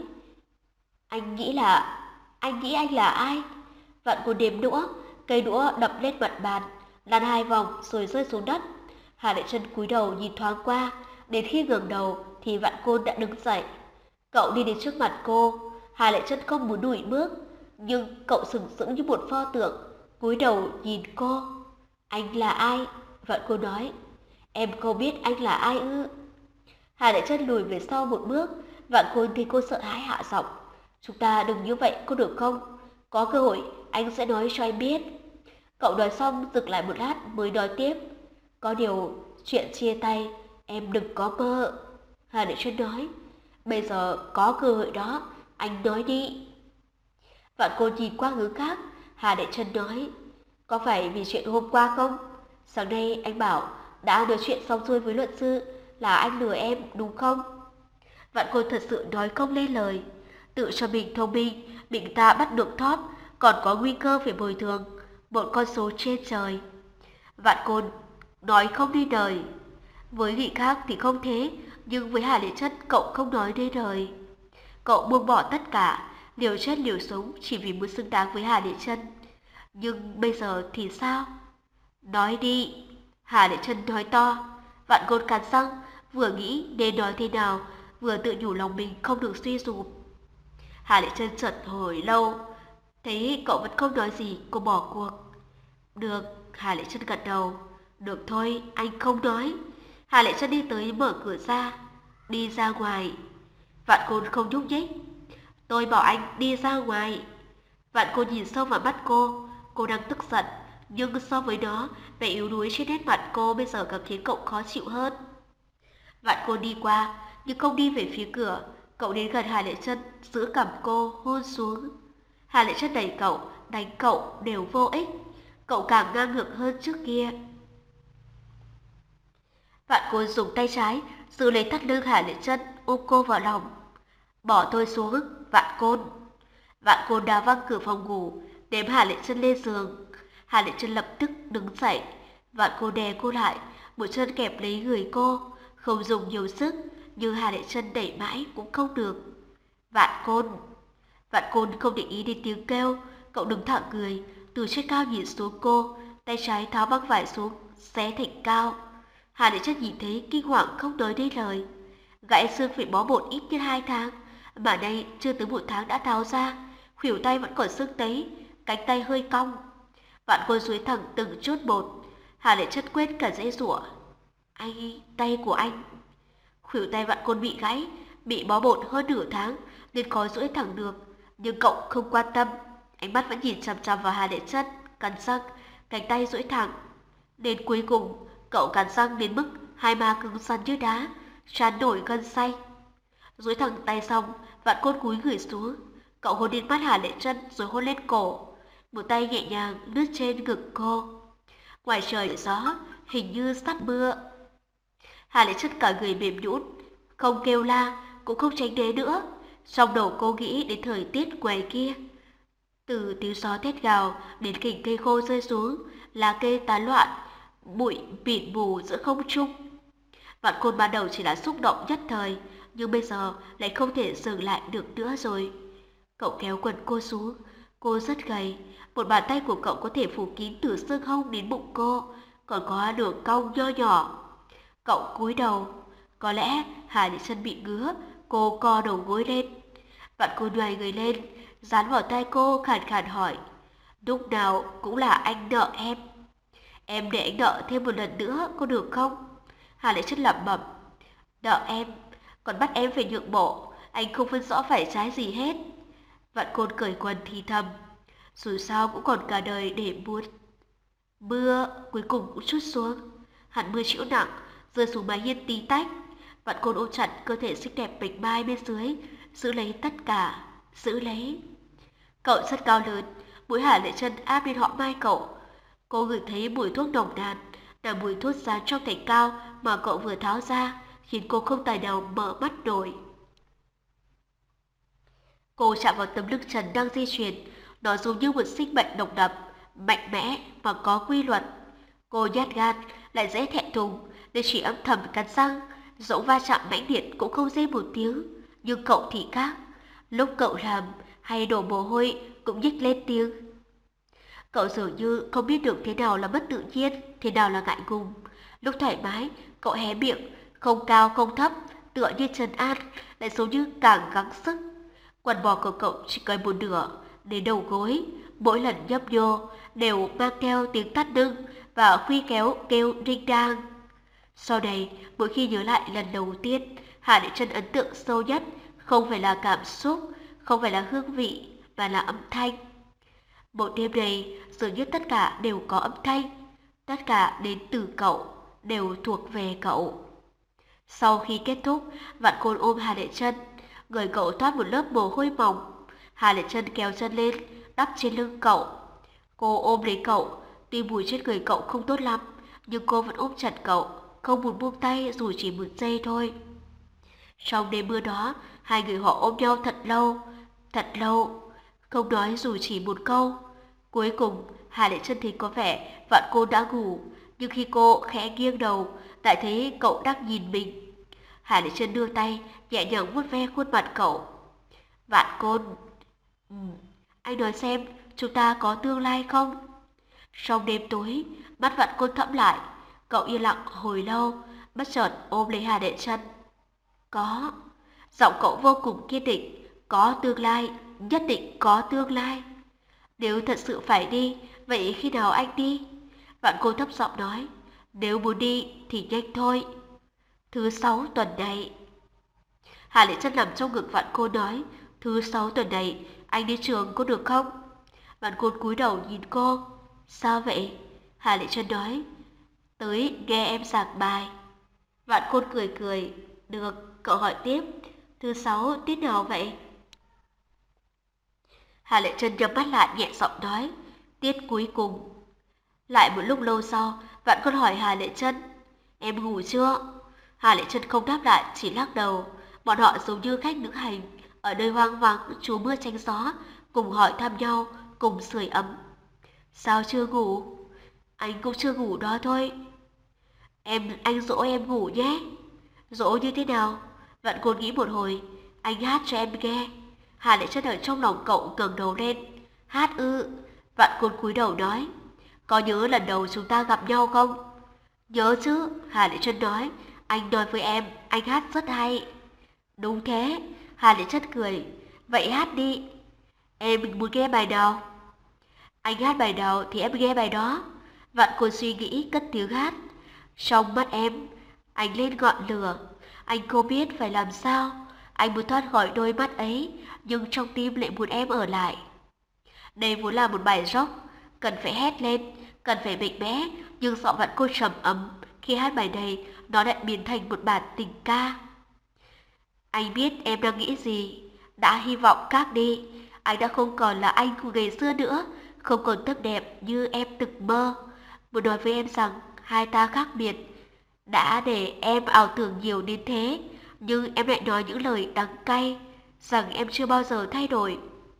anh nghĩ là, anh nghĩ anh là ai? Vạn Côn đếm đũa, cây đũa đập lên mặt bàn, lăn hai vòng rồi rơi xuống đất. Hà Lệ Trân cúi đầu nhìn thoáng qua, đến khi ngẩng đầu thì Vạn Côn đã đứng dậy. Cậu đi đến trước mặt cô. Hà Lệ Trân không muốn lùi bước, nhưng cậu sừng sững như một pho tượng, cúi đầu nhìn cô. Anh là ai? Vạn Côn nói. Em không biết anh là ai ư? Hà Lệ Trân lùi về sau một bước. Vạn Côn thì cô sợ hãi hạ giọng. Chúng ta đừng như vậy có được không? Có cơ hội anh sẽ nói cho em biết. Cậu nói xong dừng lại một lát mới nói tiếp. Có điều chuyện chia tay em đừng có mơ. Hà Lệ Trân nói. Bây giờ có cơ hội đó, anh nói đi. Vạn Côn nhìn qua hướng khác. Hà Lệ Trân nói. Có phải vì chuyện hôm qua không? Sáng nay anh bảo đã nói chuyện xong xuôi với luật sư là anh lừa em đúng không? Vạn Côn thật sự nói không lên lời. Tự cho mình thông minh, bị người ta bắt được thóp, còn có nguy cơ phải bồi thường một con số trên trời. Vạn Côn nói không đi đời. Với người khác thì không thế, nhưng với Hà Lệ Trân cậu không nói nên lời. Cậu buông bỏ tất cả, liều chết liều sống chỉ vì muốn xứng đáng với Hà Lệ Trân. Nhưng bây giờ thì sao? Nói đi. Hà Lệ Trân nói to. Vạn Côn cắn răng, vừa nghĩ nên nói thế nào, vừa tự nhủ lòng mình không được suy sụp. Hà Lệ Trân chợt hồi lâu, thấy cậu vẫn không nói gì, cô bỏ cuộc. Được, Hà Lệ Trân gật đầu. Được thôi, anh không nói. Hà Lệ Trân đi tới mở cửa ra, đi ra ngoài. Vạn Côn không nhúc nhích. Tôi bảo anh đi ra ngoài. Vạn Côn nhìn sâu vào mắt cô, cô đang tức giận, nhưng so với đó, vẻ yếu đuối trên nét mặt cô bây giờ càng khiến cậu khó chịu hơn. Vạn Côn đi qua, nhưng không đi về phía cửa. Cậu đến gần Hà Lệ Trân, giữ cằm cô, hôn xuống. Hà Lệ Trân đẩy cậu, đánh cậu đều vô ích. Cậu càng ngang ngược hơn trước kia. Vạn Côn dùng tay trái giữ lấy thắt lưng Hà Lệ Trân, ôm cô vào lòng. Bỏ tôi xuống, Vạn Côn. Vạn Côn đá văng cửa phòng ngủ, ném Hà Lệ Trân lên giường. Hà Lệ Trân lập tức đứng dậy. Vạn Côn đè cô lại, một chân kẹp lấy người cô, không dùng nhiều sức, nhưng Hà Lệ Trân đẩy mãi cũng không được. Vạn Côn. Vạn Côn không để ý đến tiếng kêu, cậu đứng thẳng người, từ trên cao nhìn xuống cô, tay trái tháo băng vải xuống, xé thành cao. Hà Lệ Trân nhìn thấy kinh hoàng không nói nên lời. Gãy xương phải bó bột ít nhất hai tháng, mà nay chưa tới một tháng đã tháo ra, khuỷu tay vẫn còn sưng tấy, cánh tay hơi cong. Vạn Côn duỗi thẳng từng chút một. Hà Lệ Trân quên cả dãy giụa. Anh, tay của anh. Khuỷu tay Vạn Côn bị gãy, bị bó bột hơn nửa tháng nên khó duỗi thẳng được, nhưng cậu không quan tâm. Ánh mắt vẫn nhìn chằm chằm vào Hà Lệ Trân, cắn răng, cánh tay duỗi thẳng. Đến cuối cùng, cậu cắn răng đến mức hai má cứng rắn như đá, tràn nổi gân xanh. Duỗi thẳng tay xong, Vạn Côn cúi người xuống. Cậu hôn lên mắt Hà Lệ Trân rồi hôn lên cổ. một tay nhẹ nhàng lướt trên ngực cô. Ngoài trời gió, hình như sắp mưa. Hà Lệ Chân cả người mềm nhũn, không kêu la, cũng không tránh né nữa. Trong đầu cô nghĩ đến thời tiết ngoài kia. Từ tiếng gió thét gào đến cành cây khô rơi xuống, lá cây tán loạn, bụi mịt mù giữa không trung. Vạn Côn ban đầu chỉ là xúc động nhất thời, nhưng bây giờ lại không thể dừng lại được nữa rồi. Cậu kéo quần cô xuống, cô rất gầy, một bàn tay của cậu có thể phủ kín từ xương hông đến bụng cô, còn có đường cong nho nhỏ. Cậu cúi đầu, có lẽ Hà Lệ Chân bị ngứa, cô co đầu gối lên. Vạn Côn nhoài người lên, dán vào tay cô khàn khàn hỏi, lúc nào cũng là anh nợ em. Em để anh nợ thêm một lần nữa có được không? Hà Lệ Chân lẩm bẩm, nợ em, còn bắt em phải nhượng bộ, anh không phân rõ phải trái gì hết. Vạn Côn cởi quần thì thầm, dù sao cũng còn cả đời để buốt. Mưa cuối cùng cũng trút xuống, hạt mưa chịu nặng, rơi xuống mái hiên tí tách. Vạn Côn ôm chặt cơ thể xinh đẹp bạch mai bên dưới, giữ lấy tất cả, giữ lấy. Cậu rất cao lớn, mũi Hà Lệ Chân áp lên họ mai cậu. Cô ngửi thấy mùi thuốc nồng nàn, là mùi thuốc dán trong thành cao mà cậu vừa tháo ra, khiến cô không tài nào mở mắt nổi. Cô chạm vào tấm lưng trần đang di chuyển, nó giống như một sinh mệnh độc đậm, mạnh mẽ và có quy luật. Cô nhát gan, lại dễ thẹn thùng, nên chỉ âm thầm cắn răng, dẫu va chạm mãnh liệt cũng không rên một tiếng. Nhưng cậu thì khác, lúc cậu làm hay đổ mồ hôi cũng nhích lên tiếng. Cậu dường như không biết được thế nào là mất tự nhiên, thế nào là ngại ngùng. Lúc thoải mái, cậu hé miệng, không cao không thấp, tựa như trấn an, lại giống như càng gắng sức. Quần bò của cậu chỉ cởi một nửa, đến đầu gối, mỗi lần nhấp nhô đều mang theo tiếng thắt lưng và khuy kéo kêu đinh đang. Sau này, mỗi khi nhớ lại lần đầu tiên, Hà Lệ Chân ấn tượng sâu nhất không phải là cảm xúc, không phải là hương vị, mà là âm thanh. Một đêm này, dường như tất cả đều có âm thanh, tất cả đến từ cậu, đều thuộc về cậu. Sau khi kết thúc, Vạn Côn ôm Hà Lệ Chân, người cậu thoát một lớp mồ hôi mỏng. Hà Lệ Chân kéo chân lên, đắp trên lưng cậu. Cô ôm lấy cậu, tuy mùi trên người cậu không tốt lắm, nhưng cô vẫn ôm chặt cậu, không muốn buông tay dù chỉ một giây thôi. Trong đêm mưa đó, hai người họ ôm nhau thật lâu, thật lâu, không nói dù chỉ một câu. Cuối cùng, Hà Lệ Chân thấy có vẻ Vạn Côn đã ngủ, nhưng khi cô khẽ nghiêng đầu, lại thấy cậu đang nhìn mình. Hà Lệ Chân đưa tay, nhẹ nhàng vuốt ve khuôn mặt cậu. Vạn Côn, ừ, anh nói xem, chúng ta có tương lai không? Trong đêm tối, mắt Vạn Côn thẫm lại, cậu yên lặng hồi lâu, bất chợt ôm lấy Hà Lệ Chân. Có, giọng cậu vô cùng kiên định, có tương lai, nhất định có tương lai. Nếu thật sự phải đi, vậy khi nào anh đi? Vạn Côn thấp giọng nói, nếu muốn đi thì nhanh thôi. Thứ sáu tuần này. Hà Lệ Chân nằm trong ngực Vạn Côn nói, thứ sáu tuần này anh đi trường có được không? Vạn Côn cúi đầu nhìn cô. Sao vậy? Hà Lệ Chân nói, tới nghe em giảng bài. Vạn Côn cười cười, được, cậu hỏi tiếp, thứ sáu tiết nào vậy? Hà Lệ Chân nhắm mắt lại nhẹ giọng nói, tiết cuối cùng. Lại một lúc lâu sau, Vạn Côn hỏi Hà Lệ Chân, em ngủ chưa? Hà Lệ Chân không đáp lại, chỉ lắc đầu. Bọn họ giống như khách lữ hành ở nơi hoang vắng trú mưa tránh gió, cùng hỏi thăm nhau, cùng sưởi ấm. Sao chưa ngủ? Anh cũng chưa ngủ đó thôi. Em, anh dỗ em ngủ nhé. Dỗ như thế nào? Vạn Côn nghĩ một hồi, anh hát cho em nghe. Hà Lệ Chân ở trong lòng cậu ngẩng đầu lên. Hát ư? Vạn Côn cúi đầu nói, có nhớ lần đầu chúng ta gặp nhau không? Nhớ chứ, Hà Lệ Chân nói, anh nói với em, anh hát rất hay. Đúng thế, Hà Lệ Chân cười, vậy hát đi. Em muốn nghe bài nào? Anh hát bài nào thì em nghe bài đó. Vạn Côn suy nghĩ cất tiếng hát. Trong mắt em, anh lên ngọn lửa, anh không biết phải làm sao. Anh muốn thoát khỏi đôi mắt ấy, nhưng trong tim lại muốn em ở lại. Đây vốn là một bài rock, cần phải hét lên, cần phải mạnh mẽ, nhưng giọng Vạn Côn trầm ấm. Khi hát bài này, nó lại biến thành một bản tình ca. Anh biết em đang nghĩ gì, đã hy vọng khác đi. Anh đã không còn là anh của ngày xưa nữa, không còn tốt đẹp như em từng mơ. Muốn nói với em rằng hai ta khác biệt. Đã để em ảo tưởng nhiều đến thế, nhưng em lại nói những lời đắng cay, rằng em chưa bao giờ thay đổi.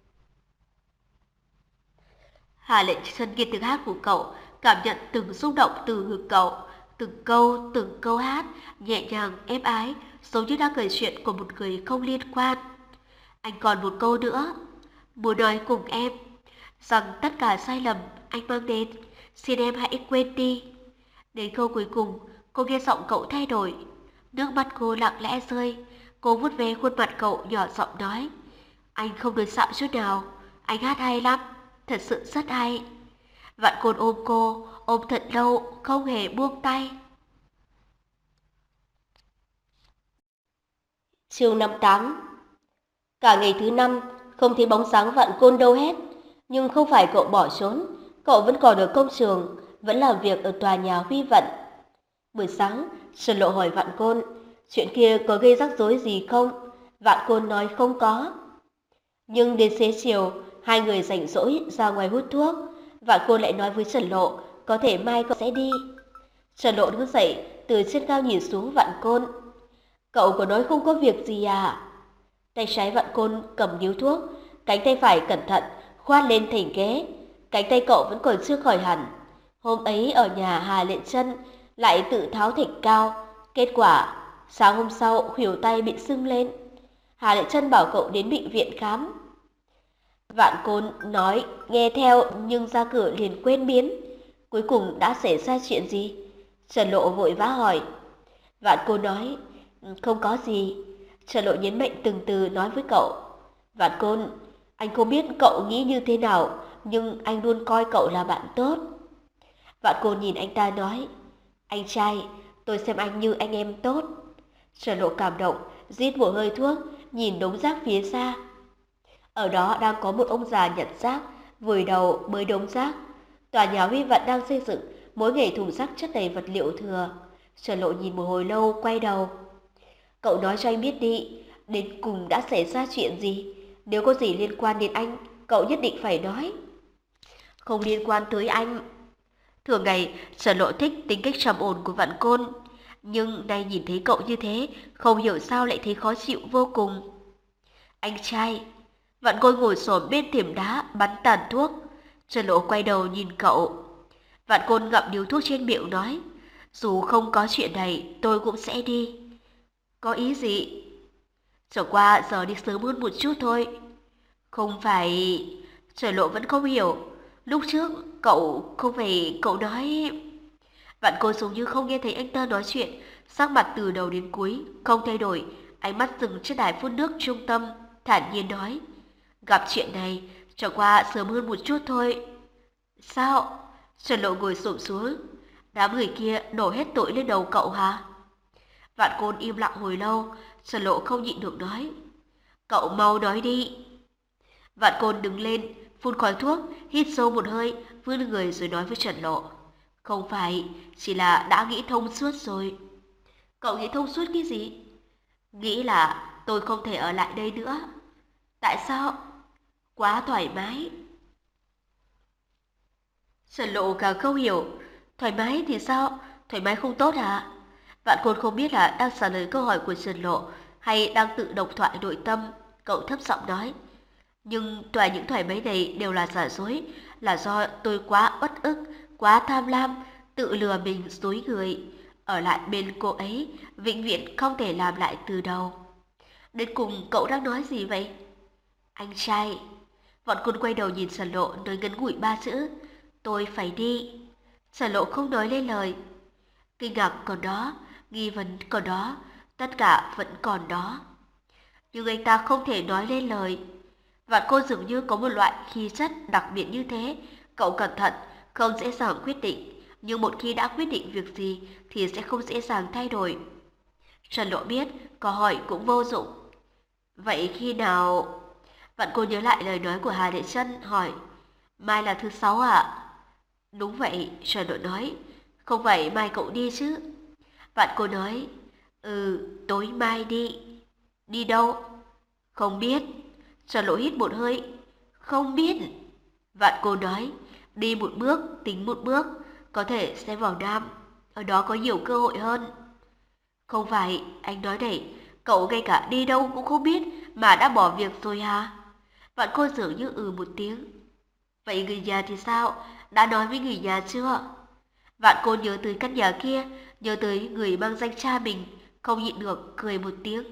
Hà Lệ Trân nghe tiếng hát của cậu, cảm nhận từng xúc động từ ngực cậu, từng câu, từng câu hát, nhẹ nhàng, êm ái, giống như đang kể chuyện của một người không liên quan. Anh còn một câu nữa, muốn nói cùng em, rằng tất cả sai lầm anh mang đến, xin em hãy quên đi. Đến câu cuối cùng, cô nghe giọng cậu thay đổi. Nước mắt cô lặng lẽ rơi, cô vuốt ve khuôn mặt cậu nhỏ giọng nói. Anh không được xạo chút nào, anh hát hay lắm, thật sự rất hay. Vạn Côn ôm cô, ôm thật lâu, không hề buông tay. Chương năm tám. Cả ngày thứ năm, không thấy bóng dáng Vạn Côn đâu hết. Nhưng không phải cậu bỏ trốn, cậu vẫn còn ở công trường, vẫn làm việc ở tòa nhà Huy Vận. Buổi sáng, Trần Lộ hỏi Vạn Côn, chuyện kia có gây rắc rối gì không? Vạn Côn nói không có. Nhưng đến xế chiều, hai người rảnh rỗi ra ngoài hút thuốc. Vạn Côn lại nói với Trần Lộ, có thể mai cậu sẽ đi. Trần Lộ đứng dậy, từ trên cao nhìn xuống Vạn Côn. Cậu có nói không có việc gì à? Tay trái Vạn Côn cầm điếu thuốc, cánh tay phải cẩn thận khoát lên thành ghế. Cánh tay cậu vẫn còn chưa khỏi hẳn. Hôm ấy ở nhà Hà Lệ Trân lại tự tháo thạch cao. Kết quả, sáng hôm sau khuỷu tay bị sưng lên. Hà Lệ Trân bảo cậu đến bệnh viện khám. Vạn Côn nói nghe theo nhưng ra cửa liền quên biến. Cuối cùng đã xảy ra chuyện gì? Trần Lộ vội vã hỏi. Vạn Côn nói không có gì. Trần Lộ nhấn mạnh từng từ nói với cậu. Vạn Côn, anh không biết cậu nghĩ như thế nào, nhưng anh luôn coi cậu là bạn tốt. Vạn Côn nhìn anh ta nói, anh trai, tôi xem anh như anh em tốt. Trần Lộ cảm động, rít một hơi thuốc, nhìn đống rác phía xa. Ở đó đang có một ông già nhặt rác, vùi đầu bới đống rác. Tòa nhà Huy Vận đang xây dựng, mỗi ngày thùng rác chất đầy vật liệu thừa. Trần Lộ nhìn một hồi lâu, quay đầu. Cậu nói cho anh biết đi, đến cùng đã xảy ra chuyện gì? Nếu có gì liên quan đến anh, cậu nhất định phải nói. Không liên quan tới anh. Thường ngày, Trần Lộ thích tính cách trầm ổn của Vạn Côn. Nhưng nay nhìn thấy cậu như thế, không hiểu sao lại thấy khó chịu vô cùng. Anh trai. Vạn Côn ngồi xổm bên thềm đá, bắn tàn thuốc. Trần Lộ quay đầu nhìn cậu. Vạn Côn ngậm điếu thuốc trên miệng nói, dù không có chuyện này, tôi cũng sẽ đi. Có ý gì? Chẳng qua giờ đi sớm hơn một chút thôi. Không phải... Trần Lộ vẫn không hiểu. Lúc trước, cậu không phải cậu nói... Vạn Côn giống như không nghe thấy anh ta nói chuyện, sắc mặt từ đầu đến cuối, không thay đổi, ánh mắt dừng trên đài phun nước trung tâm, thản nhiên nói. Gặp chuyện này, chẳng qua sớm hơn một chút thôi. Sao? Trần Lộ ngồi xổm xuống. Đám người kia đổ hết tội lên đầu cậu hả? Vạn Côn im lặng hồi lâu, Trần Lộ không nhịn được nói. Cậu mau nói đi. Vạn Côn đứng lên, phun khói thuốc, hít sâu một hơi, vươn người rồi nói với Trần Lộ. Không phải, chỉ là đã nghĩ thông suốt rồi. Cậu nghĩ thông suốt cái gì? Nghĩ là tôi không thể ở lại đây nữa. Tại sao? Quá thoải mái. Trần Lộ càng không hiểu. Thoải mái thì sao? Thoải mái không tốt à? Vạn Côn không biết là đang trả lời câu hỏi của Trần Lộ hay đang tự độc thoại nội tâm. Cậu thấp giọng nói. Nhưng toàn những thoải mái này đều là giả dối, là do tôi quá uất ức, quá tham lam, tự lừa mình dối người. Ở lại bên cô ấy, vĩnh viễn không thể làm lại từ đầu. Đến cùng cậu đang nói gì vậy? Anh trai. Vạn Côn quay đầu nhìn Trần Lộ nói ngắn ngủi ba chữ. Tôi phải đi. Trần Lộ không nói lên lời. Kinh ngạc còn đó, nghi vấn còn đó, tất cả vẫn còn đó. Nhưng anh ta không thể nói lên lời. Vạn Côn dường như có một loại khí chất đặc biệt như thế. Cậu cẩn thận, không dễ dàng quyết định. Nhưng một khi đã quyết định việc gì thì sẽ không dễ dàng thay đổi. Trần Lộ biết, có hỏi cũng vô dụng. Vậy khi nào... Vạn Côn nhớ lại lời nói của Hà Lệ Trân, hỏi. Mai là thứ sáu ạ? Đúng vậy, Trần Lộ nói. Không phải mai cậu đi chứ? Vạn Côn nói. Ừ, tối mai đi. Đi đâu? Không biết. Trần Lộ hít một hơi. Không biết. Vạn Cô nói, đi một bước, tính một bước, có thể sẽ vào Nam, ở đó có nhiều cơ hội hơn. Không phải, anh nói này, cậu ngay cả đi đâu cũng không biết mà đã bỏ việc rồi hả? Vạn Cô dường như ừ một tiếng. Vậy người nhà thì sao? Đã nói với người nhà chưa? Vạn Cô nhớ tới căn nhà kia, nhớ tới người mang danh cha mình, không nhịn được cười một tiếng.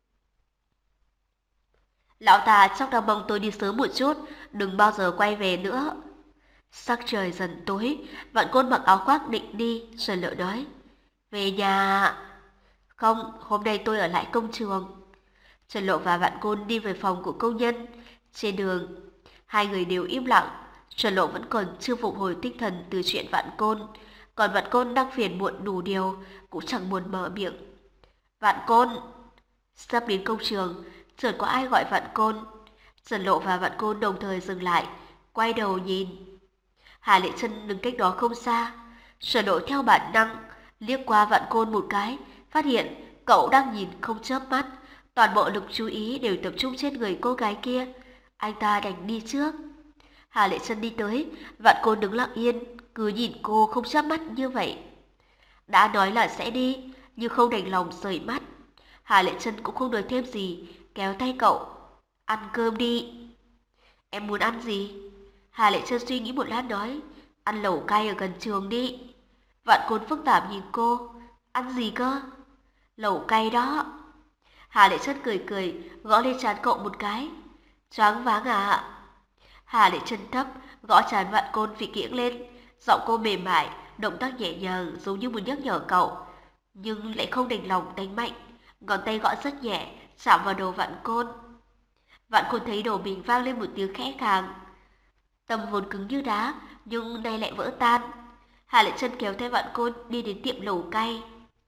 Lão ta chắc đang mong tôi đi sớm một chút, đừng bao giờ quay về nữa. Sắc trời dần tối, Vạn Côn mặc áo khoác định đi, rồi lỡ nói. Về nhà. Không, hôm nay tôi ở lại công trường. Trần Lộ và Vạn Côn đi về phòng của công nhân. Trên đường, hai người đều im lặng. Trần Lộ vẫn còn chưa phục hồi tinh thần từ chuyện Vạn Côn, còn Vạn Côn đang phiền muộn đủ điều, cũng chẳng muốn mở miệng. Vạn Côn. Sắp đến công trường, chợt có ai gọi Vạn Côn. Trần Lộ và Vạn Côn đồng thời dừng lại, quay đầu nhìn. Hà Lệ Chân đứng cách đó không xa. Trần Lộ theo bản năng liếc qua Vạn Côn một cái, phát hiện cậu đang nhìn không chớp mắt, toàn bộ lực chú ý đều tập trung trên người cô gái kia. Anh ta đành đi trước. Hà Lệ Chân đi tới, Vạn Côn đứng lặng yên, cứ nhìn cô không chớp mắt như vậy. Đã nói là sẽ đi, nhưng không đành lòng rời mắt. Hà Lệ Chân cũng không nói thêm gì, kéo tay cậu. Ăn cơm đi. Em muốn ăn gì? Hà Lệ Chân suy nghĩ một lát nói. Ăn lẩu cay ở gần trường đi. Vạn Côn phức tạp nhìn cô. Ăn gì cơ? Lẩu cay đó. Hà Lệ Chân cười cười, gõ lên trán cậu một cái. Choáng váng à? Hà Lệ Chân thấp, gõ trán Vạn Côn vì kiễng lên. Giọng cô mềm mại, động tác nhẹ nhàng giống như muốn nhắc nhở cậu, nhưng lại không đành lòng đánh mạnh. Ngón tay gõ rất nhẹ, chạm vào đầu Vạn Côn. Vạn Côn thấy đầu mình vang lên một tiếng khẽ khàng. Tâm vốn cứng như đá, nhưng nay lại vỡ tan. Hà Lệ Chân kéo theo Vạn Côn đi đến tiệm lẩu cay.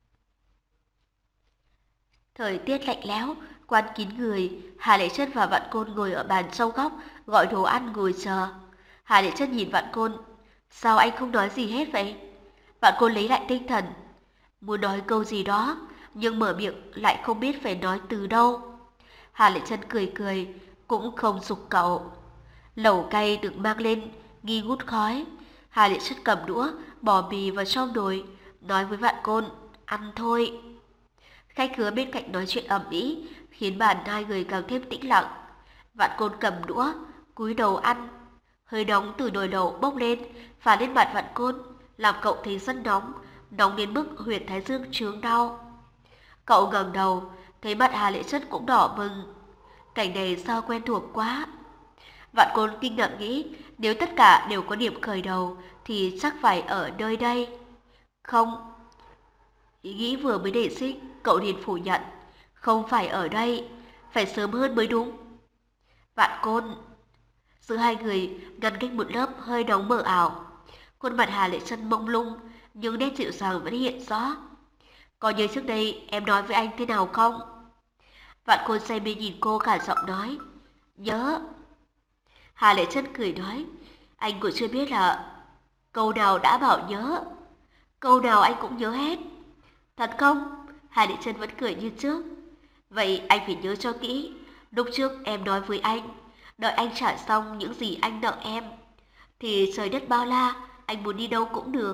Thời tiết lạnh lẽo, quan kín người, Hà Lệ Chân và Vạn Côn ngồi ở bàn trong góc, gọi đồ ăn ngồi chờ. Hà Lệ Chân nhìn Vạn Côn, sao anh không nói gì hết vậy? Vạn Côn lấy lại tinh thần, muốn nói câu gì đó, nhưng mở miệng lại không biết phải nói từ đâu. Hà Lệ Chân cười cười, cũng không giục cậu. Lẩu cay được mang lên, nghi ngút khói. Hà Lệ Chân cầm đũa, bỏ mì vào trong nồi, nói với Vạn Côn, ăn thôi. Khách khứa bên cạnh nói chuyện ầm ĩ, khiến bàn hai người càng thêm tĩnh lặng. Vạn Côn cầm đũa, cúi đầu ăn. Hơi nóng từ nồi lẩu bốc lên, phả lên mặt Vạn Côn, làm cậu thấy rất nóng, nóng đến mức huyệt thái dương chướng đau. Cậu ngẩng đầu, thấy mặt Hà Lệ Chân cũng đỏ bừng. Cảnh này sao quen thuộc quá. Vạn Côn kinh ngạc nghĩ, nếu tất cả đều có điểm khởi đầu thì chắc phải ở nơi đây. Không. Ý nghĩ vừa mới nảy sinh, cậu liền phủ nhận. Không phải ở đây, phải sớm hơn mới đúng. Vạn Côn. Giữa hai người ngăn cách một lớp hơi nóng mờ ảo. Khuôn mặt Hà Lệ Chân mông lung, nhưng nét dịu dàng vẫn hiện rõ. Có nhớ trước đây em nói với anh thế nào không? Vạn Côn say mê nhìn cô khản giọng nói. Nhớ. Hà Lệ Chân cười nói. Anh cũng chưa biết là câu nào đã bảo nhớ. Câu nào anh cũng nhớ hết. Thật không? Hà Lệ Chân vẫn cười như trước. Vậy anh phải nhớ cho kỹ. Lúc trước em nói với anh, đợi anh trả xong những gì anh nợ em, thì trời đất bao la, anh muốn đi đâu cũng được.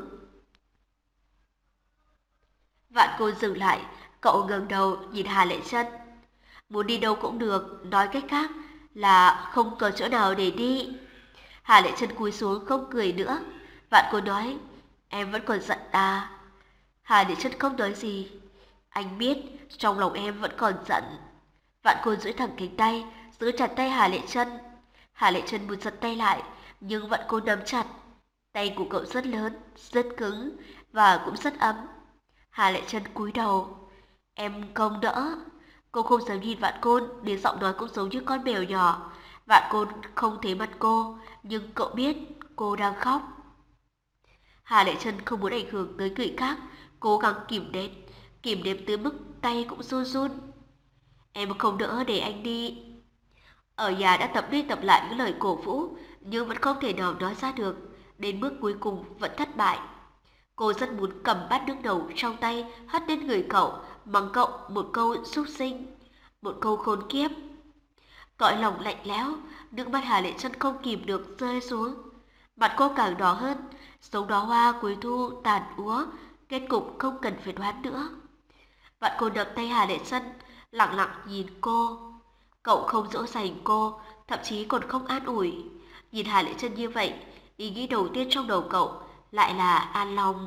Vạn Côn dừng lại, cậu ngẩng đầu nhìn Hà Lệ Chân. Muốn đi đâu cũng được, nói cách khác là không có chỗ nào để đi. Hà Lệ Chân cúi xuống không cười nữa. Vạn Côn nói, em vẫn còn giận à? Hà Lệ Chân không nói gì. Anh biết trong lòng em vẫn còn giận. Vạn Côn duỗi thẳng cánh tay, giữ chặt tay Hà Lệ Chân. Hà Lệ Chân muốn giật tay lại, nhưng Vạn Côn nắm chặt. Tay của cậu rất lớn, rất cứng và cũng rất ấm. Hà Lệ Chân cúi đầu. Em không đỡ. Cô không dám nhìn Vạn Côn, đến giọng nói cũng giống như con mèo nhỏ. Vạn Côn không thấy mặt cô, nhưng cậu biết cô đang khóc. Hà Lệ Chân không muốn ảnh hưởng tới người khác, cố gắng kìm nén, kìm nén tới mức tay cũng run run. Em không đỡ để anh đi. Ở nhà đã tập đi tập lại những lời cổ vũ, nhưng vẫn không thể nào nói ra được, đến bước cuối cùng vẫn thất bại. Cô rất muốn cầm bát nước nấu trong tay hất lên người cậu, mắng cậu một câu súc sinh, một câu khốn kiếp. Cõi lòng lạnh lẽo, nước mắt Hà Lệ Chân không kìm được rơi xuống. Mặt cô càng đỏ hơn, giống đóa hoa cuối thu tàn úa, kết cục không cần phải đoán nữa. Vạn Cô nắm tay Hà Lệ Chân, lặng lặng nhìn cô. Cậu không dỗ dành cô, thậm chí còn không an ủi. Nhìn Hà Lệ Chân như vậy, ý nghĩ đầu tiên trong đầu cậu lại là an lòng.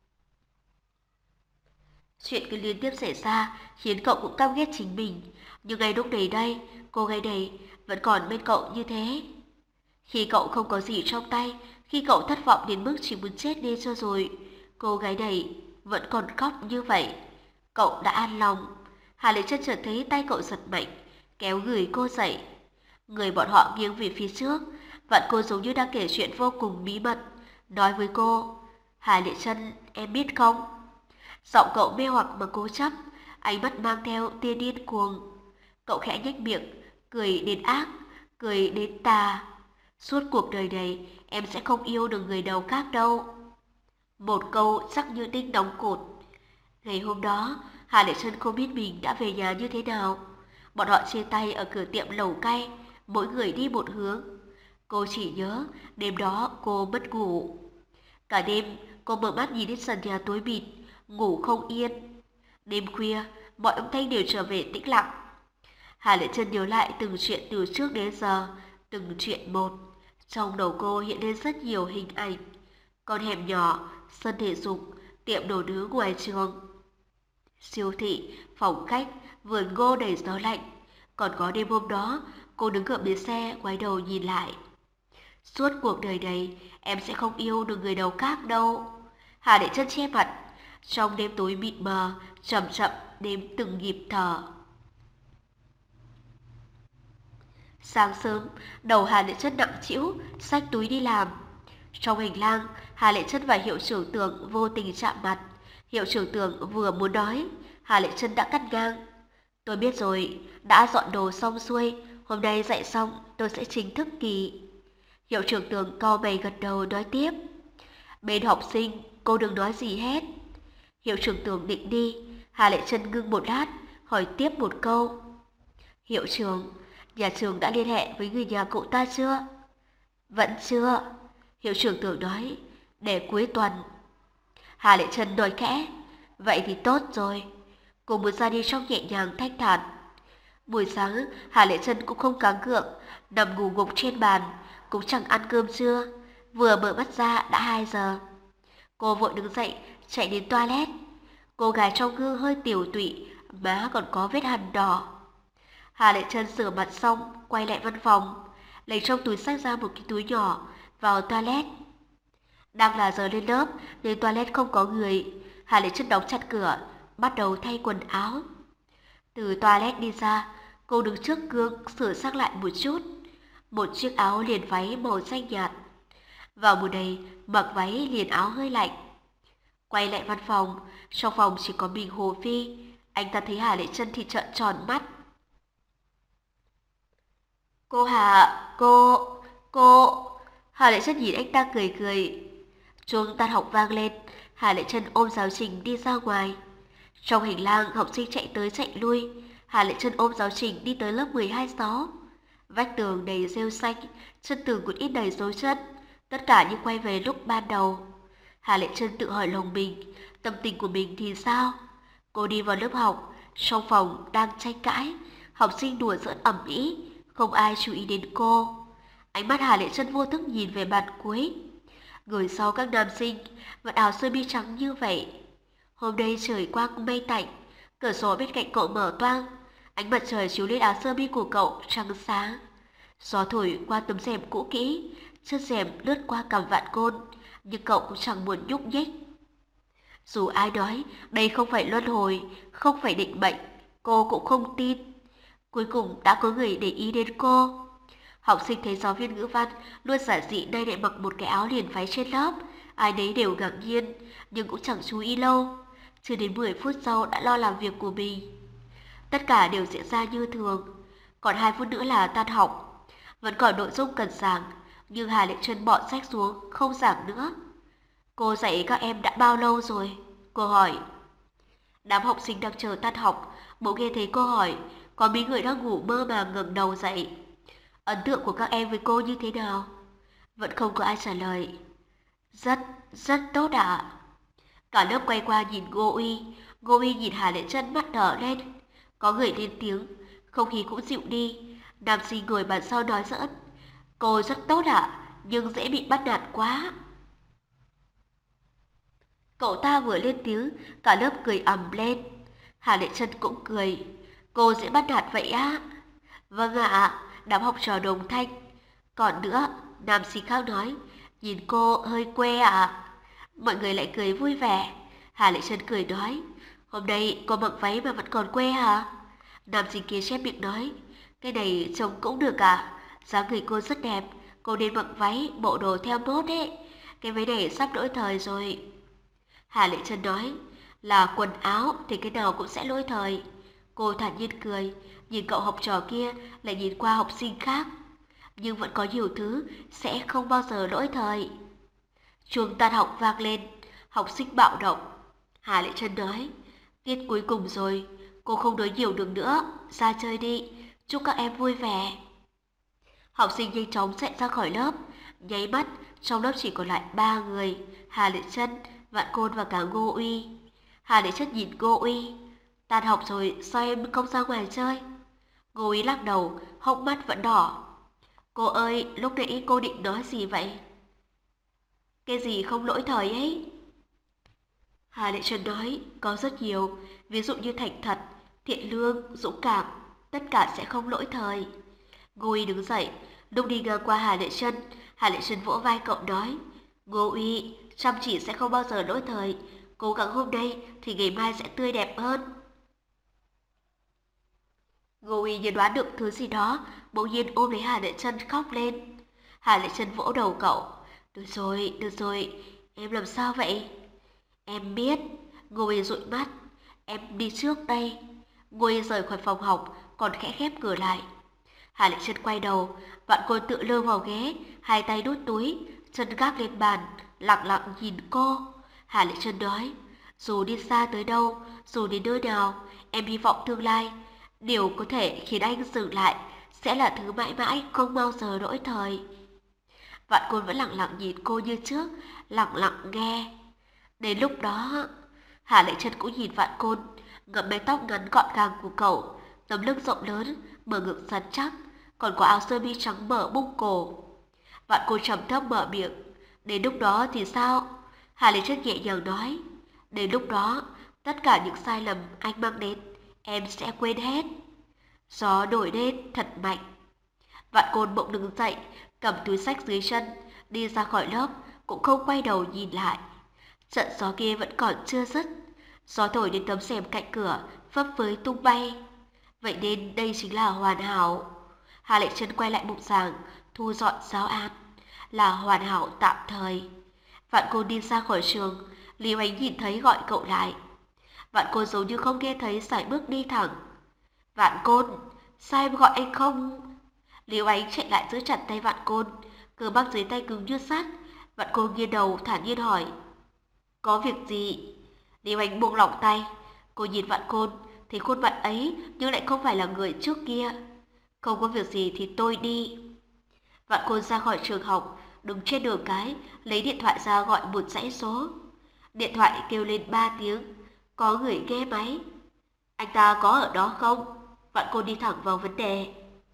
Chuyện cứ liên tiếp xảy ra khiến cậu cũng căm ghét chính mình. Nhưng ngay lúc này đây, cô gái này vẫn còn bên cậu như thế. Khi cậu không có gì trong tay, khi cậu thất vọng đến mức chỉ muốn chết đi cho rồi, cô gái này vẫn còn khóc như vậy. Cậu đã an lòng. Hà Lệ Chân chợt thấy tay cậu giật mạnh, kéo người cô dậy. Người bọn họ nghiêng về phía trước, Vạn Cô giống như đang kể chuyện vô cùng bí mật, nói với cô: Hà Lệ Chân, em biết không? Giọng cậu mê hoặc mà cố chấp, ánh mắt mang theo tia điên cuồng. Cậu khẽ nhếch miệng, cười đến ác, cười đến tà. Suốt cuộc đời này, em sẽ không yêu được người nào khác đâu. Một câu sắc như đinh đóng cột. Ngày hôm đó, Hà Lệ Chân không biết mình đã về nhà như thế nào. Bọn họ chia tay ở cửa tiệm lẩu cay, mỗi người đi một hướng. Cô chỉ nhớ đêm đó cô mất ngủ. Cả đêm cô mở mắt nhìn đến sàn nhà tối mịt, ngủ không yên. Đêm khuya, mọi âm thanh đều trở về tĩnh lặng. Hà Lệ Chân nhớ lại từng chuyện từ trước đến giờ, từng chuyện một. Trong đầu cô hiện lên rất nhiều hình ảnh. Con hẻm nhỏ, sân thể dục, tiệm đồ nướng ngoài trường, siêu thị, phòng khách, vườn ngô đầy gió lạnh. Còn có đêm hôm đó, cô đứng ở bến xe quay đầu nhìn lại. Suốt cuộc đời này, em sẽ không yêu được người nào khác đâu. Hà Lệ Chân che mặt, trong đêm tối mịt mờ, chậm chậm đếm từng nhịp thở. Sáng sớm, đầu Hà Lệ Chân nặng trĩu, xách túi đi làm. Trong hành lang, Hà Lệ Chân và hiệu trưởng Tường vô tình chạm mặt. Hiệu trưởng Tường vừa muốn nói, Hà Lệ Chân đã cắt ngang. Tôi biết rồi, đã dọn đồ xong xuôi, hôm nay dạy xong tôi sẽ chính thức kỳ. Hiệu trưởng Tường cau mày gật đầu nói tiếp. Bên học sinh, cô đừng nói gì hết. Hiệu trưởng Tường định đi, Hà Lệ Chân ngưng một lát, hỏi tiếp một câu. Hiệu trưởng, nhà trường đã liên hệ với người nhà cậu ta chưa? Vẫn chưa. Hiệu trưởng Tường nói, để cuối tuần. Hà Lệ Chân nói khẽ, vậy thì tốt rồi. Cô muốn ra đi trong nhẹ nhàng thanh thản. Buổi sáng, Hà Lệ Chân cũng không cáng gượng, nằm ngủ gục trên bàn, cũng chẳng ăn cơm trưa. Vừa mở mắt ra đã hai giờ. Cô vội đứng dậy, chạy đến toilet. Cô gái trong gương hơi tiểu tụy, má còn có vết hằn đỏ. Hà Lệ Chân rửa mặt xong, quay lại văn phòng, lấy trong túi xách ra một cái túi nhỏ, vào toilet. Đang là giờ lên lớp nên toilet không có người. Hà Lệ Chân đóng chặt cửa, bắt đầu thay quần áo. Từ toilet đi ra, cô đứng trước gương sửa sang lại một chút. Một chiếc áo liền váy màu xanh nhạt. Vào mùa này, mặc váy liền áo hơi lạnh. Quay lại văn phòng, trong phòng chỉ có mình Hồ Phi. Anh ta thấy Hà Lệ Chân thì trợn tròn mắt. Cô Hà, cô, cô... Hà Lệ Chân nhìn anh ta cười cười. Chuông tan học vang lên, Hà Lệ Chân ôm giáo trình đi ra ngoài. Trong hành lang, học sinh chạy tới chạy lui. Hà Lệ Chân ôm giáo trình đi tới lớp mười hai sáu. Vách tường đầy rêu xanh, chân tường cũng ít đầy dấu chân. Tất cả như quay về lúc ban đầu. Hà Lệ Chân tự hỏi lòng mình, tâm tình của mình thì sao? Cô đi vào lớp học, trong phòng đang tranh cãi, học sinh đùa giỡn ầm ĩ, không ai chú ý đến cô. Ánh mắt Hà Lệ Chân vô thức nhìn về bàn cuối. Ngồi sau các nam sinh, mặc áo sơ mi trắng như vậy. Hôm nay trời quang mây tạnh, cửa sổ bên cạnh cậu mở toang, ánh mặt trời chiếu lên áo sơ mi của cậu trắng sáng. Gió thổi qua tấm rèm cũ kỹ, chiếc rèm lướt qua cằm Vạn Côn, nhưng cậu cũng chẳng buồn nhúc nhích. Dù ai nói đây không phải luân hồi, không phải định mệnh, cô cũng không tin. Cuối cùng đã có người để ý đến cô. Học sinh thấy giáo viên ngữ văn luôn giản dị nay lại mặc một cái áo liền váy trên lớp, ai nấy đều ngạc nhiên, nhưng cũng chẳng chú ý lâu. Chưa đến mười phút sau đã lo làm việc của mình. Tất cả đều diễn ra như thường. Còn hai phút nữa là tan học. Vẫn còn nội dung cần giảng, nhưng Hà Lệ Chân bỏ sách xuống, không giảng nữa. Cô dạy các em đã bao lâu rồi? Cô hỏi. Đám học sinh đang chờ tan học, bỗng nghe thấy cô hỏi, Có mấy người đang ngủ mơ màng ngẩng đầu dậy. Ấn tượng của các em với cô như thế nào? Vẫn không có ai trả lời. Rất, rất tốt ạ. Cả lớp quay qua nhìn Ngô Uy. Ngô Uy nhìn Hà Lệ Trân mắt đỏ lên. Có người lên tiếng, không khí cũng dịu đi. Nam sinh ngồi bàn sau nói giỡn. Cô rất tốt ạ, nhưng dễ bị bắt nạt quá. Cậu ta vừa lên tiếng, cả lớp cười ầm lên. Hà Lệ Trân cũng cười. Cô dễ bắt nạt vậy á? Vâng ạ, đám học trò đồng thanh. Còn nữa, nam sinh khác nói, nhìn cô hơi quê ạ. Mọi người lại cười vui vẻ. Hà Lệ Trân cười nói, hôm nay cô mặc váy mà vẫn còn quê hả? Nam sinh kia chép miệng nói, cái này trông cũng được à? Dáng người cô rất đẹp, cô nên mặc váy, bộ đồ theo mốt ấy. Cái váy này sắp lỗi thời rồi. Hà Lệ Trân nói, là quần áo thì cái nào cũng sẽ lỗi thời. Cô thản nhiên cười, nhìn cậu học trò kia lại nhìn qua học sinh khác. Nhưng vẫn có nhiều thứ sẽ không bao giờ lỗi thời. Chuông tan học vang lên, học sinh bạo động. Hà Lệ Trân nói, tiết cuối cùng rồi, cô không nói nhiều được nữa, ra chơi đi, chúc các em vui vẻ. Học sinh nhanh chóng chạy ra khỏi lớp, nháy mắt trong lớp chỉ còn lại ba người, Hà Lệ Trân, Vạn Côn và cả Ngô Uy. Hà Lệ Trân nhìn Ngô Uy, tan học rồi sao em không ra ngoài chơi? Ngô Uy lắc đầu, hốc mắt vẫn đỏ. Cô ơi, lúc nãy cô định nói gì vậy? Cái gì không lỗi thời ấy? Hà Lệ Trân nói, có rất nhiều, ví dụ như thành thật, thiện lương, dũng cảm, tất cả sẽ không lỗi thời. Ngô Uy đứng dậy, lúc đi ngang qua Hà Lệ Trân, Hà Lệ Trân vỗ vai cậu nói, Ngô Uy, chăm chỉ sẽ không bao giờ lỗi thời, cố gắng hôm nay thì ngày mai sẽ tươi đẹp hơn. Ngô Uy như đoán được thứ gì đó, bỗng nhiên ôm lấy Hà Lệ Trân khóc lên. Hà Lệ Trân vỗ đầu cậu, được rồi, được rồi, em làm sao vậy? Em biết. Ngô Uy dụi mắt, em đi trước đây. Ngô Uy rời khỏi phòng học, còn khẽ khép cửa lại. Hà Lệ Trân quay đầu, Vạn Côn tự lơ vào ghế, hai tay đút túi, chân gác lên bàn, lặng lặng nhìn cô. Hà Lệ Trân nói, dù đi xa tới đâu, dù đến nơi nào, em hy vọng tương lai, điều có thể khiến anh dừng lại sẽ là thứ mãi mãi không bao giờ lỗi thời. Vạn Côn vẫn lặng lặng nhìn cô như trước, lặng lặng nghe. Đến lúc đó, Hà Lệ Trân cũng nhìn Vạn Côn, ngậm mái tóc ngắn gọn gàng của cậu, tấm lưng rộng lớn, bờ ngực rắn chắc, còn có áo sơ mi trắng mở bung cổ. Vạn Côn trầm thấp mở miệng, đến lúc đó thì sao? Hà Lệ Trân nhẹ nhàng nói, đến lúc đó, tất cả những sai lầm anh mang đến, em sẽ quên hết. Gió nổi lên thật mạnh. Vạn Côn bỗng đứng dậy, cầm túi xách dưới chân, đi ra khỏi lớp, cũng không quay đầu nhìn lại. Trận gió kia vẫn còn chưa dứt, gió thổi đến tấm rèm cạnh cửa, phấp phới tung bay. Vậy nên đây chính là hoàn hảo. Hà Lệ Trân quay lại bục giảng, thu dọn giáo án, là hoàn hảo tạm thời. Vạn Côn đi ra khỏi trường, Lý Oánh nhìn thấy gọi cậu lại. Vạn Côn giống như không nghe thấy, sải bước đi thẳng. Vạn Côn, sao em gọi anh không? Lý Oánh chạy lại giữ chặt tay Vạn Côn, cờ băng dưới tay cứng như sắt. Vạn Côn nghiêng đầu thản nhiên hỏi, có việc gì? Lý Oánh buông lỏng tay. Cô nhìn Vạn Côn, thấy khuôn mặt ấy nhưng lại không phải là người trước kia. Không có việc gì thì tôi đi. Vạn Côn ra khỏi trường học, đứng trên đường cái, lấy điện thoại ra gọi một dãy số. Điện thoại kêu lên ba tiếng, có người nghe máy. Anh ta có ở đó không? Vạn Côn đi thẳng vào vấn đề.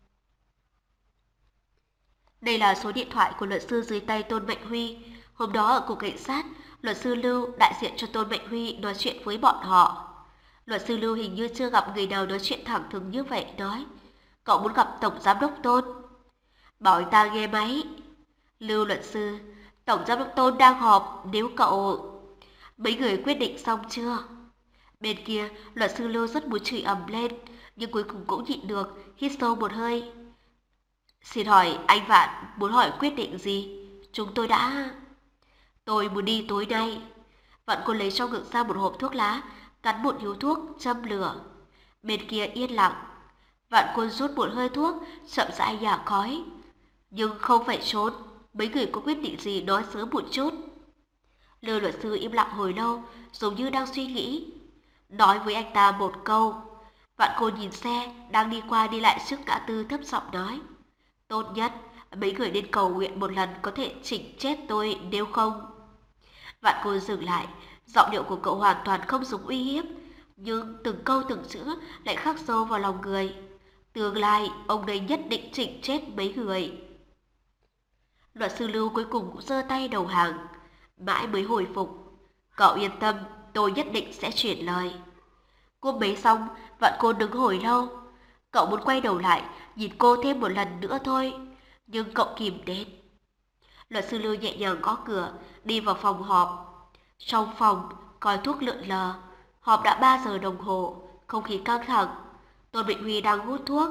Đây là số điện thoại của luật sư dưới tay Tôn Mạnh Huy. Hôm đó ở cục cảnh sát, luật sư Lưu đại diện cho Tôn Mạnh Huy nói chuyện với bọn họ. Luật sư Lưu hình như chưa gặp người nào nói chuyện thẳng thừng như vậy, nói, cậu muốn gặp Tổng Giám đốc Tôn. Bảo anh ta nghe máy. Lưu luật sư, Tổng Giám đốc Tôn đang họp, nếu cậu... Mấy người quyết định xong chưa? Bên kia, luật sư Lưu rất muốn chửi ầm lên, nhưng cuối cùng cũng nhịn được, hít sâu một hơi. Xin hỏi anh Vạn muốn hỏi quyết định gì? Chúng tôi đã... Tôi muốn đi tối nay. Vạn Côn lấy trong ngực ra một hộp thuốc lá, cắn một điếu thuốc, châm lửa. Bên kia yên lặng. Vạn Côn rút một hơi thuốc, chậm rãi nhả khói. Nhưng không phải trốn, mấy người có quyết định gì nói sớm một chút. Lưu luật sư im lặng hồi lâu, giống như đang suy nghĩ. Nói với anh ta một câu. Vạn Cô nhìn xe đang đi qua đi lại trước ngã tư thấp giọng nói. Tốt nhất, mấy người nên cầu nguyện một lần có thể chỉnh chết tôi, nếu không. Vạn Cô dừng lại, giọng điệu của cậu hoàn toàn không dùng uy hiếp, nhưng từng câu từng chữ lại khắc sâu vào lòng người. Tương lai, ông đây nhất định chỉnh chết mấy người. Luật sư Lưu cuối cùng cũng giơ tay đầu hàng, mãi mới hồi phục. Cậu yên tâm, tôi nhất định sẽ chuyển lời. Cô bế xong, Vạn Cô đứng hồi lâu. Cậu muốn quay đầu lại, nhìn cô thêm một lần nữa thôi, nhưng cậu kìm đến. Luật sư Lưu nhẹ nhàng gõ cửa, đi vào phòng họp. Trong phòng, còi thuốc lượn lờ. Họp đã ba giờ đồng hồ, không khí căng thẳng. Tôn Bình Huy đang hút thuốc.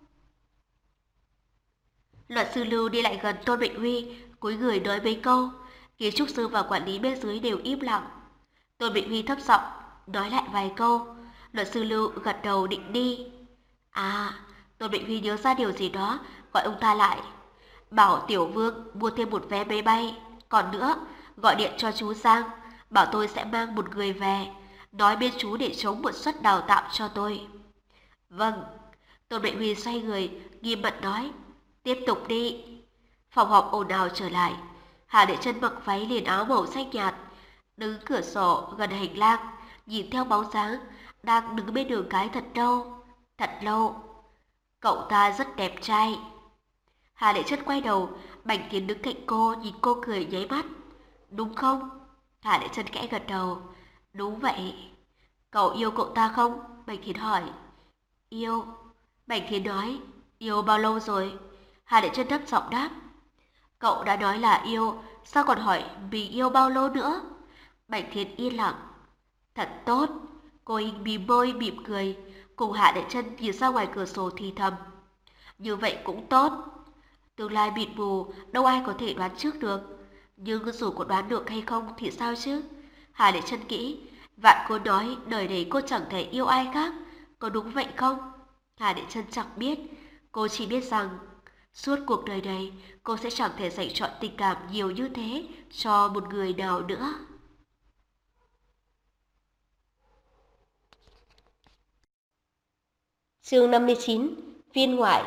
Luật sư Lưu đi lại gần Tôn Bình Huy, cúi người nói mấy câu. Kiến trúc sư và quản lý bên dưới đều im lặng. Tôn Bình Huy thấp giọng nói lại vài câu. Luật sư Lưu gật đầu định đi. À, Tôn Bình Huy nhớ ra điều gì đó, gọi ông ta lại. Bảo Tiểu Vương mua thêm một vé máy bay. Còn nữa, gọi điện cho chú Giang, bảo tôi sẽ mang một người về, nói bên chú để chống một suất đào tạo cho tôi. Vâng. Tôn Bình Huy xoay người, nghiêm mặt nói. Tiếp tục đi. Phòng họp ồn ào trở lại. Hà Lệ Chân mặc váy liền áo màu xanh nhạt, đứng cửa sổ gần hành lang, nhìn theo bóng dáng đang đứng bên đường cái thật lâu, thật lâu. Cậu ta rất đẹp trai. Hà Lệ Chân quay đầu, Bành Tiến đứng cạnh cô, nhìn cô cười nháy mắt. Đúng không? Hà Lệ Chân khẽ gật đầu. Đúng vậy. Cậu yêu cậu ta không? Bành Tiến hỏi. Yêu. Bành Tiến nói. Yêu bao lâu rồi? Hà Lệ Chân thấp giọng đáp. Cậu đã nói là yêu, sao còn hỏi mình yêu bao lâu nữa? Bành Tiến yên lặng. Thật tốt. Cô Hình mím môi mỉm cười, cùng Hạ Lệ Chân nhìn ra ngoài cửa sổ thì thầm. Như vậy cũng tốt. Tương lai mịt mù, đâu ai có thể đoán trước được. Nhưng dù có đoán được hay không thì sao chứ? Hà Lệ Chân nghĩ, Vạn Cô nói đời này cô chẳng thể yêu ai khác, có đúng vậy không? Hà Lệ Chân chẳng biết, cô chỉ biết rằng suốt cuộc đời này cô sẽ chẳng thể dành trọn tình cảm nhiều như thế cho một người nào nữa. Chương năm mươi chín. Viên ngoại.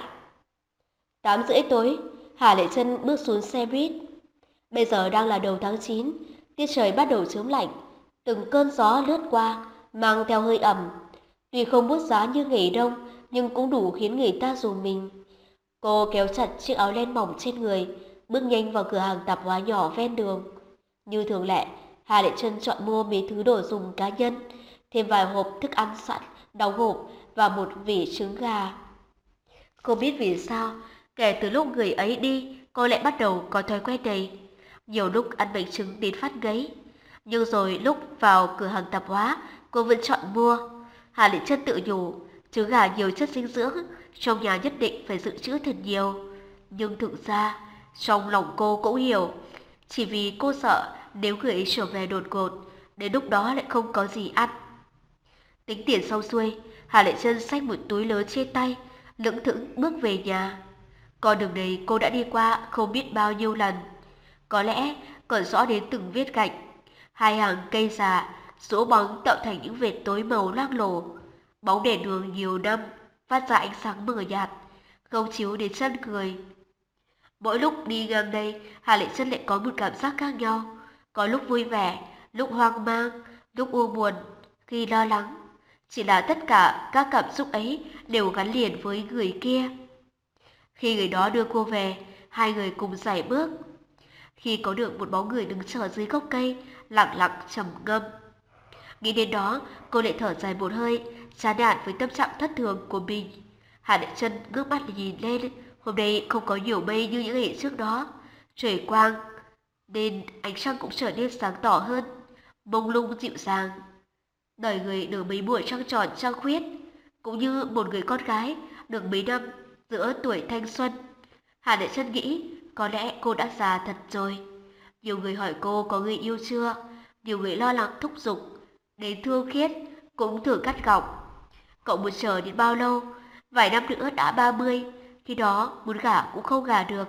Tám rưỡi tối, Hà Lệ Chân bước xuống xe buýt. Bây giờ đang là đầu tháng chín, tiết trời bắt đầu chớm lạnh, từng cơn gió lướt qua, mang theo hơi ẩm. Tuy không buốt giá như ngày đông, nhưng cũng đủ khiến người ta rùng mình. Cô kéo chặt chiếc áo len mỏng trên người, bước nhanh vào cửa hàng tạp hóa nhỏ ven đường. Như thường lệ, Hà Lệ Chân chọn mua mấy thứ đồ dùng cá nhân, thêm vài hộp thức ăn sẵn, đóng hộp và một vỉ trứng gà. Không biết vì sao, kể từ lúc người ấy đi, cô lại bắt đầu có thói quen này. Nhiều lúc ăn bánh trứng đến phát ngấy, nhưng rồi lúc vào cửa hàng tạp hóa, cô vẫn chọn mua. Hà Lệ Chân tự nhủ, trứng gà nhiều chất dinh dưỡng, trong nhà nhất định phải dự trữ thật nhiều. Nhưng thực ra, trong lòng cô cũng hiểu, chỉ vì cô sợ nếu người ấy trở về đột ngột, đến lúc đó lại không có gì ăn. Tính tiền xong xuôi, Hà Lệ Chân xách một túi lớn trên tay, lững thững bước về nhà. Con đường này cô đã đi qua không biết bao nhiêu lần, có lẽ còn rõ đến từng vết gạch. Hai hàng cây già rũ bóng tạo thành những vệt tối màu loang lổ. Bóng đèn đường nhiều năm phát ra ánh sáng mờ nhạt, không chiếu đến chân người. Mỗi lúc đi ngang đây, Hà Lệ Chân lại có một cảm giác khác nhau, có lúc vui vẻ, lúc hoang mang, lúc u buồn, khi lo lắng. Chỉ là tất cả các cảm xúc ấy đều gắn liền với người kia. Khi người đó đưa cô về, hai người cùng sải bước. Khi có được một bóng người đứng chờ dưới gốc cây, lặng lặng trầm ngâm. Nghĩ đến đó, cô lại thở dài một hơi, chán nản với tâm trạng thất thường của mình. Hà Lệ Chân ngước mắt nhìn lên, hôm nay không có nhiều mây như những ngày trước đó. Trời quang, nên ánh trăng cũng trở nên sáng tỏ hơn, mông lung dịu dàng. Đời người được mấy buổi trăng tròn trăng khuyết, cũng như một người con gái được mấy năm giữa tuổi thanh xuân. Hà Lệ Chân nghĩ có lẽ cô đã già thật rồi. Nhiều người hỏi cô có người yêu chưa, nhiều người lo lắng thúc giục, đến thương khiết cũng thử cắt gọng. Cậu muốn chờ đến bao lâu? Vài năm nữa đã ba mươi, khi đó muốn gả cũng không gả được.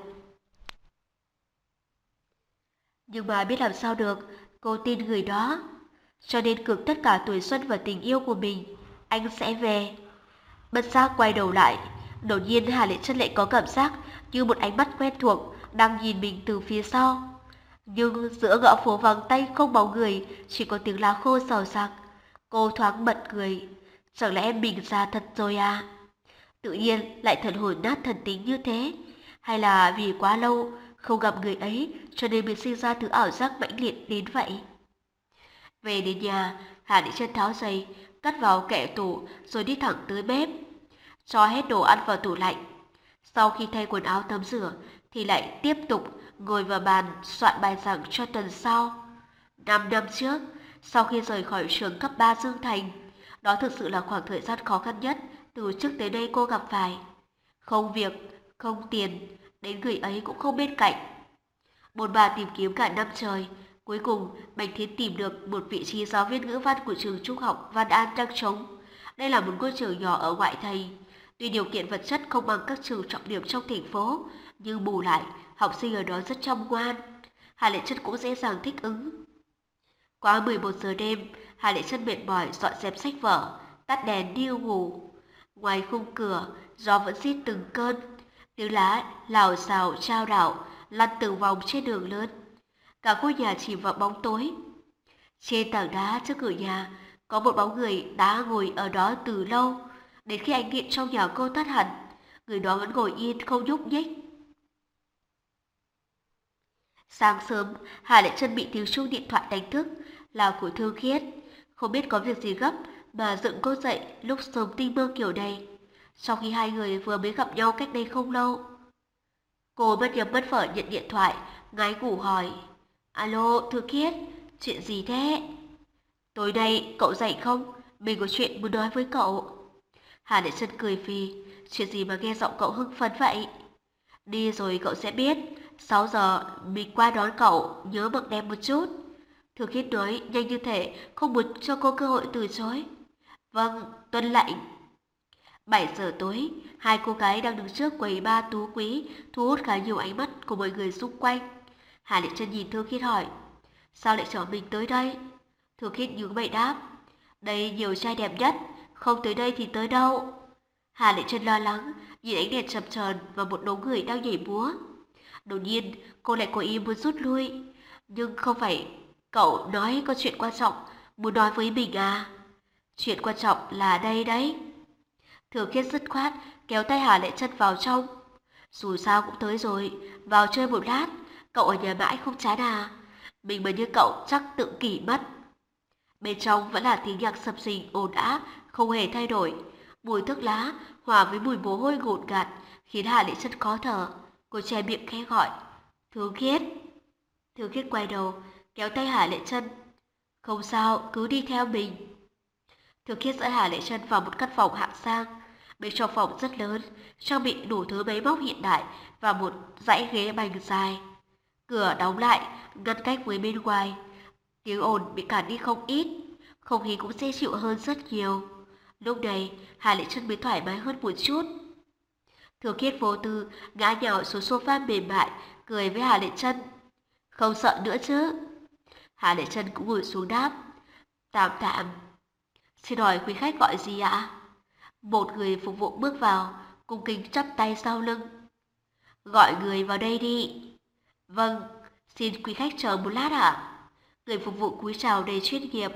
Nhưng mà biết làm sao được, cô tin người đó. Cho nên cược tất cả tuổi xuân và tình yêu của mình, anh sẽ về. Bất giác quay đầu lại, đột nhiên Hà Lệ Chân lại có cảm giác như một ánh mắt quen thuộc đang nhìn mình từ phía sau. Nhưng giữa ngõ phố vắng tanh không bóng người, chỉ có tiếng lá khô xào xạc. Cô thoáng bật cười, chẳng lẽ mình già thật rồi à? Tự nhiên lại thần hồn nát thần tính như thế, hay là vì quá lâu không gặp người ấy cho nên mình sinh ra thứ ảo giác mãnh liệt đến vậy? Về đến nhà, Hà Lệ Chân tháo giày, cất vào kệ tủ rồi đi thẳng tới bếp, cho hết đồ ăn vào tủ lạnh. Sau khi thay quần áo tắm rửa thì lại tiếp tục ngồi vào bàn soạn bài giảng cho tuần sau. Năm năm trước, sau khi rời khỏi trường cấp ba Dương Thành, đó thực sự là khoảng thời gian khó khăn nhất từ trước tới nay cô gặp phải. Không việc, không tiền, đến người ấy cũng không bên cạnh. Bồn bà tìm kiếm cả năm trời, cuối cùng Bạch Thiến tìm được một vị trí giáo viên ngữ văn của trường trung học Văn An đang trống. Đây là một ngôi trường nhỏ ở ngoại thành. Tuy điều kiện vật chất không bằng các trường trọng điểm trong thành phố, nhưng bù lại, học sinh ở đó rất chăm ngoan. Hà Lệ Chân cũng dễ dàng thích ứng. Quá mười một giờ đêm, Hà Lệ Chân mệt mỏi dọn dẹp sách vở, tắt đèn đi ngủ. Ngoài khung cửa, gió vẫn rít từng cơn, tiếng lá lào xào trao đảo lăn từng vòng trên đường lớn. Cả ngôi nhà chìm vào bóng tối. Trên tảng đá trước cửa nhà có một bóng người đã ngồi ở đó từ lâu, đến khi ánh điện trong nhà cô tắt hẳn, người đó vẫn ngồi yên không nhúc nhích. Sáng sớm, Hà Lệ Chân bị tiếng chuông điện thoại đánh thức, là của Thương Khiết. Không biết có việc gì gấp mà dựng cô dậy lúc sớm tinh mơ kiểu này, sau khi hai người vừa mới gặp nhau cách đây không lâu. Cô bất nhắm bất phở nhận điện thoại, ngái ngủ hỏi: Alo, Thương Khiết, chuyện gì thế? Tối nay cậu rảnh không? Mình có chuyện muốn nói với cậu. Hà Lệ Chân cười phì, chuyện gì mà nghe giọng cậu hưng phấn vậy? Đi rồi cậu sẽ biết, sáu giờ mình qua đón cậu, nhớ mặc đẹp một chút. Thương Khiết nói nhanh như thể không muốn cho cô cơ hội từ chối. Vâng, tuân lệnh. Bảy giờ tối, hai cô gái đang đứng trước quầy ba tú quý, thu hút khá nhiều ánh mắt của mọi người xung quanh. Hà Lệ Chân nhìn Thương Khiết hỏi: Sao lại chọn mình tới đây? Thương Khiết nhướng mày đáp: Đây nhiều trai đẹp nhất, không tới đây thì tới đâu? Hà Lệ Chân lo lắng, nhìn ánh đèn chập chờn và một đống người đang nhảy múa. Đột nhiên, cô lại có ý muốn rút lui. Nhưng không phải cậu nói có chuyện quan trọng muốn nói với mình à? Chuyện quan trọng là đây đấy. Thường Khiết dứt khoát kéo tay Hà Lệ Chân vào trong. Dù sao cũng tới rồi, vào chơi một lát, cậu ở nhà mãi không chán à? Mình mà như cậu chắc tự kỷ mất. Bên trong vẫn là tiếng nhạc sập sình ồn ào, không hề thay đổi. Mùi thuốc lá hòa với mùi mồ hôi ngột ngạt khiến Hà Lệ Chân khó thở. Cô che miệng khẽ gọi: Thương Khiết. Thương Khiết quay đầu, kéo tay Hà Lệ Chân: Không sao, cứ đi theo mình. Thương Khiết dẫn Hà Lệ Chân vào một căn phòng hạng sang. Bên trong phòng rất lớn, trang bị đủ thứ máy móc hiện đại và một dãy ghế bành dài. Cửa đóng lại, ngăn cách với bên ngoài. Tiếng ồn bị cản đi không ít, không khí cũng dễ chịu hơn rất nhiều. Lúc này, Hà Lệ Chân mới thoải mái hơn một chút. Thường Khiết vô tư ngã nhào xuống sofa mềm mại, cười với Hà Lệ Chân: Không sợ nữa chứ? Hà Lệ Chân cũng ngồi xuống đáp: Tạm tạm. Xin hỏi quý khách gọi gì ạ? Một người phục vụ bước vào, cung kính chắp tay sau lưng: Gọi người vào đây đi. Vâng, xin quý khách chờ một lát ạ. Người phục vụ cúi chào đầy chuyên nghiệp.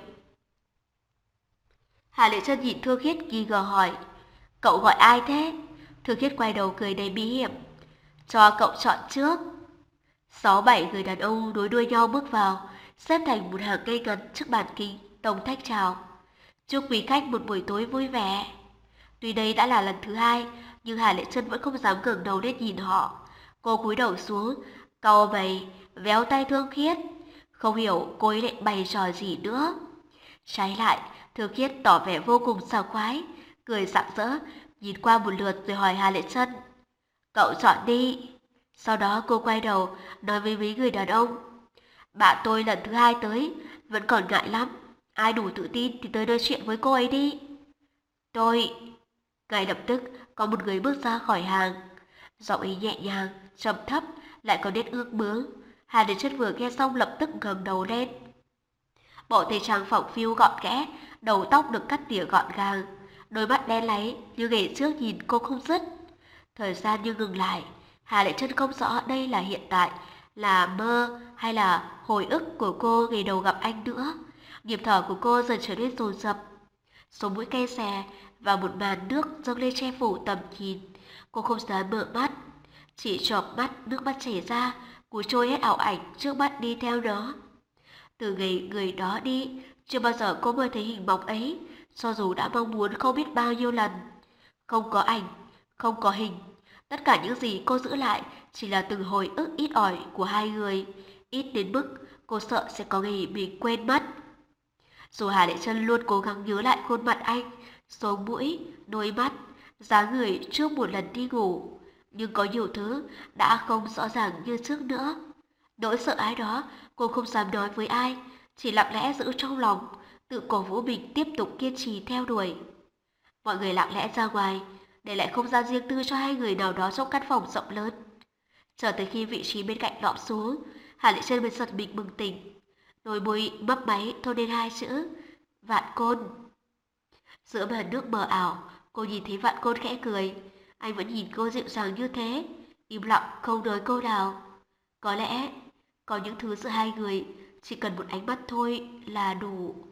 Hà Lệ Chân nhìn Thương Khiết nghi ngờ hỏi: Cậu gọi ai thế? Thương Khiết quay đầu cười đầy bí hiểm: Cho cậu chọn trước. Sáu bảy người đàn ông nối đuôi nhau bước vào, xếp thành một hàng cây ngắn trước bàn kính, đồng thanh chào: Chúc quý khách một buổi tối vui vẻ. Tuy đây đã là lần thứ hai, nhưng Hà Lệ Chân vẫn không dám ngẩng đầu lên nhìn họ. Cô cúi đầu xuống, cau mày, véo tay Thương Khiết. Không hiểu cô ấy lại bày trò gì nữa. Trái lại, Thương Khiết tỏ vẻ vô cùng sảng khoái, cười rạng rỡ, nhìn qua một lượt rồi hỏi Hà Lệ Chân: Cậu chọn đi. Sau đó cô quay đầu nói với mấy người đàn ông: Bạn tôi lần thứ hai tới, vẫn còn ngại lắm. Ai đủ tự tin thì tới nói chuyện với cô ấy đi. Tôi... Ngay lập tức có một người bước ra khỏi hàng. Giọng ấy nhẹ nhàng, trầm thấp, lại có nét ước bướng. Hà Lệ Chân vừa nghe xong lập tức ngẩng đầu lên. Bộ tây trang phỏng phiu gọn ghẽ, đầu tóc được cắt tỉa gọn gàng. đôi mắt đen láy như ngày trước nhìn cô không dứt. Thời gian như ngừng lại, Hà Lệ Trân không rõ đây là hiện tại, là mơ hay là hồi ức của cô ngày đầu gặp anh nữa. Nhịp thở của cô dần trở nên dồn dập, sống mũi cay xè và một màn nước dâng lên che phủ tầm nhìn. Cô không dám mở mắt, chỉ chợp mắt nước mắt chảy ra, cuốn trôi hết ảo ảnh trước mắt đi theo nó. Từ ngày người đó đi, chưa bao giờ cô mơ thấy hình bóng ấy, cho dù đã mong muốn không biết bao nhiêu lần. Không có ảnh, không có hình, tất cả những gì cô giữ lại chỉ là từng hồi ức ít ỏi của hai người, ít đến mức cô sợ sẽ có ngày mình quên mất. Dù Hà Lệ Trân luôn cố gắng nhớ lại khuôn mặt anh, sống mũi, đôi mắt, dáng người trước một lần đi ngủ, nhưng có nhiều thứ đã không rõ ràng như trước nữa. Nỗi sợ hãi đó cô không dám nói với ai, chỉ lặng lẽ giữ trong lòng, tự cổ vũ mình tiếp tục kiên trì theo đuổi. Mọi người lặng lẽ ra ngoài, để lại không gian riêng tư cho hai người nào đó trong căn phòng rộng lớn. Chờ tới khi vị trí bên cạnh lõm xuống, Hà Lệ Trân mới giật mình bừng tỉnh. Đôi môi mấp máy thốt lên hai chữ Vạn Côn. Giữa màn nước mờ ảo, cô nhìn thấy Vạn Côn khẽ cười. Anh vẫn nhìn cô dịu dàng như thế, im lặng không nói câu nào. Có lẽ có những thứ giữa hai người chỉ cần một ánh mắt thôi là đủ.